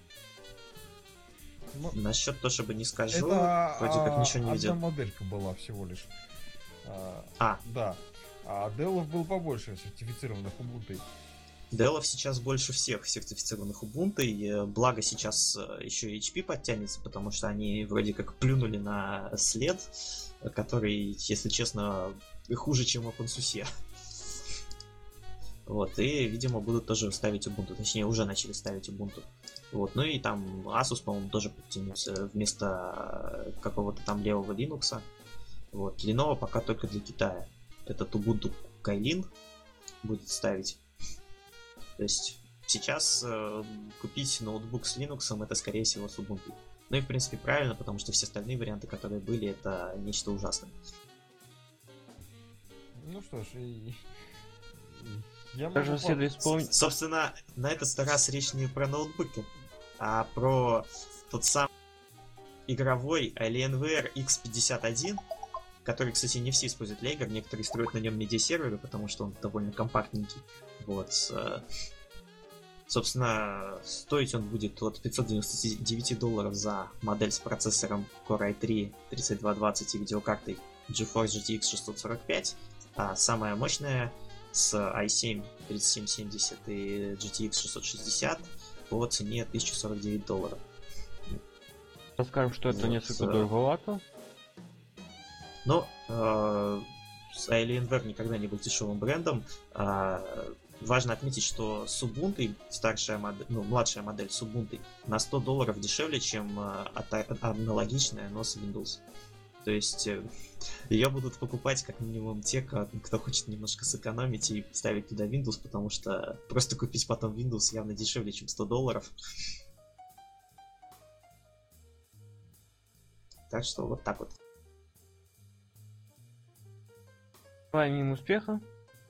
Но Насчет Toshiba не скажу, это вроде как ничего не одна видел. моделька была всего лишь. А, Да. А Dell был побольше сертифицированных Ubuntu. Dell сейчас больше всех сертифицированных Ubuntu, и благо сейчас еще и HP подтянется, потому что они вроде как плюнули на след, который, если честно, хуже, чем OpenSUSE. Вот, и, видимо, будут тоже ставить Ubuntu, точнее, уже начали ставить Ubuntu. Вот, ну и там Asus, по-моему, тоже подтянулся вместо какого-то там левого Linux. Вот, Lenovo пока только для Китая. Этот Ubuntu Kylin будет ставить. То есть сейчас купить ноутбук с Linux это скорее всего с Ubuntu. Ну и в принципе правильно, потому что все остальные варианты, которые были, это нечто ужасное. Ну что ж, я Даже могу следует вспомнить. Собственно, на этот раз речь не про ноутбуки, а про тот самый игровой Alienware X51, который, кстати, не все используют для игр, некоторые строят на нем медиасерверы, потому что он довольно компактненький. Вот. Собственно, стоить он будет от $599 за модель с процессором Core i3 3220 и видеокартой GeForce GTX 645, а самая мощная с i7 3770 и GTX 660 по цене $1049. Скажем, что это Вот, несколько дороговато. Но Alienware никогда не был дешевым брендом. Важно отметить, что с Ubuntu, младшая модель с Ubuntu на $100 дешевле, чем аналогичная, но с Windows. То есть ее будут покупать как минимум те, кто хочет немножко сэкономить и ставить туда Windows, потому что просто купить потом Windows явно дешевле, чем $100. Так что вот так вот. Помимо успеха.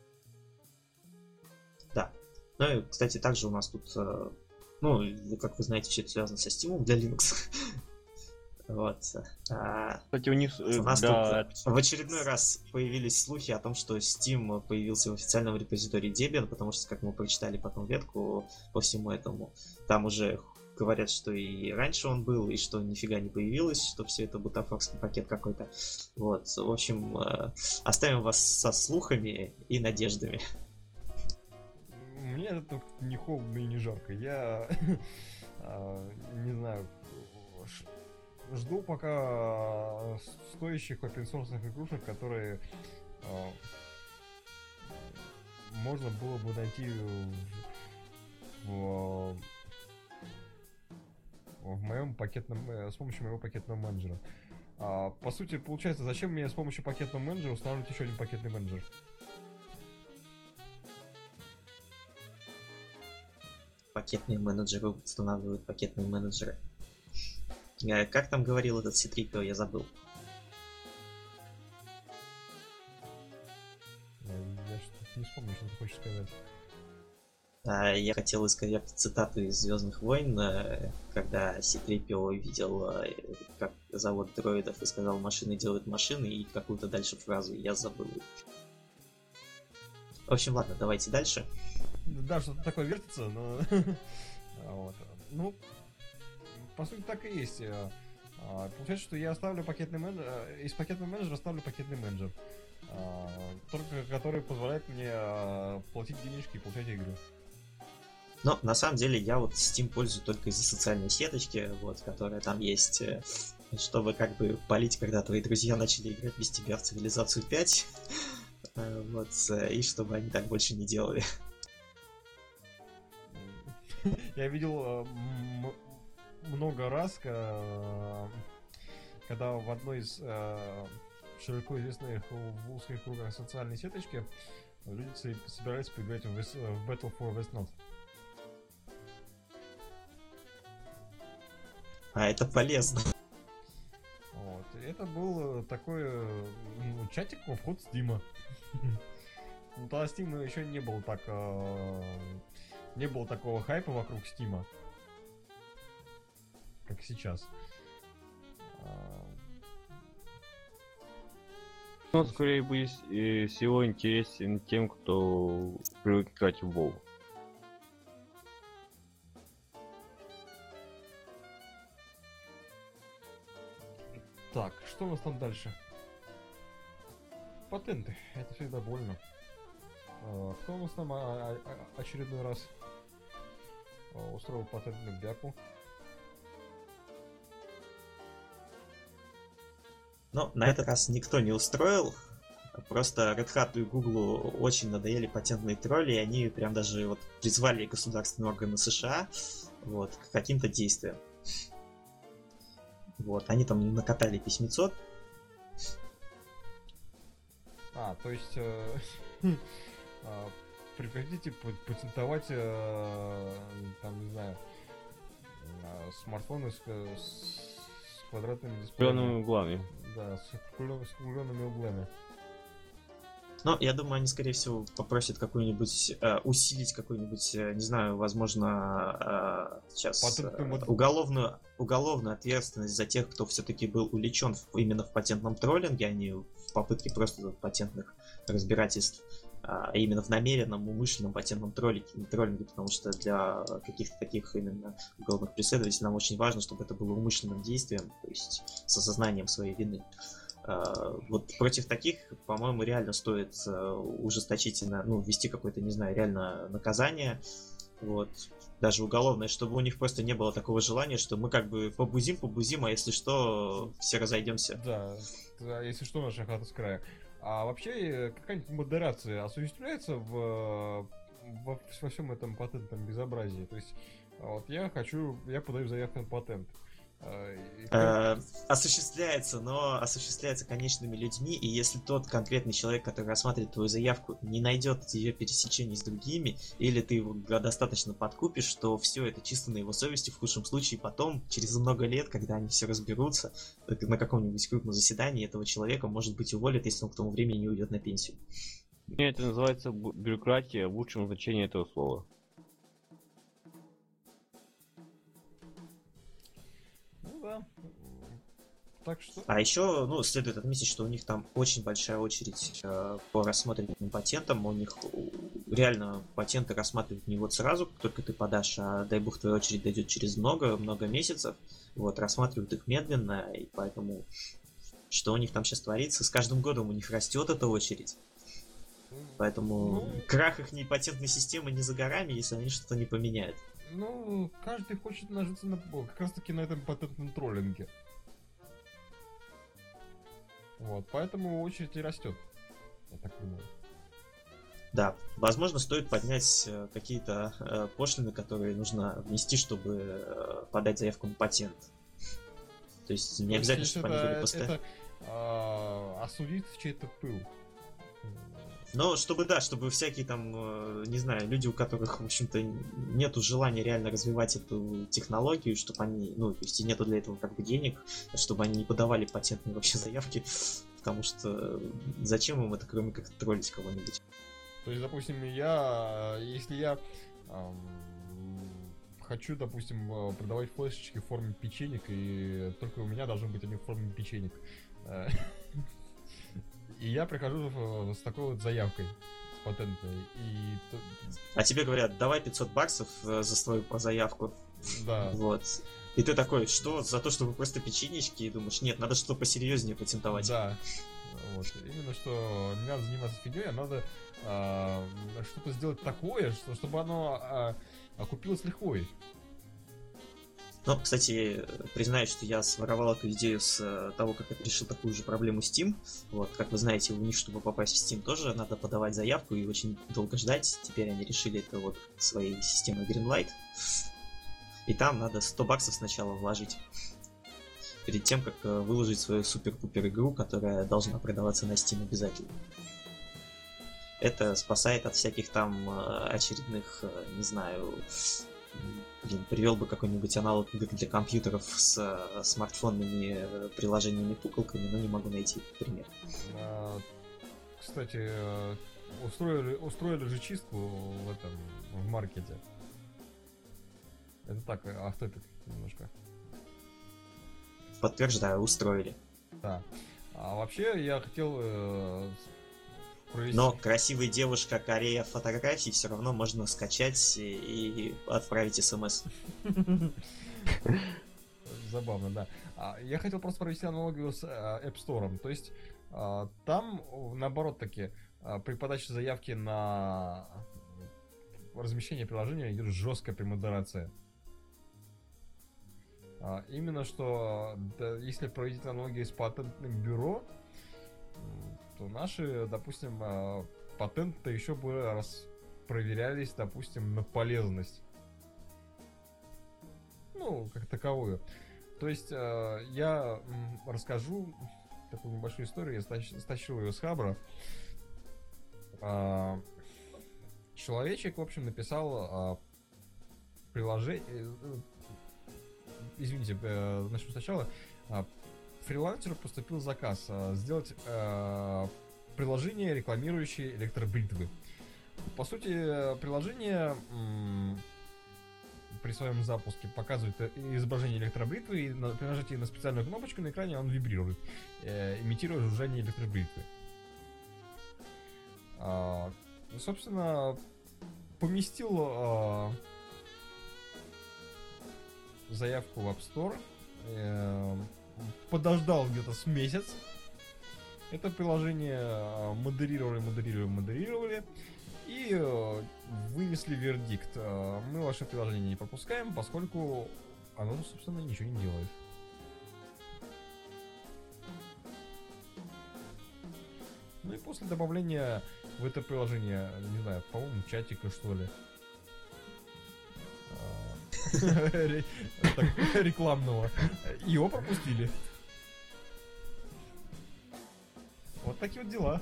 Да. Ну и, кстати, также у нас тут, как вы знаете, все это связано со Steam для Linux. Вот. Кстати, у них У нас да, тут в очередной раз появились слухи о том, что Steam появился в официальном репозитории Debian, потому что, как мы прочитали потом ветку по всему этому, там уже говорят, что и раньше он был, и что нифига не появилось, что все это бутафорский пакет какой-то. Вот, в общем, оставим вас со слухами и надеждами. Мне это не холодно и не жарко. Я не знаю. Жду пока стоящих open-source игрушек, которые можно было бы найти в моем пакетном, с помощью моего пакетного менеджера. По сути, получается, зачем мне с помощью пакетного менеджера устанавливать еще один пакетный менеджер? Пакетные менеджеры устанавливают пакетные менеджеры. Как там говорил этот C3PO, я забыл. Я что-то не вспомню, что ты хочешь сказать. Я хотел искать цитату из Звездных войн, когда C3PO видел, как завод дроидов, и сказал, машины делают машины, и какую-то дальше фразу я забыл. В общем, ладно, давайте дальше. Да, что-то такое вертится, но... Вот. Ну, по сути, так и есть. Получается, что я оставлю пакетный менеджер, из пакетного менеджера оставлю пакетный менеджер, только который позволяет мне платить денежки и получать игры. Но на самом деле я вот Steam пользую только из-за социальной сеточки, вот, которая там есть, чтобы как бы палить, когда твои друзья начали играть без тебя в Цивилизацию 5, вот, и чтобы они так больше не делали. Я видел много раз, когда в одной из широко известных в узких кругах социальной сеточки люди собирались поиграть в Battle for Westnot. А это полезно. Вот. И это был такой чатик во вход Стима. Ну, тогда Steam еще не был так не было такого хайпа вокруг Стима, как сейчас. Он скорее будет всего интересен тем, кто привык играть в WoW. Так, что у нас там дальше? Патенты. Это всегда больно. Кто у нас там очередной раз устроил патентную бяку? Но на этот раз никто не устроил. Просто Red Hat и Google очень надоели патентные тролли, и они прям даже вот призвали государственные органы США вот, к каким-то действиям. Вот, они там накатали письмецо. То есть прекратите патентовать там, не знаю, смартфоны с квадратными дисплеями. Зелеными углами. Да, с кругленными углами. Но я думаю, они, скорее всего, попросят какую-нибудь усилить какую-нибудь, не знаю, возможно, сейчас уголовную ответственность за тех, кто все-таки был увлечен именно в патентном троллинге, а не в попытке просто патентных разбирательств, а именно в намеренном, умышленном патентном троллинге, потому что для каких-то таких именно уголовных преследователей нам очень важно, чтобы это было умышленным действием, то есть с осознанием своей вины. Вот против таких, по-моему, реально стоит ужесточительно, ввести какое-то, не знаю, реально наказание, вот, даже уголовное, чтобы у них просто не было такого желания, что мы как бы побузим, а если что, все разойдемся. Да, если что, наша хата с края. А вообще, какая-нибудь модерация осуществляется во всем этом патентном безобразии? То есть, вот я подаю заявку на патент. Осуществляется, но осуществляется конечными людьми, и если тот конкретный человек, который рассматривает твою заявку, не найдет ее пересечений с другими, или ты его достаточно подкупишь, то все это чисто на его совести, в худшем случае потом, через много лет, когда они все разберутся, на каком-нибудь крупном заседании этого человека, может быть, уволят, если он к тому времени не уйдет на пенсию. Это называется бюрократия в лучшем значении этого слова. Так что... А еще, следует отметить, что у них там очень большая очередь по рассмотренным патентам. У них реально патенты рассматривают не вот сразу, как только ты подашь, а дай бог твоя очередь дойдет через много месяцев. Вот, рассматривают их медленно, и поэтому что у них там сейчас творится, с каждым годом у них растет эта очередь. Поэтому крах их патентной системы не за горами, если они что-то не поменяют. Каждый хочет нажиться как раз таки на этом патентном троллинге. Вот, поэтому очередь и растет. Я так думаю. Да, возможно, стоит поднять какие-то пошлины, которые нужно внести, чтобы подать заявку на патент. То есть не обязательно, чтобы они были постоянно. Это осудить в чей-то пыл. Но чтобы всякие там, не знаю, люди, у которых, в общем-то, нету желания реально развивать эту технологию, чтобы они, то есть и нету для этого как бы денег, чтобы они не подавали патентные вообще заявки, потому что зачем им это, кроме как троллить кого-нибудь? То есть, допустим, если я хочу, допустим, продавать флешечки в форме печенек, и только у меня должны быть они в форме печенек. И я прихожу с такой вот заявкой, с патентной, А тебе говорят, давай $500 за свою заявку. Да. Вот. И ты такой, что, за то, чтобы просто печенечки? И думаешь, нет, надо что-то посерьезнее патентовать. Да. Вот. Именно что не надо заниматься фигней, а надо что-то сделать такое, чтобы оно окупилось лихвой. Кстати, признаюсь, что я своровал эту идею с того, как я решил такую же проблему Steam. Вот, как вы знаете, у них, чтобы попасть в Steam, тоже надо подавать заявку и очень долго ждать. Теперь они решили это вот своей системой Greenlight. И там надо $100 сначала вложить. Перед тем, как выложить свою супер-пупер игру, которая должна продаваться на Steam обязательно. Это спасает от всяких там очередных, не знаю... привел бы какой-нибудь аналог игр для компьютеров с смартфонными приложениями-пукалками, но не могу найти пример. Кстати, устроили же чистку в маркете. Это так, автопик немножко. Подтверждаю, устроили. Да. А вообще я хотел провести... Но красивая девушка Корея фотографий все равно можно скачать и отправить смс. Забавно, да. Я хотел просто провести аналогию с App Store. То есть там, наоборот, таки, при подаче заявки на размещение приложения идет жесткая премодерация. Именно что, да, если проводить аналогию с патентным бюро, то наши, допустим, патенты еще бы раз проверялись, допустим, на полезность. Ну, как таковую. То есть, я расскажу такую небольшую историю, я стащил ее с Хабра. Человечек, в общем, написал приложение... Извините, начну сначала. Фрилансеру поступил заказ сделать приложение, рекламирующее электробритвы. По сути, приложение при своем запуске показывает изображение электробритвы, и при нажатии на специальную кнопочку на экране он вибрирует, имитируя жужжание электробритвы. Собственно, поместил заявку в App Store, подождал где-то с месяц. Это приложение модерировали и вынесли вердикт. Мы ваше приложение не пропускаем, поскольку оно, собственно, ничего не делает. Ну и после добавления в это приложение, не знаю, по-моему, чатика, что ли, рекламного, его пропустили. Вот такие вот дела.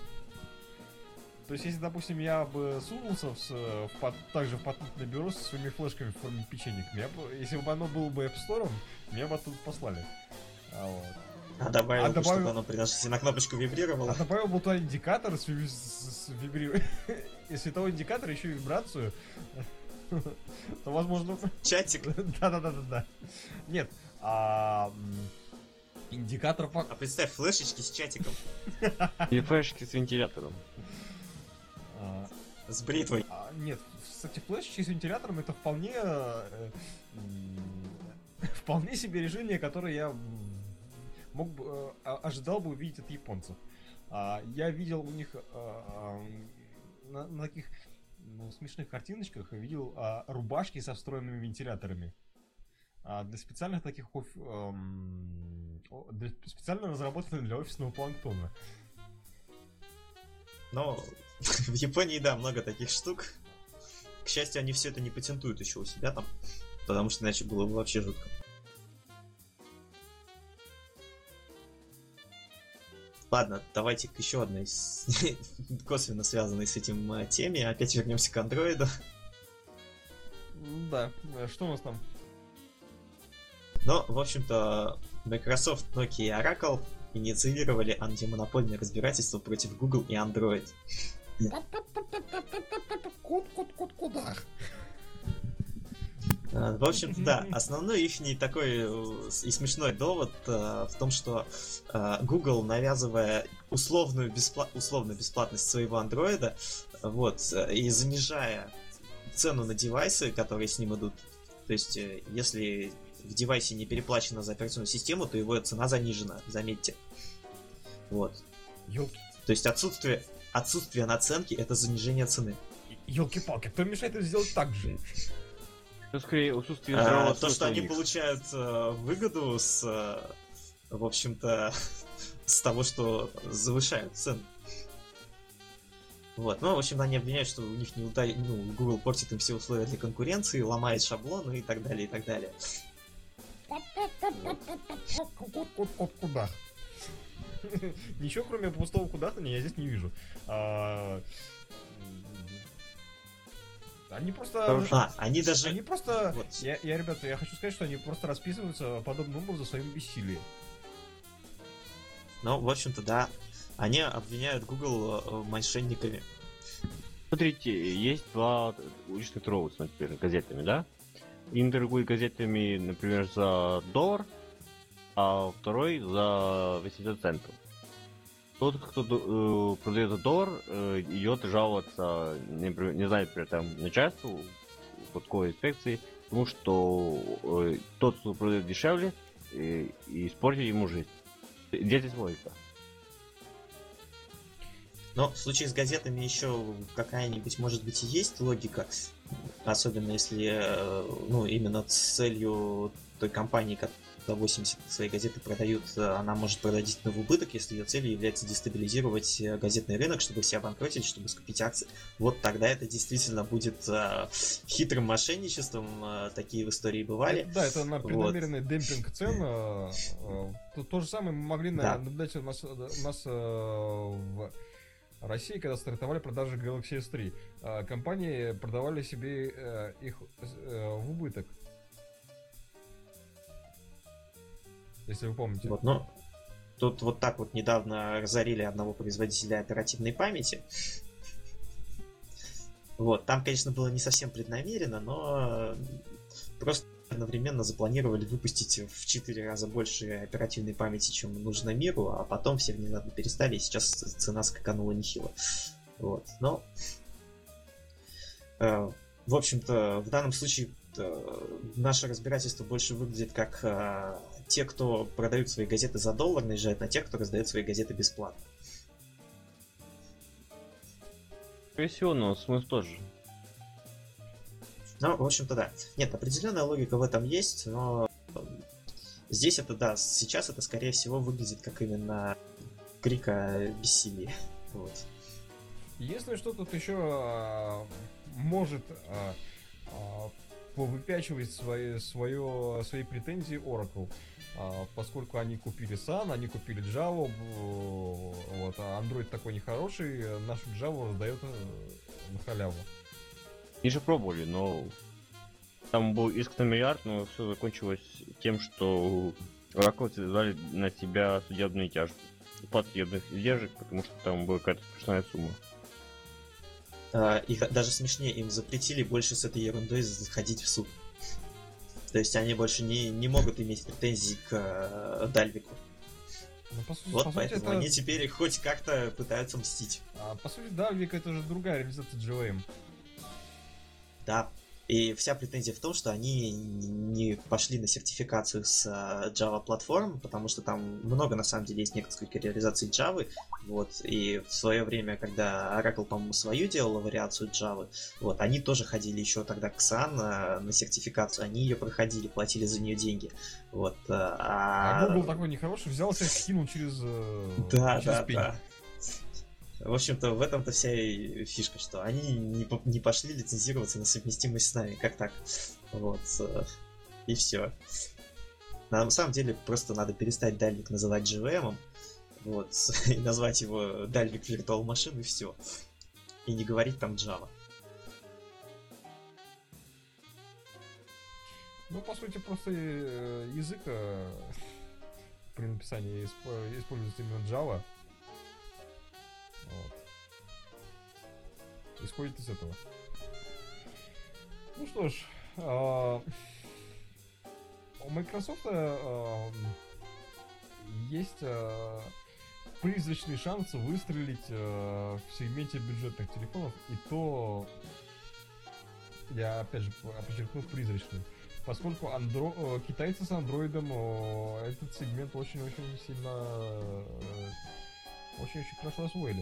То есть, если, допустим, я бы сунулся также в патентное бюро со своими флешками в форме печенек, если бы оно было бы App Store, меня бы оттуда послали. Добавил, чтобы оно при нажатии на кнопочку вибрировало. Добавил бы туда индикатор с вибрированием. Если того индикатора еще и вибрацию, то, возможно... Чатик? Да. Нет, индикатор... А представь, флешечки с чатиком. И флешки с вентилятором. С бритвой. Нет, кстати, флешечки с вентилятором это вполне себе решение, которое я ожидал бы увидеть от японцев. Я видел у них на таких смешных картиночках видел рубашки со встроенными вентиляторами. Для специальных таких специально разработанных для офисного планктона. Но в Японии, да, много таких штук. К счастью, они все это не патентуют еще у себя там, потому что иначе было бы вообще жутко. Ладно, давайте к еще одной косвенно связанной с этим теме. Опять вернемся к андроиду. Да, что у нас там? Ну, в общем-то, Microsoft, Nokia и Oracle инициировали антимонопольное разбирательство против Google и Android. Куда? В общем-то, да, основной ихний такой и смешной довод в том, что Google, навязывая условную бесплатность своего андроида, вот, и занижая цену на девайсы, которые с ним идут, то есть, если в девайсе не переплачено за операционную систему, то его цена занижена, заметьте. Вот. То есть отсутствие наценки — это занижение цены. Ёлки-палки, кто мешает это сделать так же? Ну, скорее, отсутствие здравого то, что они получают выгоду в общем-то, с того, что завышают цены. Вот. Ну, в общем, они обвиняют, что у них Google портит им все условия для конкуренции, ломает шаблоны и так далее, и так далее. Куда? Ничего, кроме пустого кудахтания, я здесь не вижу. Они просто... они даже... Они просто... Вот. Ребята, я хочу сказать, что они просто расписываются подобным образом за своим бессилием. Ну, в общем-то, да. Они обвиняют Google мошенниками. Смотрите, есть два уличных роутс, например, газетами, да? Один торгует газетами, например, за $1, а второй за 80 центов. Тот, кто продает за $1, идет жаловаться, не знаю, например, там, начальству, подковой инспекции, потому что тот, кто продает дешевле, и испортит ему жизнь. Где здесь логика? Но в случае с газетами еще какая-нибудь, может быть, и есть логика, особенно если, ну, именно целью той компании, которая 80 свои газеты продают, она может продать в убыток, если ее целью является дестабилизировать газетный рынок, чтобы все обанкротить, чтобы скупить акции. Вот тогда это действительно будет хитрым мошенничеством, такие в истории бывали. Да, это на преднамеренный демпинг цен. То же самое мы могли наблюдать у нас в России, когда стартовали продажи Galaxy S3. Компании продавали себе их в убыток. Если вы помните. Вот, но тут вот так вот недавно разорили одного производителя оперативной памяти. Вот, там, конечно, было не совсем преднамеренно, но просто одновременно запланировали выпустить в 4 раза больше оперативной памяти, чем нужно миру, а потом все внезапно перестали, и сейчас цена скаканула нехило. Вот, но в общем-то, в данном случае наше разбирательство больше выглядит как те, кто продают свои газеты за $1, наезжают на тех, кто раздает свои газеты бесплатно. Скорее всего, но смысл тоже. Ну, в общем-то, да. Нет, определенная логика в этом есть, но здесь это, да, сейчас это, скорее всего, выглядит как именно крик о бессилии. Вот. Если что, тут еще может выпячивать свои претензии Oracle, поскольку они купили Sun, они купили Java, вот, а Android такой нехороший, нашу Java раздает на халяву. Они же пробовали, но там был иск на миллиард, но все закончилось тем, что Oracle взяли на себя судебные тяжбы, уплату судебных издержек, потому что там была какая-то смешная сумма. И даже смешнее, им запретили больше с этой ерундой заходить в суд. То есть они больше не могут иметь претензий к Дальвику. Ну, по сути, поэтому это... они теперь хоть как-то пытаются мстить. По сути, Дальвик это же другая реализация JVM. Да. И вся претензия в том, что они не пошли на сертификацию с Java платформ, потому что там много на самом деле есть несколько реализаций Java. Вот, и в свое время, когда Oracle, по-моему, свою делала вариацию Java, вот, они тоже ходили еще тогда к Sun на сертификацию, они ее проходили, платили за нее деньги. Вот, а Google такой нехороший, взялся и скинул через пень. Да. В общем-то, в этом-то вся и фишка, что они не пошли лицензироваться на совместимость с нами, как так. Вот. И все. На самом деле, просто надо перестать Dalvik называть JVM, вот, и назвать его Dalvik Virtual Machine, и все. И не говорить там Java. Ну, по сути, просто язык при написании используется именно Java. Вот. Исходит из этого. Ну что ж, у Microsoft есть призрачный шанс выстрелить в сегменте бюджетных телефонов, и то, я опять же подчеркну, призрачный. Поскольку китайцы с андроидом этот сегмент очень-очень сильно очень-очень хорошо освоили.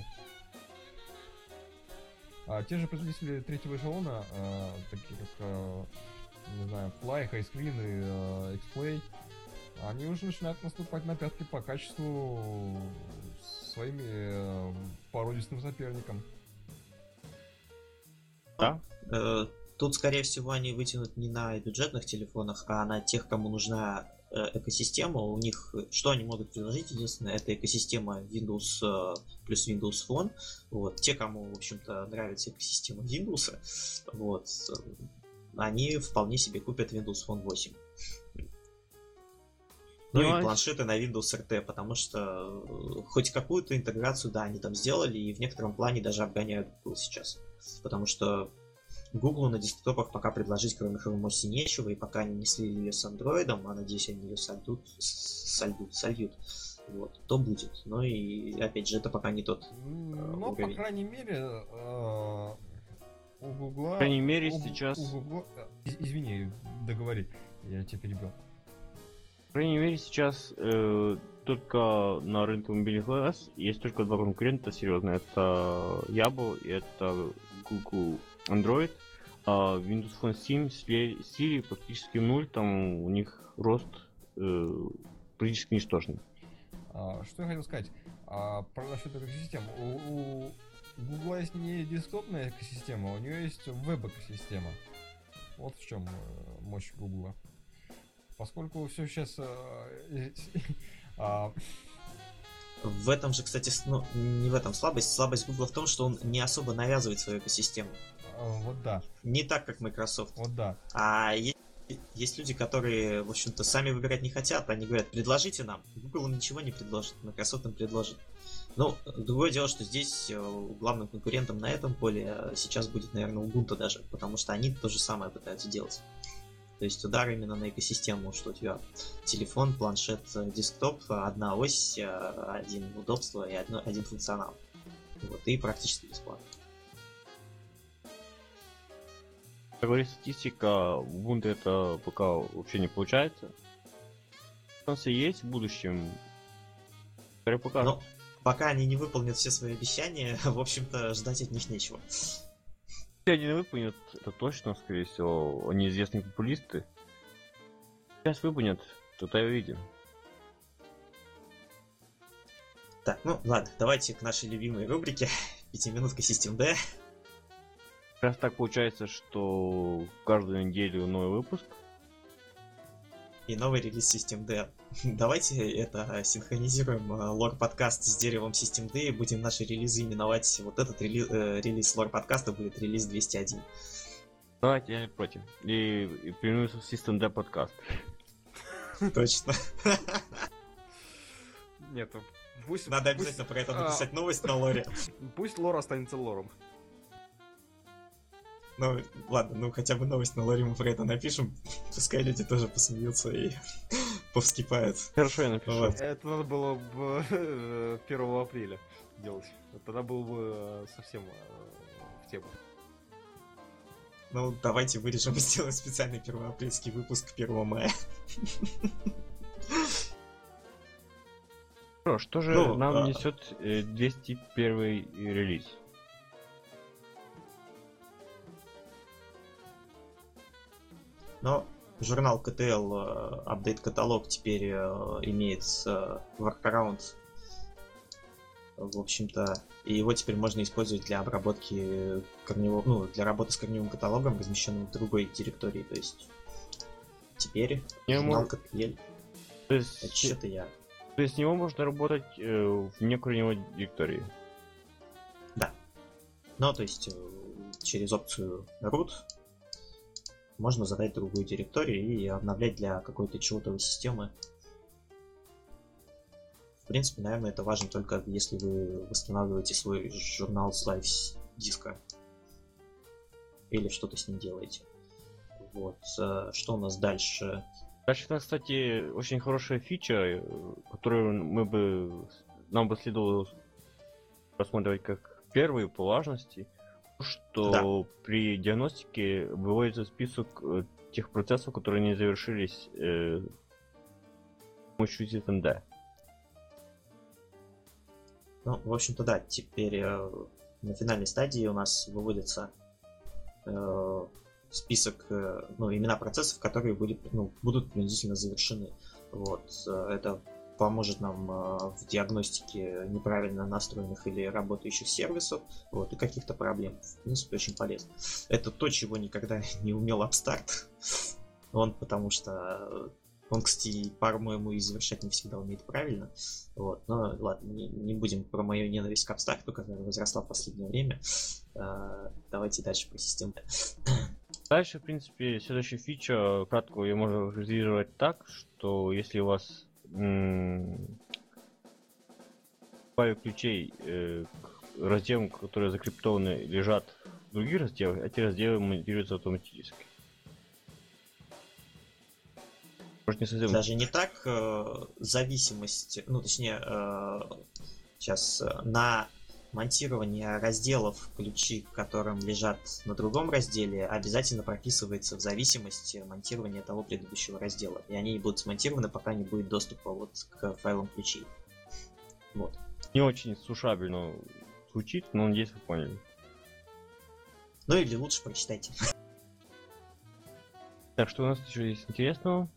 Те же производители третьего эшелона, такие как, не знаю, Fly, Highscreen и Xplay, они уже начинают наступать на пятки по качеству своими породистым соперникам. Да. Тут, скорее всего, они вытянут не на бюджетных телефонах, а на тех, кому нужна экосистема. У них, что они могут предложить, единственное, это экосистема Windows плюс Windows Phone. Вот. Те, кому, в общем-то, нравится экосистема Windows, вот, они вполне себе купят Windows Phone 8. Ну и планшеты на Windows RT, потому что хоть какую-то интеграцию, да, они там сделали, и в некотором плане даже обгоняют Google сейчас. Потому что Google на десктопах пока предложить, кроме Chrome нечего, и пока они не слили ее с Android, а надеюсь, они ее сольют, вот, то будет. Но и, опять же, это пока не тот Но, уровень. по крайней мере, у Гугла... По крайней мере, сейчас... У Гугла... Извини, договори, я тебя перебил. По крайней мере, сейчас только на рынке мобильных ОС есть только два конкурента серьезно. Это Yabo и это Google Android. А Windows Phone 7 Siri практически ноль, там у них рост практически ничтожный. Что я хотел сказать про насчет экосистем. У Google есть не десктопная экосистема, у нее есть веб-экосистема. Вот в чем мощь Google. Поскольку все сейчас... В этом же, кстати, ну, не в этом слабость. Слабость Google в том, что он не особо навязывает свою экосистему. Вот да. Не так, как Microsoft. Вот да. А есть люди, которые, в общем-то, сами выбирать не хотят. Они говорят, предложите нам. Google им ничего не предложит, Microsoft им предложит. Ну, другое дело, что здесь главным конкурентом на этом поле сейчас будет, наверное, Ubuntu даже, потому что они то же самое пытаются делать. То есть удар именно на экосистему, что у тебя телефон, планшет, десктоп, одна ось, один удобство и один функционал. Вот, и практически бесплатно. Как говорит статистика, в Ubuntu это пока вообще не получается. Шансы есть в будущем. Пока. Но пока они не выполнят все свои обещания, в общем-то, ждать от них нечего. Если они не выполнят, это точно, скорее всего, они известные популисты. Сейчас выполнят, то-то и увидим. Так, ну ладно, давайте к нашей любимой рубрике «Пятиминутка Systemd». Раз так получается, что каждую неделю новый выпуск. И новый релиз Systemd. Давайте это синхронизируем лор-подкаст с деревом Systemd и будем наши релизы именовать. Вот этот релиз лор-подкаста будет релиз 201. Давайте, я не против. И перенесу Systemd подкаст. Точно. Нет, пусть... Надо обязательно про это написать новость на лоре. Пусть лор останется лором. Ну, ладно, ну хотя бы новость на лоре мы про это напишем. Пускай люди тоже посмеются и повскипают. Хорошо, я напишу. Вот. Это надо было бы 1 апреля делать. Тогда был бы совсем в тему. Ну, давайте вырежем и сделаем специальный первоапрельский выпуск 1 мая. Что же Ну, нам несет 201 релиз? Но журнал KTL Update каталог теперь имеет workaround, в общем-то, и его теперь можно использовать для обработки корневого, ну, для работы с корневым каталогом, размещенным в другой директории. То есть теперь журнал KTL То есть, это что-то я. то есть с него можно работать вне корневой директории. Да. Ну, то есть через опцию root можно задать другую директорию и обновлять для какой-то чего-то системы. В принципе, наверное, это важно только если вы восстанавливаете свой журнал с лайв-диска. Или что-то с ним делаете. Вот. Что у нас дальше? Дальше, кстати, очень хорошая фича, которую нам бы следовало рассматривать как первую по важности. Что при диагностике выводится список тех процессов, которые не завершились с помощью Systemd. Ну, в общем-то, да, теперь на финальной стадии у нас выводится список, имена процессов, которые будут принудительно завершены. Вот. Это поможет нам в диагностике неправильно настроенных или работающих сервисов, вот, и каких-то проблем. В принципе, очень полезно. Это то, чего никогда не умел Upstart. Потому что он, кстати, по-моему, и завершать не всегда умеет правильно. Вот. Но ладно, не будем про мою ненависть к Upstart, которая возросла в последнее время. Давайте дальше про систему. Дальше, в принципе, следующая фича, кратко ее можно визуализировать так, что если у вас файлы ключей к разделам, которые закриптованы, лежат другие разделы, эти разделы монтируются автоматически. Может, не совсем... Даже не так, зависимость, ну точнее, сейчас на монтирование разделов, ключи к которым лежат на другом разделе, обязательно прописывается в зависимости монтирования того предыдущего раздела. И они не будут смонтированы, пока не будет доступа вот к файлам ключей. Вот. Не очень слушабельно звучит, но надеюсь, вы поняли. Ну или лучше прочитайте. Так, что у нас еще есть интересного?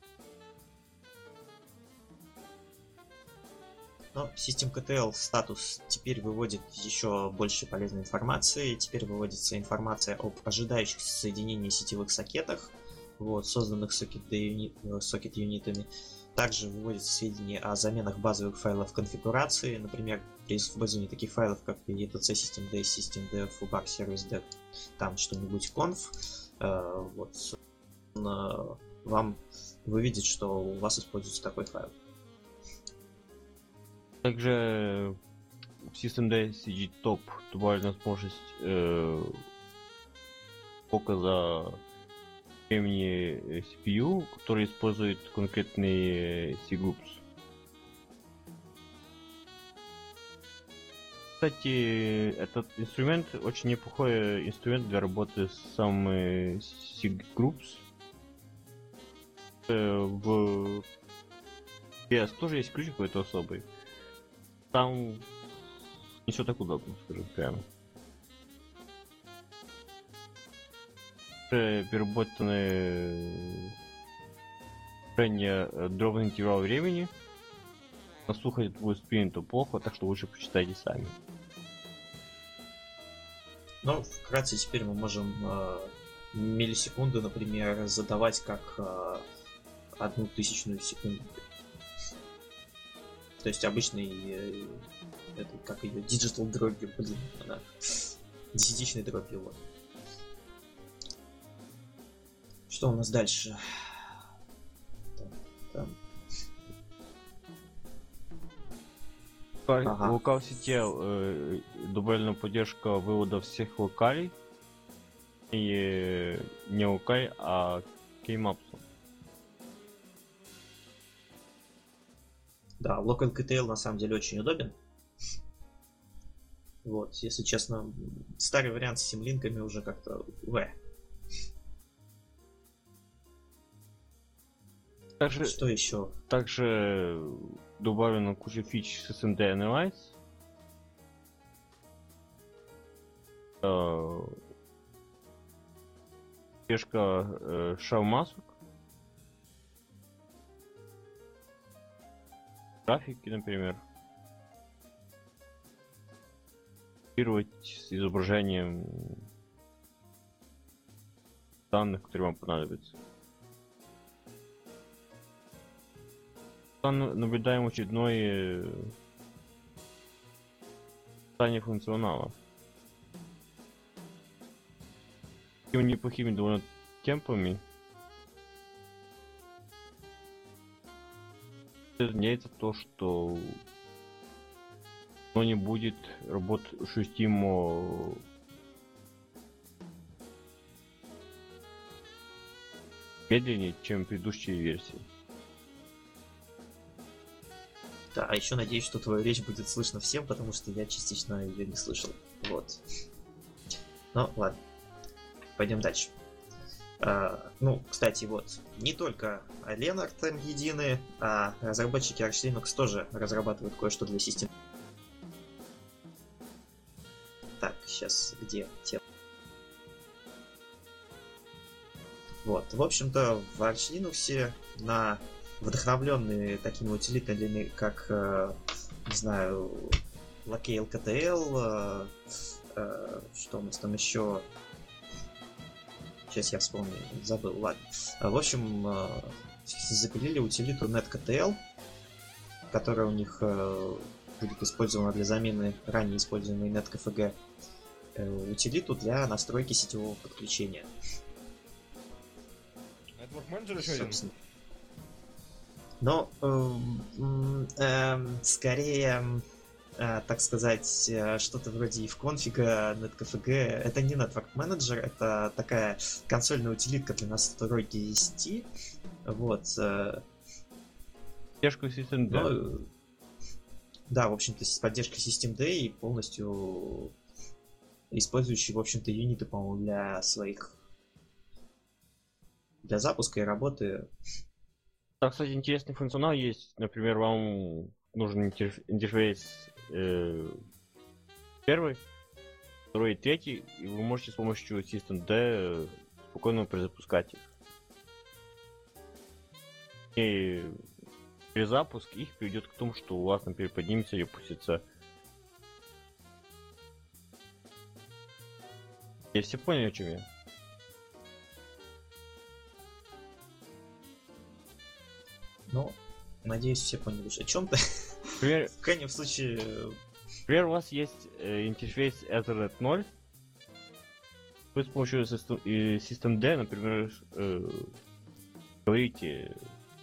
Но System.ktl статус теперь выводит еще больше полезной информации. Теперь выводится информация об ожидающихся соединении сетевых сокетах, вот, созданных сокет-юнитами. Также выводятся сведения о заменах базовых файлов конфигурации, например, при использовании таких файлов, как etc systemd, systemd, fubar, service-dev, там что-нибудь conf, вот, вам выведет, что у вас используется такой файл. Также в systemd CG Top добавлена возможность показа времени CPU, который использует конкретные C-groups. Кстати, этот инструмент очень неплохой инструмент для работы с самыми C-groups. В PS тоже есть ключ какой-то особый. Там не все так удобно, скажем прямо. Переработаны решения дробный интервал времени. На слух это будет принято плохо, так что лучше почитайте сами. Ну, вкратце теперь мы можем миллисекунды, например, задавать как 1/1000 секунду. То есть обычный, это как ее, digital дробью, блин, она, десятичной дробью, вот. Что у нас дальше? Там. В локал-сети добавлена поддержка вывода всех локалей. И не локаль, а кеймапсов. Да, LocalKTL на самом деле очень удобен. Вот, если честно, старый вариант с симлинками уже как-то... Также, что еще? Также добавлена куча фич с SSD Analyze. Поддержка шау-масок. Графики, например. Копировать с изображением данных, которые вам понадобятся. Наблюдаем очередное создание функционала. Такими неплохими довольно темпами. Изменяется то, что оно не будет работать ощутимо медленнее, чем предыдущие версии. Да, а еще надеюсь, что твою речь будет слышно всем, потому что я частично ее не слышал. Вот. Ну, ладно. Пойдем дальше. Ну, кстати, вот, не только Linux там едины, а разработчики Arch Linux тоже разрабатывают кое-что для систем. Так, сейчас, где те? Вот, в общем-то, в Arch Linux на вдохновленные такими утилитами, как, не знаю, LKLKTL, что у нас там еще... Сейчас я вспомню, забыл, ладно. В общем, запилили утилиту NetKTL, которая у них будет использована для замены ранее используемой NetKFG, утилиту для настройки сетевого подключения. Network Manager еще один? Но, скорее, так сказать, что-то вроде ивконфига, netcfg. Это не Network Manager, это такая консольная утилитка для настройки сети. Вот. Поддержку System D. Но, да, в общем-то, с поддержкой Systemd и полностью использующий, в общем-то, юниты, по-моему, для запуска и работы. Там, кстати, интересный функционал есть. Например, вам нужен интерфейс первый, второй и третий, и вы можете с помощью Systemd спокойно перезапускать их. И перезапуск их приведет к тому, что у вас, например, поднимется и опустится. Я все поняли, о чем я. Ну, надеюсь, все поняли, о чем-то. Например, В крайнем случае... Например, у вас есть интерфейс Ethernet 0. Вы с помощью Systemd, например, говорите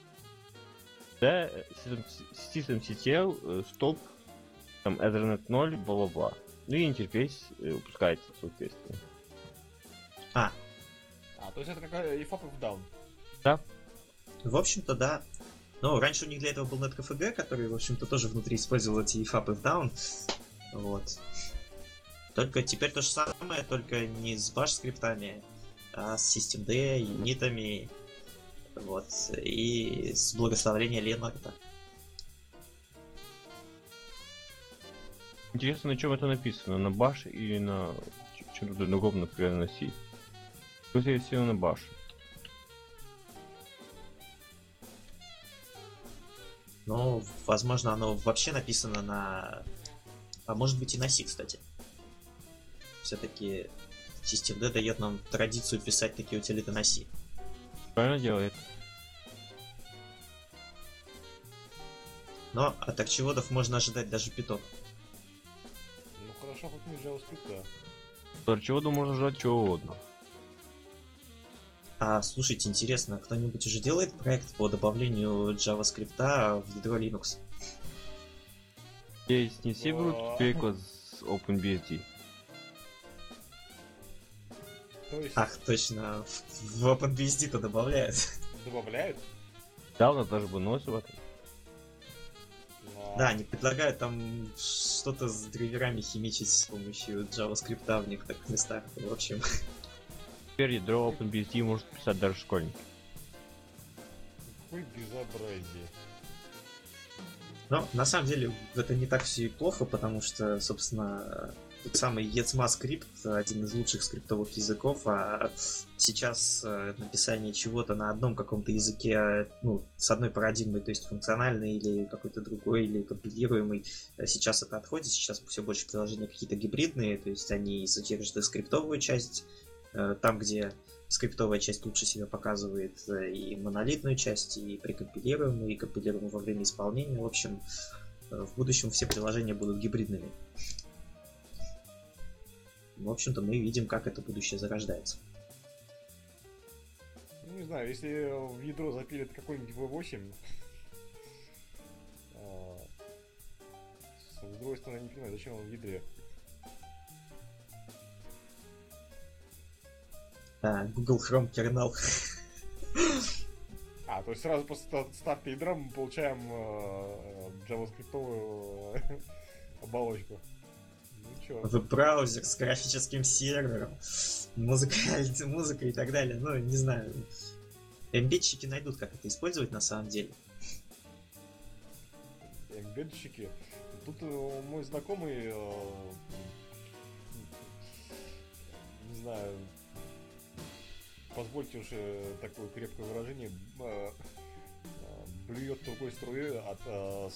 systemctl столб там Ethernet 0, бла-бла-бла. Ну и интерфейс выпускается, соответственно. То есть это как EFAP down. Да. В общем-то, да. Но раньше у них для этого был netcfg, который, в общем-то, тоже внутри использовал эти ifap и down. Вот. Только теперь то же самое, только не с bash скриптами, а с systemd, юнитами, вот, и с благословления Ленарта. Интересно, на чем это написано? На bash или на чем-то другом, например, на C? Скорее всего, на bash. Но, возможно, оно вообще написано на... А может быть и на C, кстати. Все-таки Systemd дает нам традицию писать такие утилиты на C. Правильно делает. Но от арчиводов можно ожидать даже Python. Ну хорошо, хоть не JavaScript, От чего можно ждать чего угодно. А слушайте, интересно, кто-нибудь уже делает проект по добавлению JavaScript в ядро Linux? Здесь не все берут переклад с OpenBSD. То есть Ах, точно, в OpenBSD-то добавляют. добавляют? Да, у нас даже вынос в этом. Да, они предлагают там что-то с драйверами химичить с помощью JavaScript в некоторых местах. В общем, Теперь ядро OpenBSD может писать даже школьник. Какое безобразие. но на самом деле это не так все и плохо, потому что, собственно, тот самый ECMAScript один из лучших скриптовых языков, а сейчас написание чего-то на одном каком-то языке, ну, с одной парадигмой, то есть функциональный или какой-то другой, или компилируемый, сейчас это отходит, сейчас все больше приложения какие-то гибридные, то есть они содержат и скриптовую часть, там, где скриптовая часть лучше себя показывает, и монолитную часть, и прикомпилируемую, и компилируемую во время исполнения. В общем, в будущем все приложения будут гибридными. В общем-то, мы видим, как это будущее зарождается. Ну, не знаю, если в ядро запилит какой-нибудь V8, с другой стороны, не понимаю, зачем он в ядре. Google Chrome kernel. То есть сразу после старта ядра мы получаем JavaScript-овую оболочку. Ну чё? Веб-браузер с графическим сервером, музыка и так далее. Ну, не знаю. Эмбедчики найдут, как это использовать на самом деле. Эмбедчики. Тут мой знакомый, не знаю, позвольте уж такое крепкое выражение, блюет другой струей от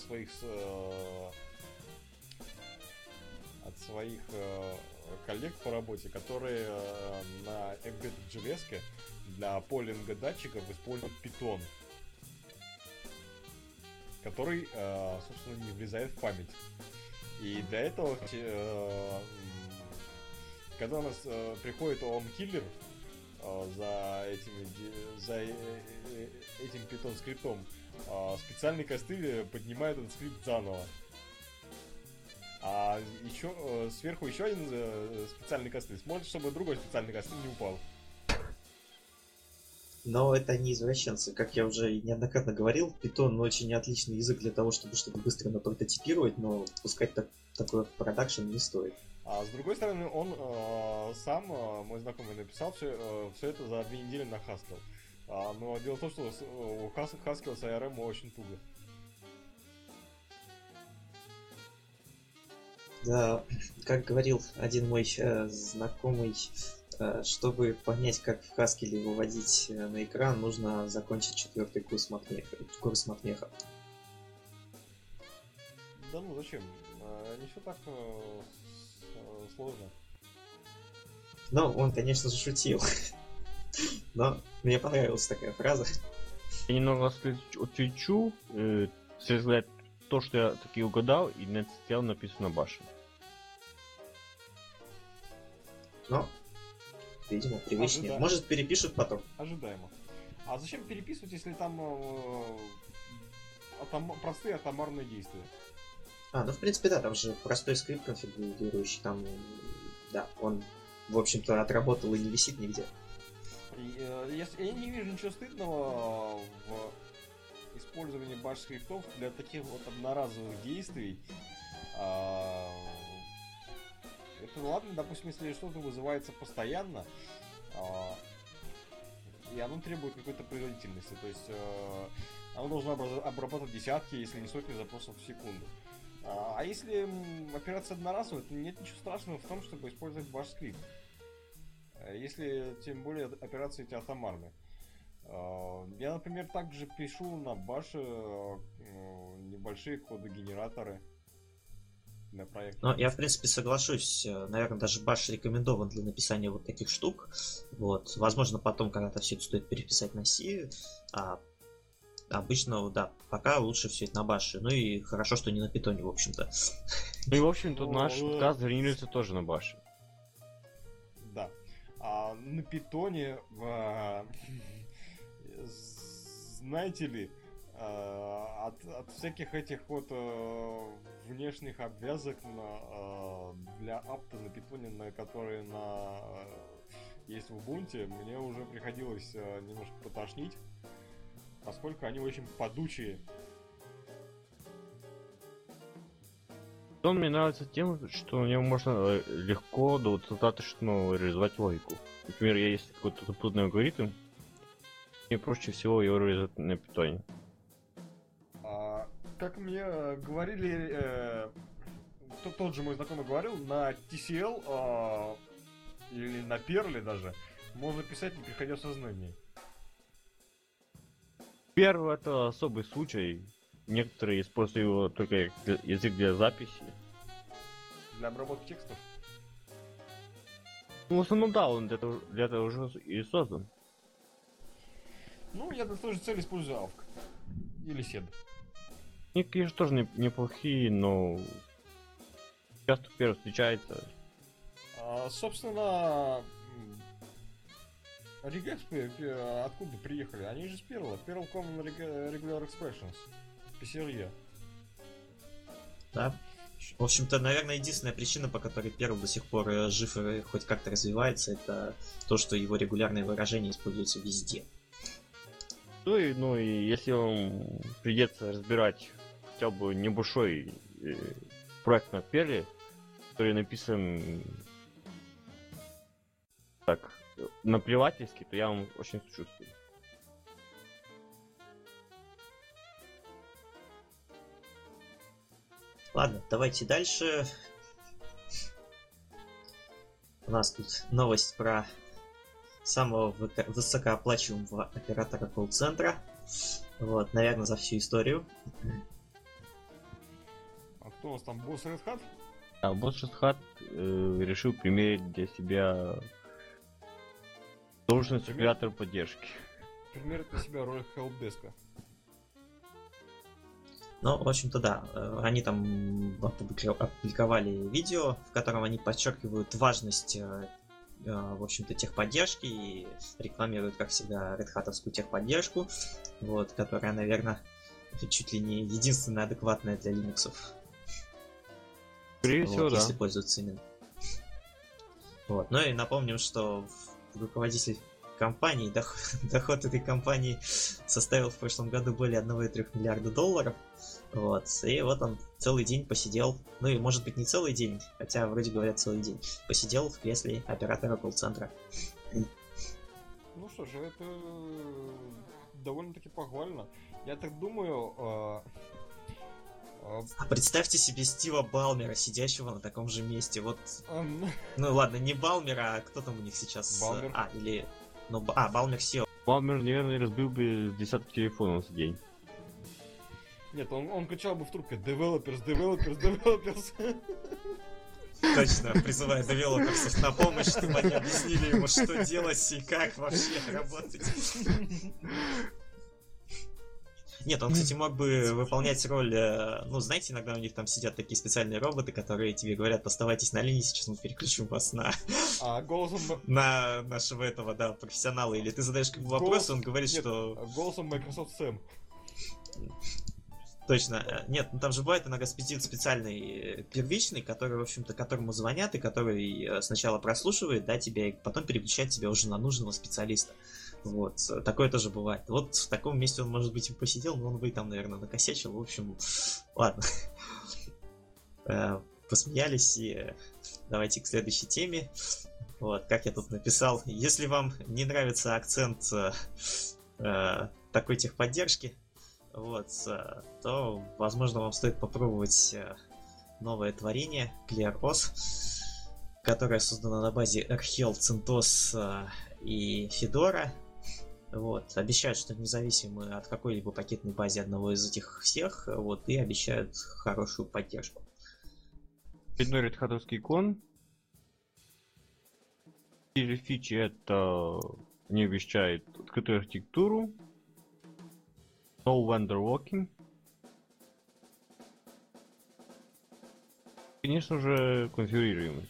своих коллег по работе, которые на Embedded JS для полинга датчиков используют Python, который, собственно, не влезает в память. И для этого, когда у нас приходит OM-киллер за этим Python скриптом, специальный костыль поднимает этот скрипт заново. А еще сверху еще один специальный костыль. Смотрит, чтобы другой специальный костыль не упал. Но это не извращенцы. Как я уже неоднократно говорил, Python очень отличный язык для того, чтобы что-то быстро напрототипировать, но пускать такое в продакшн не стоит. А с другой стороны, он сам, мой знакомый, написал все это за 2 недели на Haskell. Но дело в том, что у Haskell с ARM очень туго. Да, как говорил один мой знакомый, чтобы понять, как в Haskell выводить на экран, нужно закончить 4-й курс Матмеха. Да ну зачем? Не все так сложно. Ну, он, конечно же, шутил. Но мне понравилась такая фраза. Я немного отвечу, взгляд, то, что я таки угадал, и на STL написано башен. Но, видимо, привычнее. Ожидаемо. Может, перепишут потом. Ожидаемо. А зачем переписывать, если там простые атомарные действия? Ну, в принципе, да, там же простой скрипт конфигурирующий, там, да, он, в общем-то, отработал и не висит нигде. Я не вижу ничего стыдного в использовании баш-скриптов для таких вот одноразовых действий. Это ладно, допустим, если что-то вызывается постоянно, и оно требует какой-то производительности, то есть оно должно обрабатывать десятки, если не сотни запросов в секунду. А если операция одноразовая, то нет ничего страшного в том, чтобы использовать баш-скрипт. Если, тем более, операции эти атомарны. Я, например, также пишу на баше небольшие кодогенераторы для проекта. Ну, я, в принципе, соглашусь. Наверное, даже баш рекомендован для написания вот таких штук. Вот. Возможно, потом когда-то все это стоит переписать на C. А обычно, да, пока лучше все это на баше. Ну и хорошо, что не на питоне, в общем-то. Ну и, в общем-то, наш подкаст генерируется тоже на баше. Да. А на питоне, знаете ли, от всяких этих вот внешних обвязок для апта на питоне, которые есть в Ubuntu, мне уже приходилось немножко потошнить, поскольку они очень подучие. Он мне нравится тем, что на нем можно легко достаточно реализовать логику. Например, есть какой-то запутанный алгоритм, мне проще всего его реализовать на питоне. Как мне говорили, тот же мой знакомый говорил, на TCL или на Perl даже можно писать, не приходя в сознание. Первый это особый случай. Некоторые используют его только как язык для записи. Для обработки текстов? Ну, в основном, да, он для этого уже и создан. Ну, я для той же цели использую AVC. Или SED. Они, конечно, тоже неплохие, но часто первый встречается. Собственно, регэкспы откуда приехали? Они же с Perl. Perl Common Regular Expressions. PCRE. Да. В общем-то, наверное, единственная причина, по которой Perl до сих пор жив и хоть как-то развивается, это то, что его регулярные выражения используются везде. Ну и если вам придется разбирать хотя бы небольшой проект на Perl, который написан так наплевательски, то я вам очень сочувствую. Ладно, давайте дальше. У нас тут новость про самого высокооплачиваемого оператора колл-центра. Вот, наверное, за всю историю. А кто у нас там, босс Red Hat? А босс Red Hat решил примерить для себя должность оператора поддержки. Примерить на себя роль хелпдеска. Ну, в общем-то, да, они там опубликовали видео, в котором они подчеркивают важность, в общем-то, техподдержки и рекламируют, как всегда, Red Hat-овскую техподдержку, вот, которая, наверное, чуть ли не единственная адекватная для Linux. Скорее всего, да. если пользоваться именно. Вот. Ну и напомним, что руководитель компании, доход этой компании составил в прошлом году более 1,3 миллиарда долларов. Вот. И вот он целый день посидел, ну и может быть не целый день, хотя вроде говорят целый день, посидел в кресле оператора колл-центра. Ну что же, это довольно-таки похвально. Я так думаю... А представьте себе Стива Балмера, сидящего на таком же месте. Вот. ну, Ну ладно, не Балмера, а кто там у них сейчас? Балмер. Балмер SEO. Балмер, наверное, разбил бы десяток телефонов за день. Нет, он кричал бы в трубке developers. Точно, призывая девелоперов на помощь, чтобы они объяснили ему, что делать и как вообще работать. Нет, он, кстати, мог бы выполнять роль... Ну, знаете, иногда у них там сидят такие специальные роботы, которые тебе говорят, оставайтесь на линии, сейчас мы переключим вас на... Голосом... на нашего этого, да, профессионала. Или ты задаешь как бы вопрос, он говорит, Нет, что... голосом Microsoft Sam. Точно. Нет, ну там же бывает иногда специальный первичный, который, в общем-то, которому звонят, и который сначала прослушивает, да, тебя, и потом переключает тебя уже на нужного специалиста. Вот. Такое тоже бывает. Вот в таком месте он, может быть, и посидел, но он бы и там, наверное, накосячил. В общем, ладно. Посмеялись, и давайте к следующей теме. Вот, как я тут написал. Если вам не нравится акцент такой техподдержки, вот, то, возможно, вам стоит попробовать новое творение ClearOS, которое создано на базе Archel, CentOS и Fedora. Вот, обещают, что независимы от какой-либо пакетной базы одного из этих всех, вот, и обещают хорошую поддержку. Очередной Red Hat-овский кон. Или фичи это не обещает открытую архитектуру, no vendor locking. Конечно же, конфигурируемость.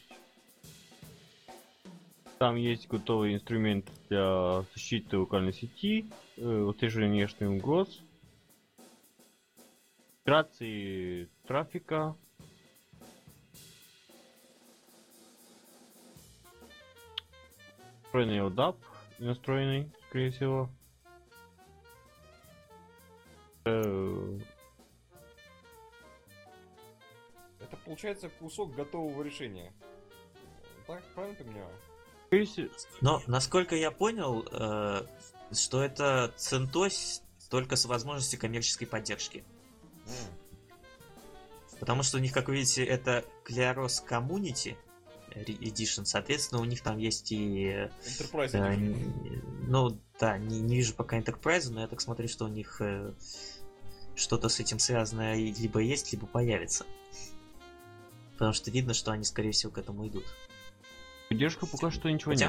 Там есть готовый инструмент для защиты локальной сети, отслеживания внешних угроз, миграции трафика, настроенный LDAP, настроенный, скорее всего. Это получается кусок готового решения. Так, правильно понимаю? Но, насколько я понял, что это CentOS только с возможностью коммерческой поддержки. Потому что у них, как вы видите, это ClearOS Community Edition, соответственно, у них там есть и... Enterprise Edition. Ну, да, не вижу пока Enterprise, но я так смотрю, что у них что-то с этим связанное либо есть, либо появится. Потому что видно, что они, скорее всего, к этому идут. Поддержка пока что ничего нет.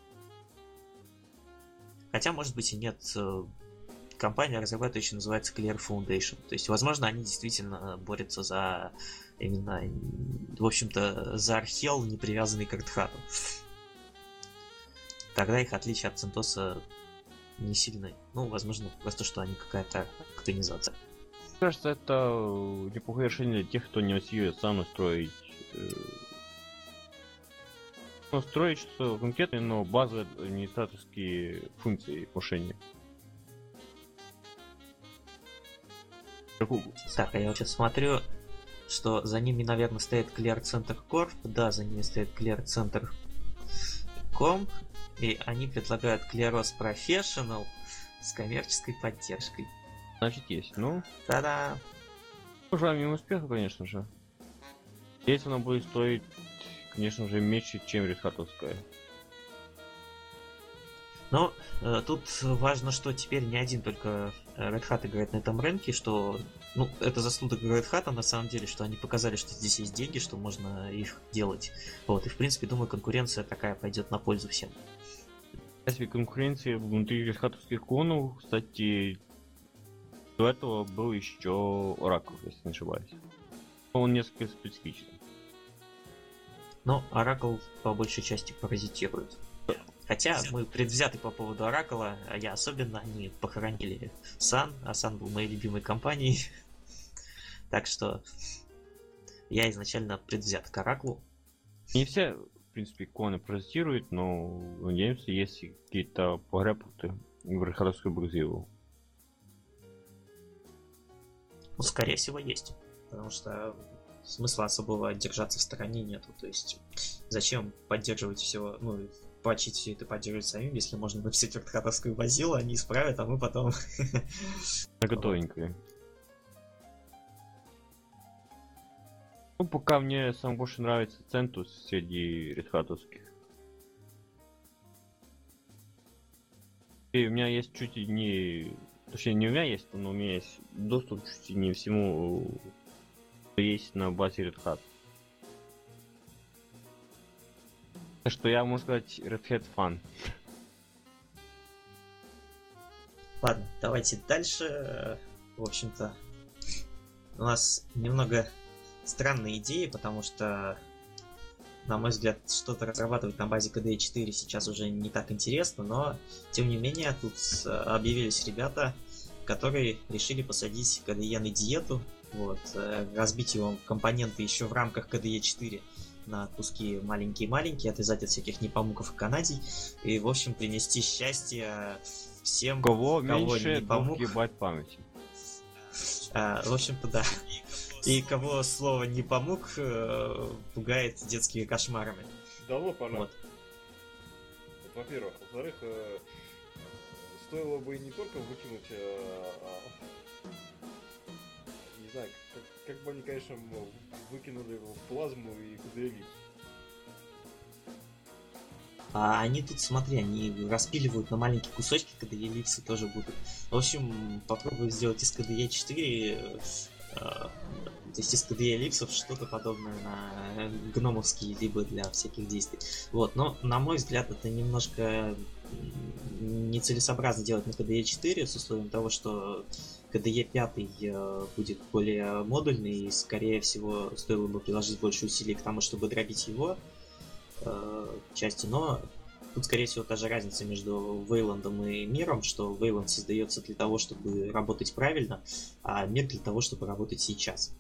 Хотя, может быть, и нет. Компания разрабатывающая называется Clear Foundation. То есть, возможно, они действительно борются за именно, в общем-то, за Archel, не привязанный к Red Hat. Тогда их отличие от CentOS не сильны. Ну, возможно, просто, что они какая-то коктонизация. Мне кажется, это неплохое решение для тех, кто не осилит сам настроить что-то конкретное, но базовые администраторские функции мошенника. Так, а я вот сейчас смотрю, что за ними, наверное, стоит Clear Center Corp. Да, за ними стоит Clear Center Com. И они предлагают ClearOS Professional с коммерческой поддержкой. Значит, есть. Ну, та-да! желаем им успеха, конечно же. Если она будет стоить, конечно же, меньше, чем Red Hat-овская. Но тут важно, что теперь не один только Red Hat играет на этом рынке, что, ну, это заслуга Red Hat, на самом деле, что они показали, что здесь есть деньги, что можно их делать. Вот, и в принципе, думаю, конкуренция такая пойдет на пользу всем. Если конкуренция внутри Red Hat-овских клонов, кстати, до этого был еще Oracle, если не ошибаюсь. Он несколько специфичный. Но Oracle по большей части паразитирует. Хотя мы предвзяты по поводу Oracle, а я особенно, они похоронили Sun, а Sun был моей любимой компанией. Так что я изначально предвзят к Ораклу. Не все, в принципе, иконы паразитируют, но надеемся, есть какие-то погребки в Рахаровскую Брузилу. Ну, скорее всего, есть. Потому что смысла особого держаться в стороне нету. То есть, зачем поддерживать все, ну, патчить все это поддерживать самим, если можно написать Рахаровскую базилу, они исправят, а мы потом... Готовенькие. Ну, пока мне сам больше нравится Центус среди редхатовских. И у меня есть чуть ли не... Точнее, не у меня есть, но у меня есть доступ чуть ли не всему, что есть на базе Red Hat. Так что я, можно сказать, Red Hat фан. Ладно, давайте дальше. В общем-то, у нас немного странные идеи, потому что, на мой взгляд, что-то разрабатывать на базе KDE 4 сейчас уже не так интересно, но, тем не менее, тут объявились ребята, которые решили посадить KDE на диету, вот, разбить его компоненты еще в рамках KDE 4 на куски маленькие-маленькие, отвязать от всяких непомуков и канадий, и, в общем, принести счастье всем, У кого меньше не 2 помог. гигабайт памяти. В общем-то, да. И кого слово не помог, пугает детскими кошмарами. Дало пора. Вот. Во-первых. Во-вторых, стоило бы не только выкинуть, не знаю, как бы они, конечно, выкинули в плазму и KDE. А они тут, смотри, они распиливают на маленькие кусочки, KDE эллипсы тоже будут. В общем, попробую сделать из KDE 4, то есть из KDE эллипсов что-то подобное на гномовские, либо для всяких действий. Вот, но, на мой взгляд, это немножко нецелесообразно делать на KDE 4 с условием того, что KDE 5 будет более модульный, и, скорее всего, стоило бы приложить больше усилий к тому, чтобы дробить его части, но тут, скорее всего, та же разница между Вейландом и миром, что Вейланд создается для того, чтобы работать правильно, а мир для того, чтобы работать сейчас.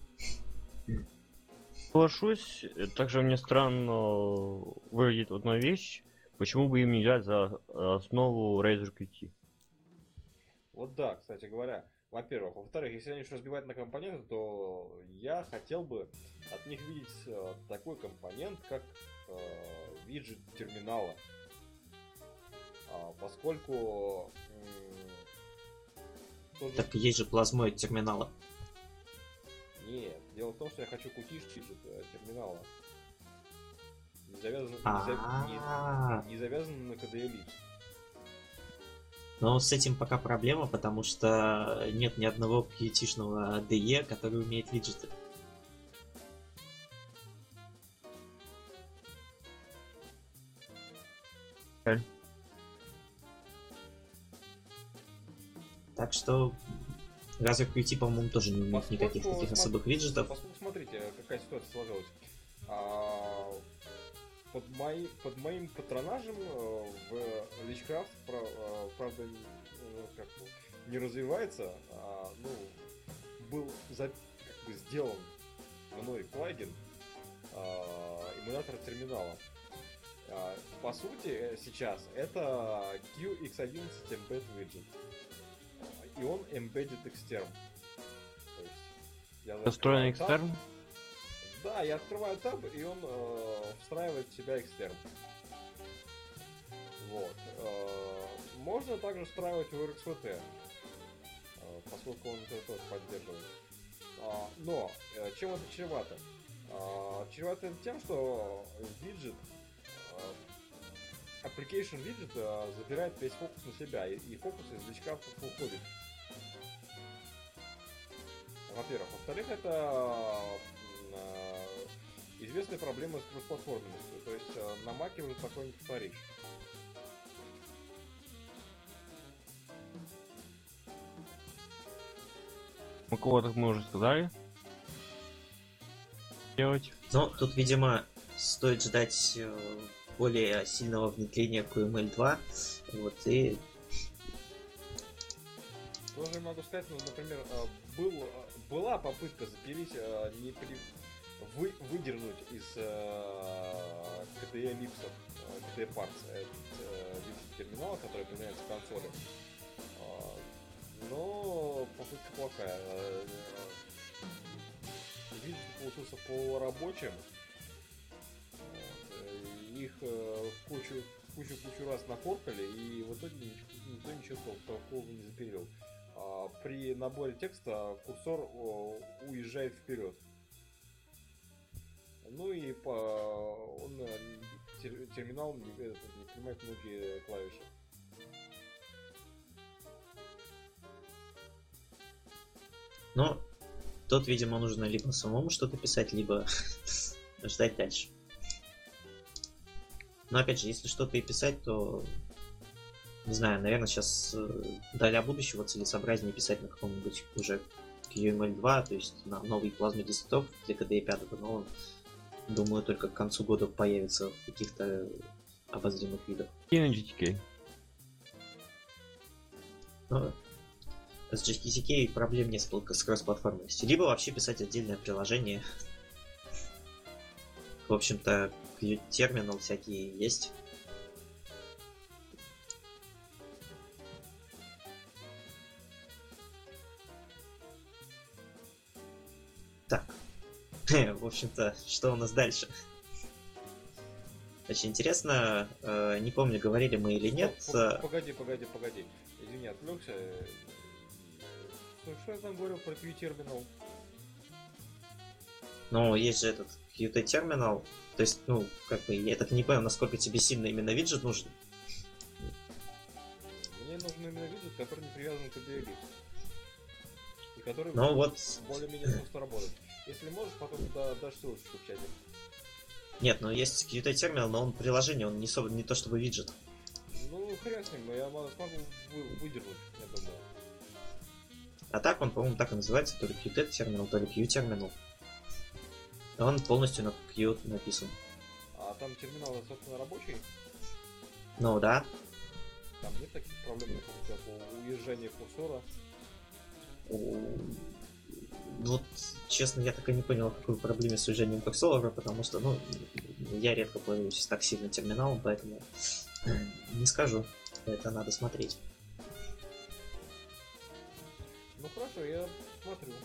Соглашусь, также мне странно выглядит одна вещь, почему бы им не взять за основу Razer QT? Вот да, кстати говоря. Во-первых. Во-вторых, если они уж разбивают на компоненты, то я хотел бы от них видеть такой компонент, как виджет терминала. Поскольку... Так есть же плазмоид терминала. Нет, дело в том, что я хочу кутиш виджет терминала. Не завязан на KDE Elipse. Но с этим пока проблема, потому что нет ни одного QT-шного DE, который умеет виджеты. Так что Razer QT, по-моему, тоже не умеет никаких таких особых виджетов. Поскольку, смотрите, какая ситуация сложилась. Под моим патронажем в Witchcraft, правда, не развивается, был сделан мной плагин эмулятора терминала. По сути, сейчас это QX11 Embed Widget. И он embedded extern. То есть я Настроен экстерн? Да, я открываю таб, и он встраивает в себя экстерн. Вот. Можно также встраивать в RxVT, поскольку он это тоже поддерживает. Но чем это чревато? Чревато тем, что виджет, application widget забирает весь фокус на себя, и фокус из личка уходит. Во-первых. Во-вторых, это известная проблема с кроссплатформенностью. То есть на Маке уже такое не повторишь. У кого-то мы уже сказали. Делать. Но тут, видимо, стоит ждать более сильного внедрения QML 2. Вот, и... Тоже могу сказать, например, была попытка запилить выдернуть из KDE липсов, KDE Parts, вид терминала, который применяется к консоли. Но попытка плохая. Вид получился полурабочим. Их кучу раз накоркали, и в итоге никто ничего толкового не запилил. При наборе текста курсор уезжает вперед. Ну и терминал не принимает многие клавиши. Но тут, видимо, нужно либо самому что-то писать, либо ждать дальше. Но опять же, если что-то и писать, то не знаю, наверное, сейчас для будущего целесообразнее писать на каком-нибудь уже QML 2, то есть на новый плазме десктоп для KDE 5, но он, думаю, только к концу года появится в каких-то обозримых видах. И на GTK. Но с GTK проблем несколько с кросс-платформенностью. Либо вообще писать отдельное приложение. В общем-то, терминал всякие есть. Так. В общем-то, что у нас дальше? Очень интересно, не помню, говорили мы или нет. Погоди. Извини, отвлекся. Что я там говорил про Q-терминал? Ну, есть же этот Qt терминал. То есть, ну, как бы, я так не понял, насколько тебе сильно именно виджет нужен. Мне нужен именно виджет, который не привязан к KDE Ellipse. И который Ну, вот... более-менее просто работает. Если можешь, потом дашь ссылочку в чате. Нет, ну есть Qt терминал, но он приложение, он не то чтобы виджет. Ну, хрен с ним, но я смогу выдернуть, я думаю. А так он, по-моему, так и называется, то ли Qt терминал, то ли Q терминал. Он полностью на Q написан. А там терминал, собственно, рабочий? Ну да. Там нет таких проблем, как уезжание курсора? Вот, честно, я так и не понял, о какой проблеме с уезжанием курсора, потому что, ну, я редко пользуюсь так сильно терминалом, поэтому не скажу, это надо смотреть. Ну хорошо, я смотрю.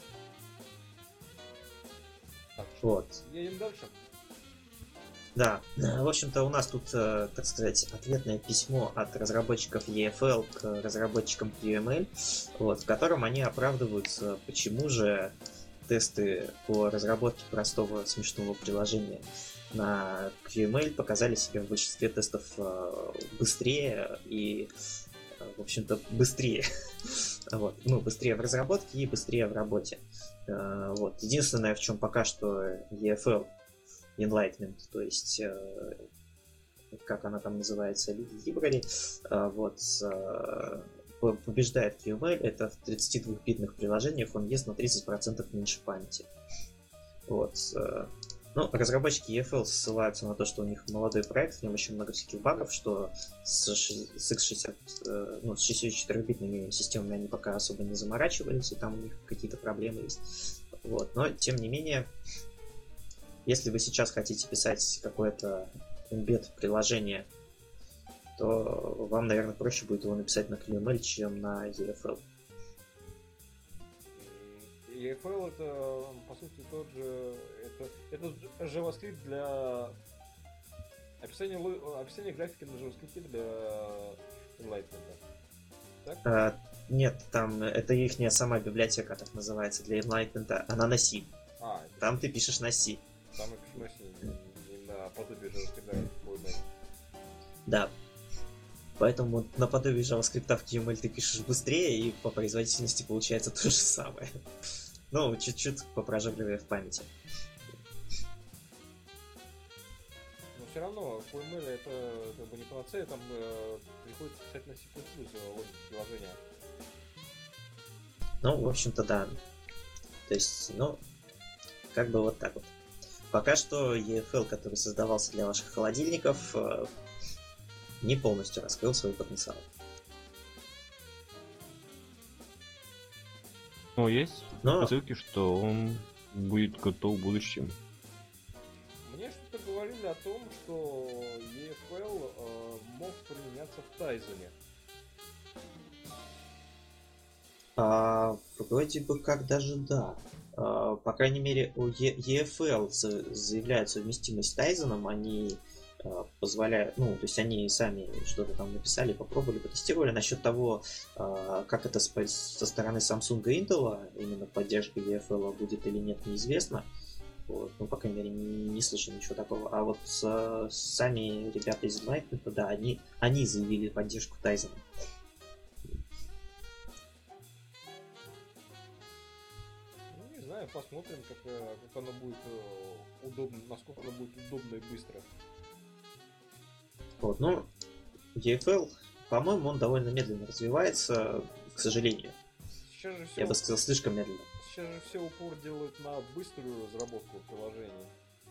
Так, Вот. едем дальше. Да, в общем-то у нас тут, так сказать, ответное письмо от разработчиков EFL к разработчикам QML, вот, в котором они оправдываются, почему же тесты по разработке простого смешного приложения на QML показали себя в большинстве тестов быстрее и, в общем-то, быстрее. Вот. Ну, быстрее в разработке и быстрее в работе. Вот. Единственное, в чем пока что EFL Enlightenment, то есть, как она там называется, Library, вот, побеждает QML, это в 32-битных приложениях он ест на 30% меньше памяти. Вот. Ну, разработчики EFL ссылаются на то, что у них молодой проект, в нем еще много всяких багов, что с x60, ну, с 64-битными системами они пока особо не заморачивались, и там у них какие-то проблемы есть. Вот. Но, тем не менее, если вы сейчас хотите писать какое-то embed приложение, то вам, наверное, проще будет его написать на QML, чем на EFL. EFL это, по сути, тот же... Это JavaScript для... Описание графики на JavaScript для Enlightenment. Так? Нет, там это их сама библиотека, так называется, для Enlightenment, она на C. Там ты пишешь на C. Там я пишу на C, не на подобие JavaScript. Да. Поэтому наподобие JavaScript в QML ты пишешь быстрее, и по производительности получается то же самое. Ну, чуть-чуть попрожигливая в памяти. Но все равно, QML это как бы не панацея, там приходится писать на C++ логику приложения. Ну, в общем-то, да. То есть, ну, как бы вот так вот. Пока что EFL, который создавался для ваших холодильников, не полностью раскрыл свой потенциал. Ну, есть предпосылки, что он будет готов в будущем. говорили о том, что EFL мог применяться в Тайзене. Вроде бы как даже да. По крайней мере, у EFL заявляют совместимость с Тайзеном, они позволяют, ну, то есть они сами что-то там написали, попробовали, потестировали насчет того, как это со стороны Samsung и Intel, именно поддержка EFL будет или нет, неизвестно. Вот, ну, по крайней мере, не слышал ничего такого. А вот сами ребята из Enlightenment, да, они заявили поддержку Тайзена. Ну, не знаю, посмотрим, как оно будет удобно, насколько оно будет удобно и быстро. Вот, ну, EFL, по-моему, он довольно медленно развивается, к сожалению. Сейчас же все, Я бы сказал, слишком медленно. сейчас же все упор делают на быструю разработку приложений.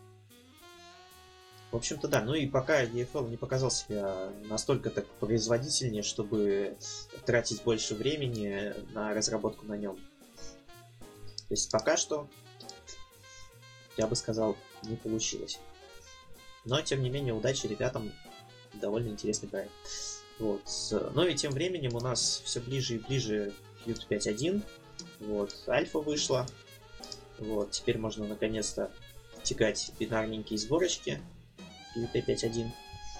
В общем-то, да. Ну и пока EFL не показал себя настолько так производительнее, чтобы тратить больше времени на разработку на нем. То есть пока что, я бы сказал, не получилось. Но, тем не менее, удачи ребятам, довольно интересный проект. Вот. Ну и тем временем у нас все ближе и ближе Qt 5.1. Вот. Альфа вышла. Вот. Теперь можно наконец-то тягать бинарненькие сборочки Qt 5.1.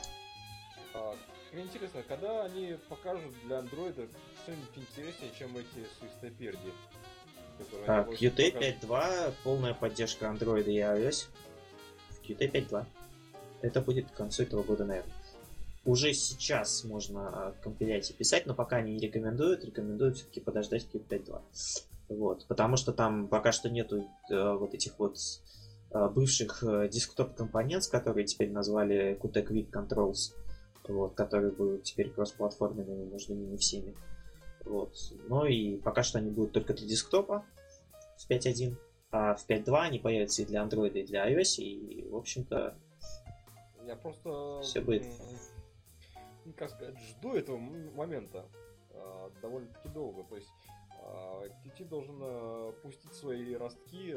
Мне интересно, когда они покажут для андроида что-нибудь интереснее, чем эти свистоперди? Qt 5.2, полная поддержка Android и iOS. В Qt 5.2. Это будет к концу этого года, наверное. Уже сейчас можно компилять и писать, но пока они не рекомендуют все-таки подождать Qt 5.2. Вот, потому что там пока что нету вот этих вот бывших десктоп-компонент, которые теперь назвали Qt Quick Controls, вот, которые будут теперь кроссплатформенными между ними всеми. Вот. Ну и пока что они будут только для десктопа в 5.1, а в 5.2 они появятся и для Android, и для iOS, и, в общем-то, я просто, все будет. Как сказать, жду этого момента довольно-таки долго. То есть Qt должен пустить свои ростки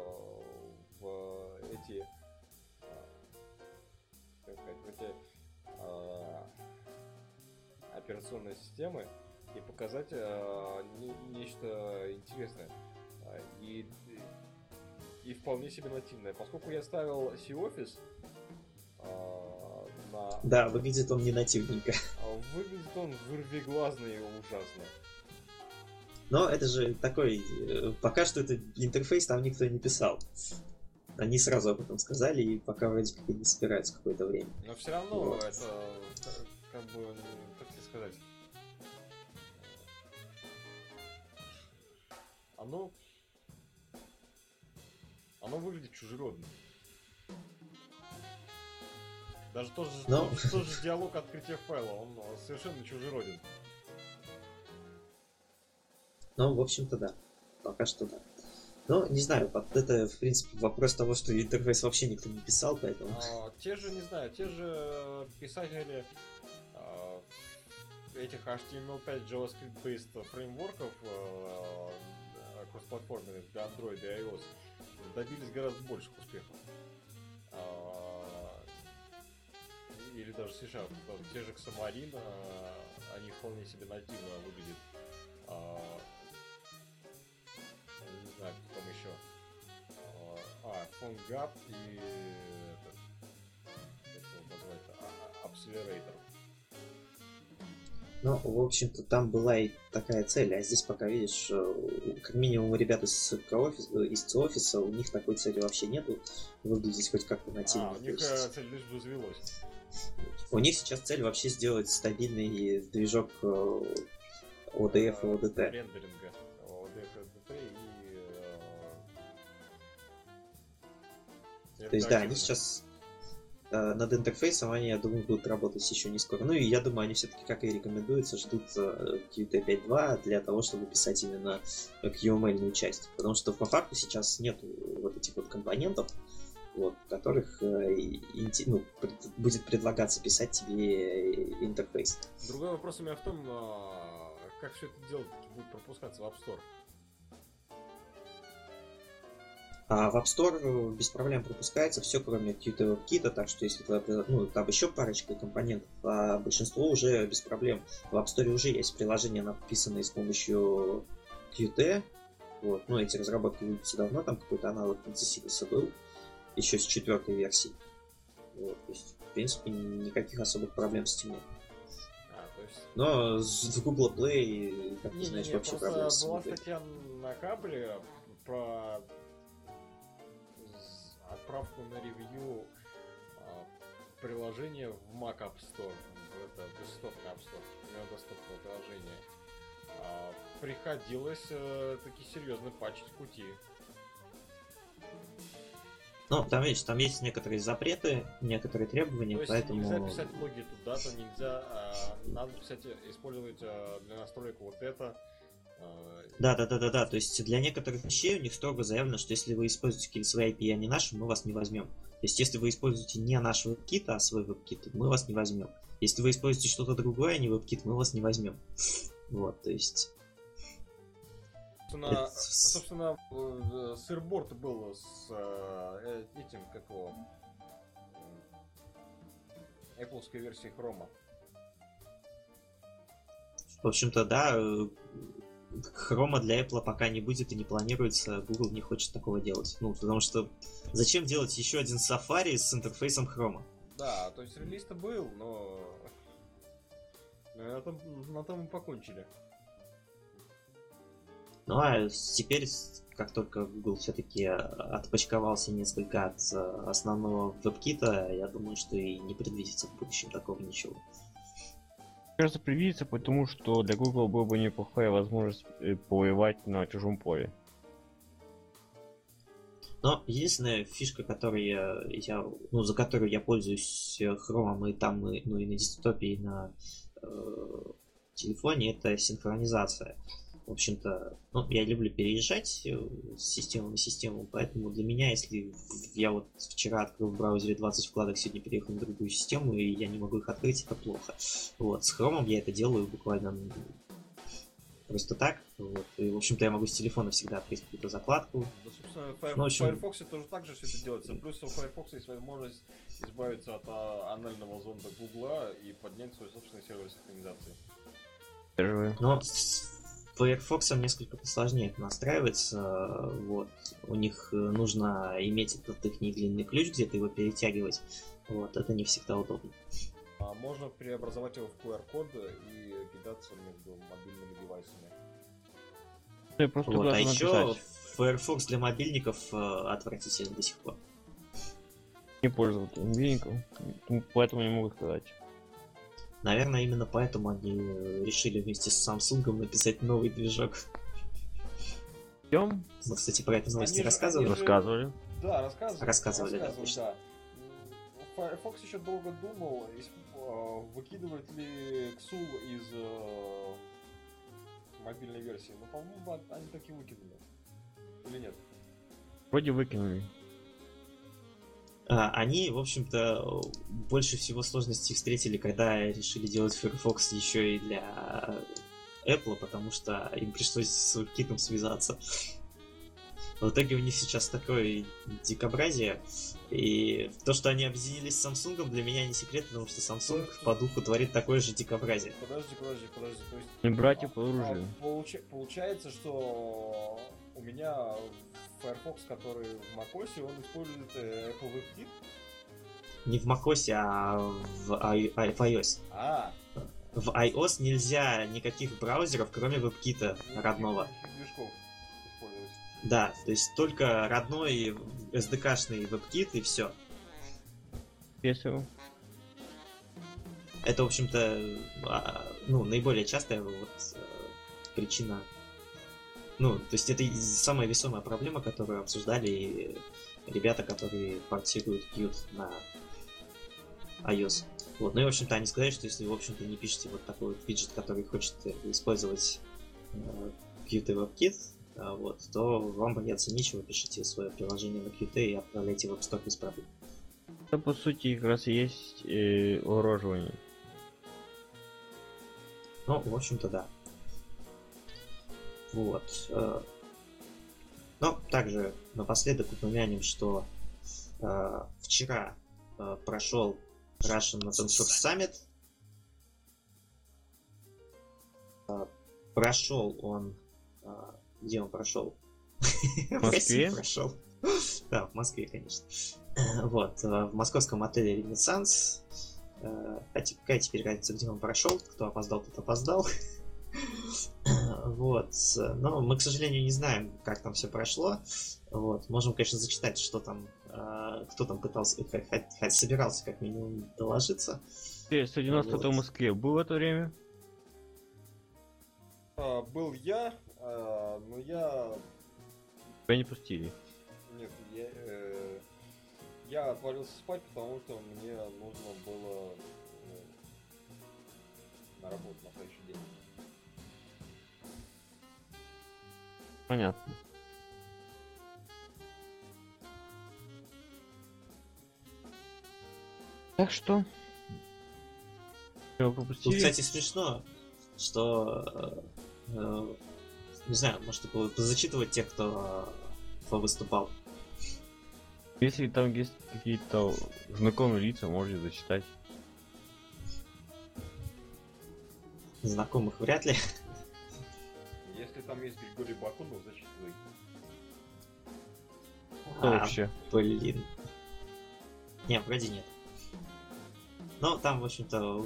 в эти, как сказать, в эти операционные системы и показать нечто интересное и вполне себе нативное. Поскольку я ставил C-Office Да, выглядит он не нативненько. Выглядит он вырвиглазно и ужасно. Но это же такой... Пока что это интерфейс там никто не писал. Они сразу об этом сказали, и пока вроде как и не собираются какое-то время. Но все равно Вот. это, как бы, как тебе сказать... Оно выглядит чужеродно. Даже тот же диалог открытия файла, он совершенно чужероден. Ну, в общем-то, да. Пока что да. Но, не знаю, это, в принципе, вопрос того, что интерфейс вообще никто не писал, поэтому... Те же писатели этих HTML5 JavaScript-based фреймворков кроссплатформенных для Android и iOS добились гораздо больших успехов. Или даже C-Sharp. Те же Xamarin, они вполне себе нативно выглядят. Не знаю, кто там еще. PhoneGap и как его назвать-то? Accelerator. Ну, в общем-то, там была и такая цель, а здесь пока, видишь, как минимум у ребят из C-Office, у них такой цели вообще нету, выглядеть хоть как-то нативно. У них цель лишь бы завелось. У них сейчас цель вообще сделать стабильный движок ODF и ODT. Рендеринга. ODF и ODT и... То есть, да, они сейчас над интерфейсом, они, я думаю, будут работать еще не скоро. Ну и я думаю, они все-таки, как и рекомендуется, ждут Qt 5.2 для того, чтобы писать именно QML-ную часть. Потому что по факту сейчас нет вот этих вот компонентов, вот, которых будет предлагаться писать тебе интерфейс. Другой вопрос у меня в том, как все это дело будет пропускаться в App Store. А в App Store без проблем пропускается все, кроме Qt WebKit, так что если ну, там еще парочка компонентов, а большинство уже без проблем. В App Store уже есть приложения, написанные с помощью Qt. Вот. Ну, эти разработки ведутся давно, там какой-то аналог Synthesis был, еще с 4-й версии. Вот. То есть, в принципе, никаких особых проблем с этим нет. То есть... Но в Google Play, как ты знаешь, вообще проблем с была этим. статья на Кабле про отправку на ревью приложения в Mac App Store, это десктопный App Store, у него десктопное приложение. Приходилось таки серьезно пачить пути. Ну, там, видишь, там есть некоторые запреты, некоторые требования, То есть поэтому... нельзя писать логи туда, то нельзя, надо писать, использовать для настроек вот это. Да, то есть для некоторых вещей у них строго заявлено, что если вы используете какие-то свои API, а не наши, мы вас не возьмем. То есть если вы используете не наш WebKit, а свой WebKit, мы вас не возьмем. Если вы используете что-то другое, а не WebKit, мы вас не возьмем. Вот, то есть... Собственно, сырборд был с этим, как его, Apple-ской версией Chrome. В общем-то, да, Chrome для Apple пока не будет и не планируется, Google не хочет такого делать. Ну, потому что зачем делать еще один Safari с интерфейсом Chrome? Да, то есть релиз-то был, но на том и покончили. Ну а теперь, как только Google все-таки отпочковался несколько от основного WebKit, я думаю, что и не предвидится в будущем такого ничего. Кажется, предвидится, потому что для Google была бы неплохая возможность повоевать на чужом поле. Но единственная фишка, за которую я пользуюсь Chrome и там, и на десктопе, и на телефоне, это синхронизация. В общем-то, я люблю переезжать с системы на систему, поэтому для меня, если я вот вчера открыл в браузере 20 вкладок, сегодня переехал на другую систему, и я не могу их открыть, это плохо. Вот, с Chrome я это делаю буквально просто так. Вот, и, в общем-то, я могу с телефона всегда открыть какую-то закладку. Да, собственно, в Firefox тоже так же все это делается. Плюс у Firefox есть возможность избавиться от анального зонда Google и поднять свой собственный сервер синхронизации. Но с Firefox несколько посложнее это настраивается. Вот. У них нужно иметь этот их длинный ключ, где-то его перетягивать. Вот. Это не всегда удобно. Можно преобразовать его в QR-код и кидаться между мобильными девайсами. Вот. А еще Firefox для мобильников отвратительный до сих пор. Не пользовался мобильником, поэтому не могу сказать. Наверное, именно поэтому они решили вместе с Samsung написать новый движок. Идем? Мы, кстати, про это новости Они рассказывали. Рассказывали. Да, Рассказывали, да, точно. да. Firefox еще долго думал, выкидывать ли XUL из мобильной версии. Но, по-моему, они таки выкинули. Или нет? Вроде выкинули. Они, в общем-то, больше всего сложностей встретили, когда решили делать Firefox еще и для Apple, потому что им пришлось с WebKit связаться. В итоге у них сейчас такое дикобразие. И то, что они объединились с Samsung, для меня не секрет, потому что Samsung по духу творит такое же дикобразие. Подожди. То есть, Не братья по оружию. Получается, что у меня Firefox, который в macOS, он использует Apple WebKit? Не в macOS, а в iOS. В iOS нельзя никаких браузеров, кроме WebKit родного. Движков использовать. Да, то есть только родной SDK-шный WebKit и все. Весело. Это, в общем-то, наиболее частая причина. То есть это самая весомая проблема, которую обсуждали ребята, которые портируют Qt на iOS. Вот. Ну и, в общем-то, они сказали, что если вы, в общем-то, не пишете вот такой вот виджет, который хочет использовать Qt и WebKit, то вам бояться нечего, пишите свое приложение на Qt и отправляйте в App Store без проблем. Это, по сути, как раз и есть угроживание. В общем-то, да. Вот. Но также напоследок упомянем, что вчера прошел Russian Open Source Summit. Прошел он... где он прошел? В Москве? Прошел. Да, в Москве, конечно. Вот, в московском отеле Ренессанс. Какая теперь разница, где он прошел? Кто опоздал, тот опоздал. Вот. Но мы, к сожалению, не знаем, как там все прошло. Вот. Можем, конечно, зачитать, что там, кто там пытался, собирался как минимум доложиться. 190 Вот. в Москве был в это время? Был я, но я... Тебя не пустили. Нет, я отвалился спать, потому что мне нужно было на работу на следующий день. Понятно. Так что... Его Тут, пропустили? кстати, смешно, что не знаю, может зачитывать тех, кто выступал. Если там есть какие-то знакомые лица, можете зачитать. Знакомых вряд ли. Если там есть Григорий Бакунов, зачитывай. Кто вообще? Блин. Не, вроде нет. Но там, в общем-то,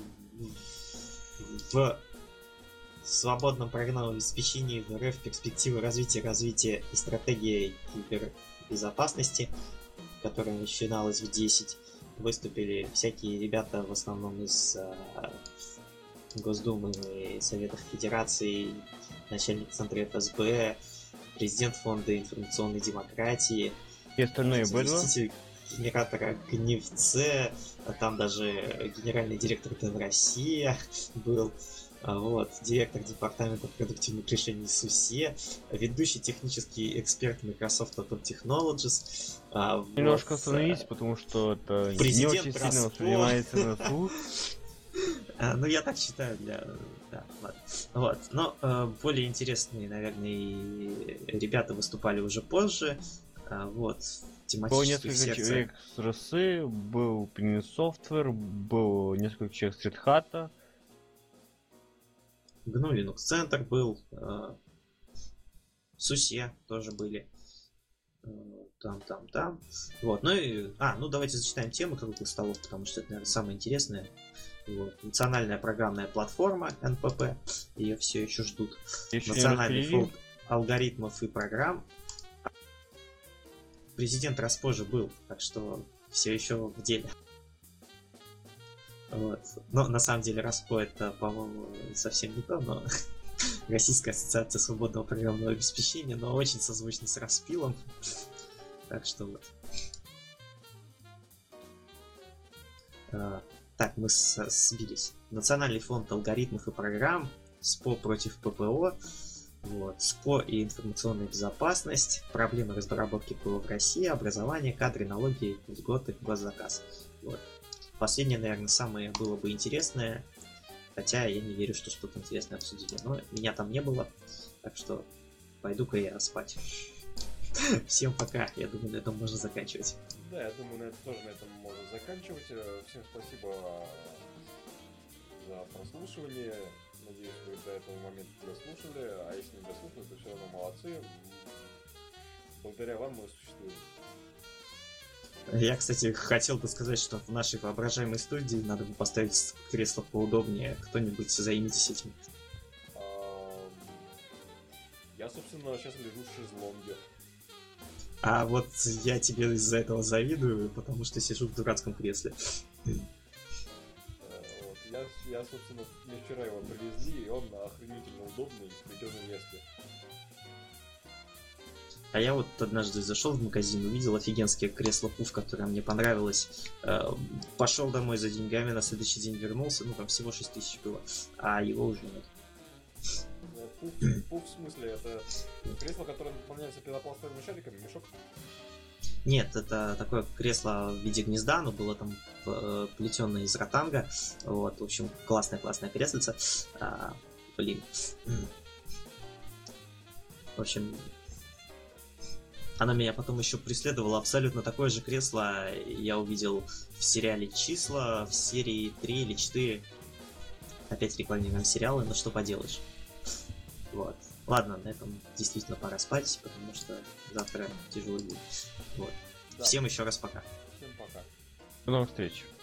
в свободном программном обеспечении в РФ перспективы развития и стратегии кибербезопасности, которая начиналась в 10, выступили всякие ребята, в основном из Госдумы и Советов Федерации, начальник Центра ФСБ, президент Фонда информационной демократии, И остальные были? заместитель генератора Гневце, а там даже генеральный директор ТЭН Россия был, вот, директор департамента продуктивных решений СУСЕ, ведущий технический эксперт Microsoft Open Technologies. Немножко вот, остановись, потому что это не президент очень сильно Ростова. воспринимается на слух. Ну, я так считаю, да, ладно. Вот. Но более интересные, наверное, и ребята выступали уже позже. Вот. В Было тематических несколько секциях. человек с Росы, был Pinion Software, был несколько человек с Red Hat. GNU Linux Center был. СУСЕ тоже были. Там. Вот. Ну и... ну давайте зачитаем темы круглых столов, потому что это, наверное, самое интересное. Вот. Национальная программная платформа НПП. Ее все еще ждут. Еще не Национальный распределили. фонд алгоритмов и программ. Президент раз позже был, так что все еще в деле. Вот. Но на самом деле РАСПО это, по-моему, совсем не то, но Российская ассоциация свободного программного обеспечения, но очень созвучно с Распилом. Так что вот. Так, мы сбились. Национальный фонд алгоритмов и программ, СПО против ППО, вот, СПО и информационная безопасность, проблемы разработки ПО в России, образование, кадры, налоги, льготы, госзаказ. Вот. Последнее, наверное, самое было бы интересное, хотя я не верю, что что-то интересное обсудили. Но меня там не было, так что пойду-ка я спать. Всем пока, я думаю, на этом можно заканчивать. Да, я думаю, тоже на этом можно заканчивать. Всем спасибо за прослушивание. Надеюсь, вы до этого момента дослушали. А если не дослушали, то все равно молодцы. Благодаря вам мы существуем. Я, кстати, хотел бы сказать, что в нашей воображаемой студии надо бы поставить кресло поудобнее. Кто-нибудь займитесь этим. Я, собственно, сейчас лежу в шезлонге. А вот я тебе из-за этого завидую, потому что сижу в дурацком кресле. Вот. Я, собственно, мне вчера его привезли, и он охренительно удобный в плетеном месте. А я вот однажды зашел в магазин, увидел офигенское кресло Пуф, которое мне понравилось. Пошел домой за деньгами, на следующий день вернулся, ну там всего 6000 было, а его уже нет. Пуф в смысле, это кресло, которое наполняется пенопластовыми шариками, мешок? Нет, это такое кресло в виде гнезда, оно было там плетеное из ротанга. Вот, в общем, классное креслице. Блин. В общем, Она меня потом еще преследовала. Абсолютно такое же кресло я увидел в сериале «Числа» в серии 3 или 4. Опять рекламируем сериалы, но что поделаешь. Вот. Ладно, на этом действительно пора спать, потому что завтра тяжелый день. Вот. Да. Всем еще раз пока. Всем пока. До новых встреч.